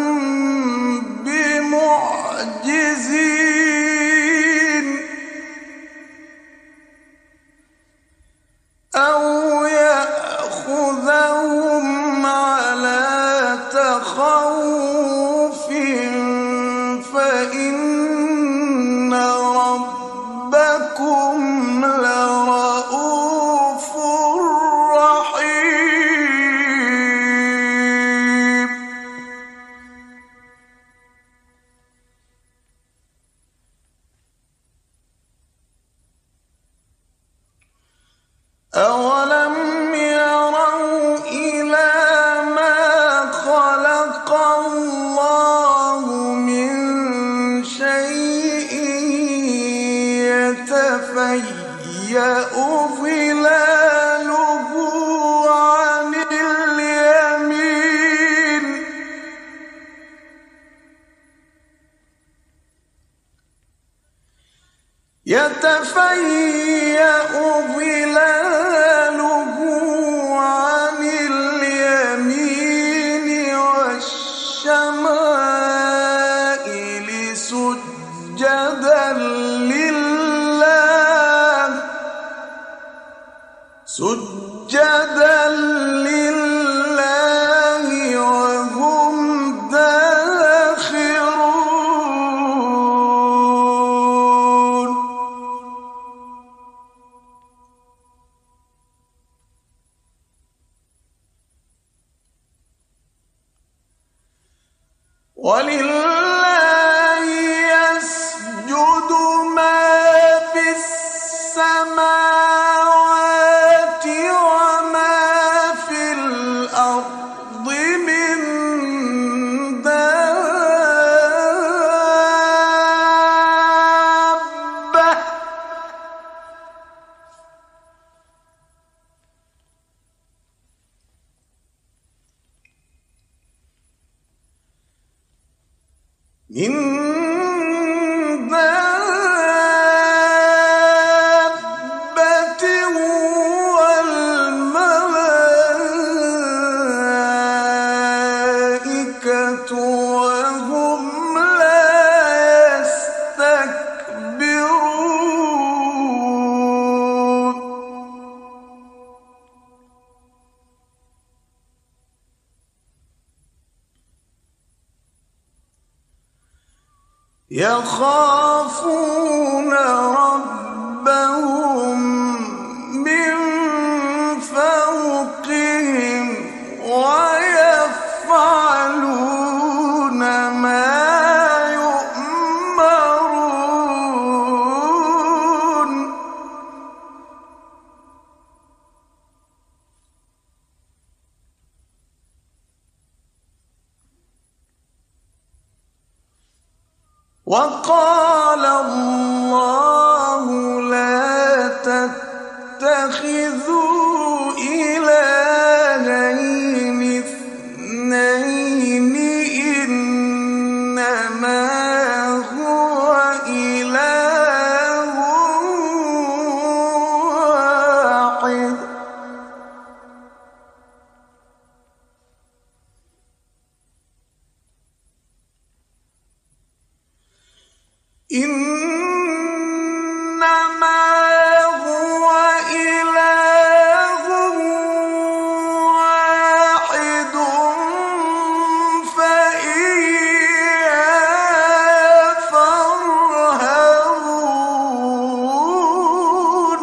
بمعجزين. أو يأخذهم على تخوف فإن ربكم لرؤوف رحيم. أولم يروا إلى ما خلق الله من شيء يتفيأ ظلاله عن اليمين يتفيأ ظلاله عن اليمين والشمائل سجدا لله سجدا لله وهم داخرون. ولله يسجد ما في السماوات وما في الأرض من دابة من دابة والملائكة وهم لا يستكبرون يخافون ربهم من فوقهم ويفعلون ما يؤمرون وقال الله لا تتخذوا إلهين اثنين إنما هو إله واحد إنما هو إله واحد فإياي فارهبون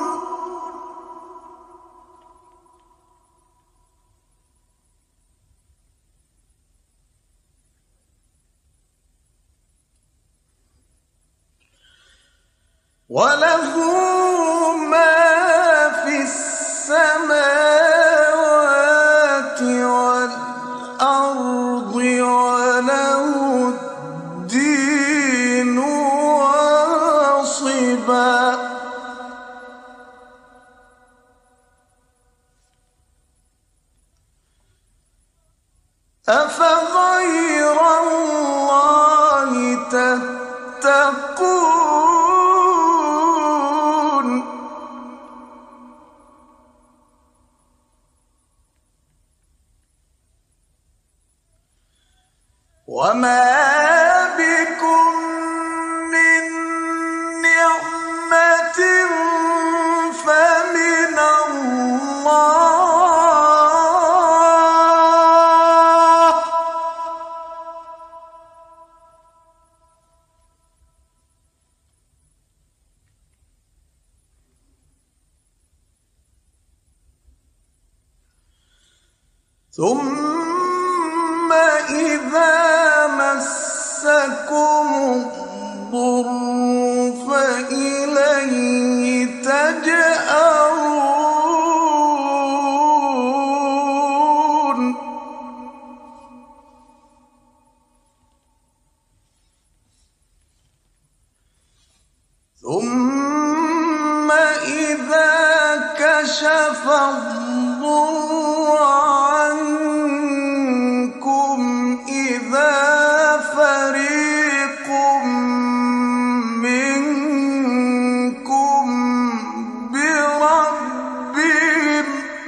وله ما في السماوات والأرض وله الدين واصبا أفغير الله تتقون وما بكم من نعمة فمن الله ثم إذا مسكم الضر فإليه تجأرون ثم إذا كشف الضر عنكم إذا فريق منكم بربهم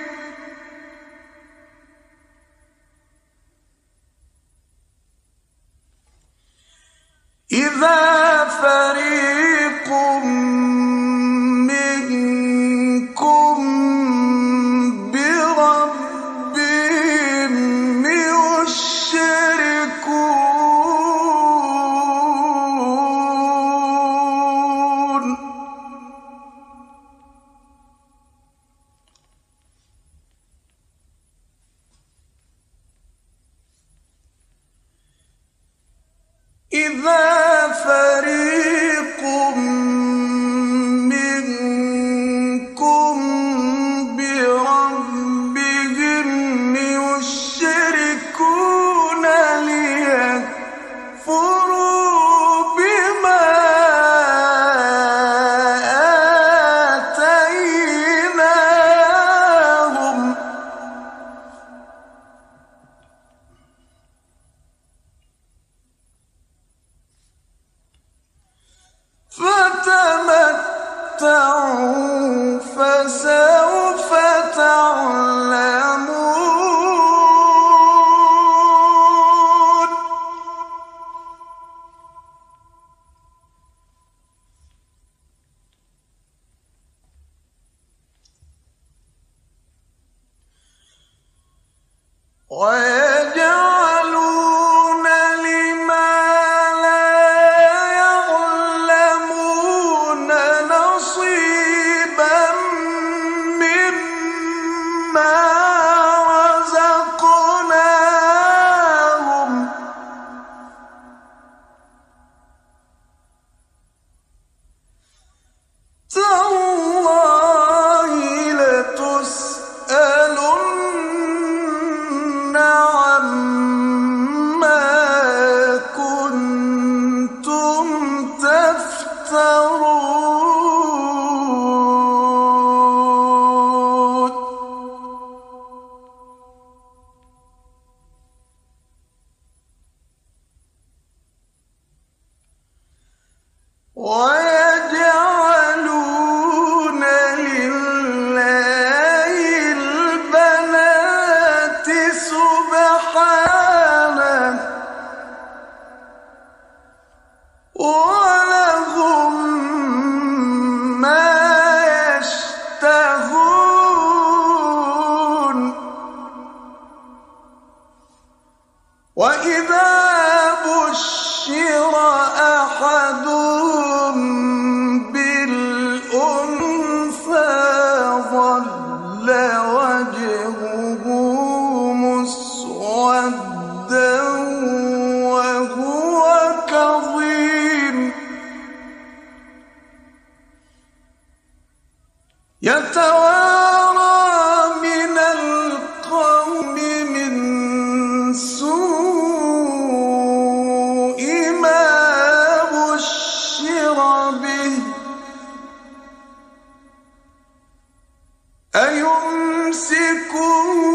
إذا فريق منكم بربهم إذا فريق منكم بربهم يشركون ليكفروا بما آتيناهم فتمتعوا فسوف تعلمون ويجعلون لما لا يعلمون نصيبا مما رزقناهم تالله لتسألن عما كنتم تفترون ويجعلون لله البنات سبحانه ولهم ما يشتهون وإذا بشر أحدهم بالأنثى ظل وجهه مسودا وهو كظيم يتوارى من القوم من سوء ما بشر به أيمسكه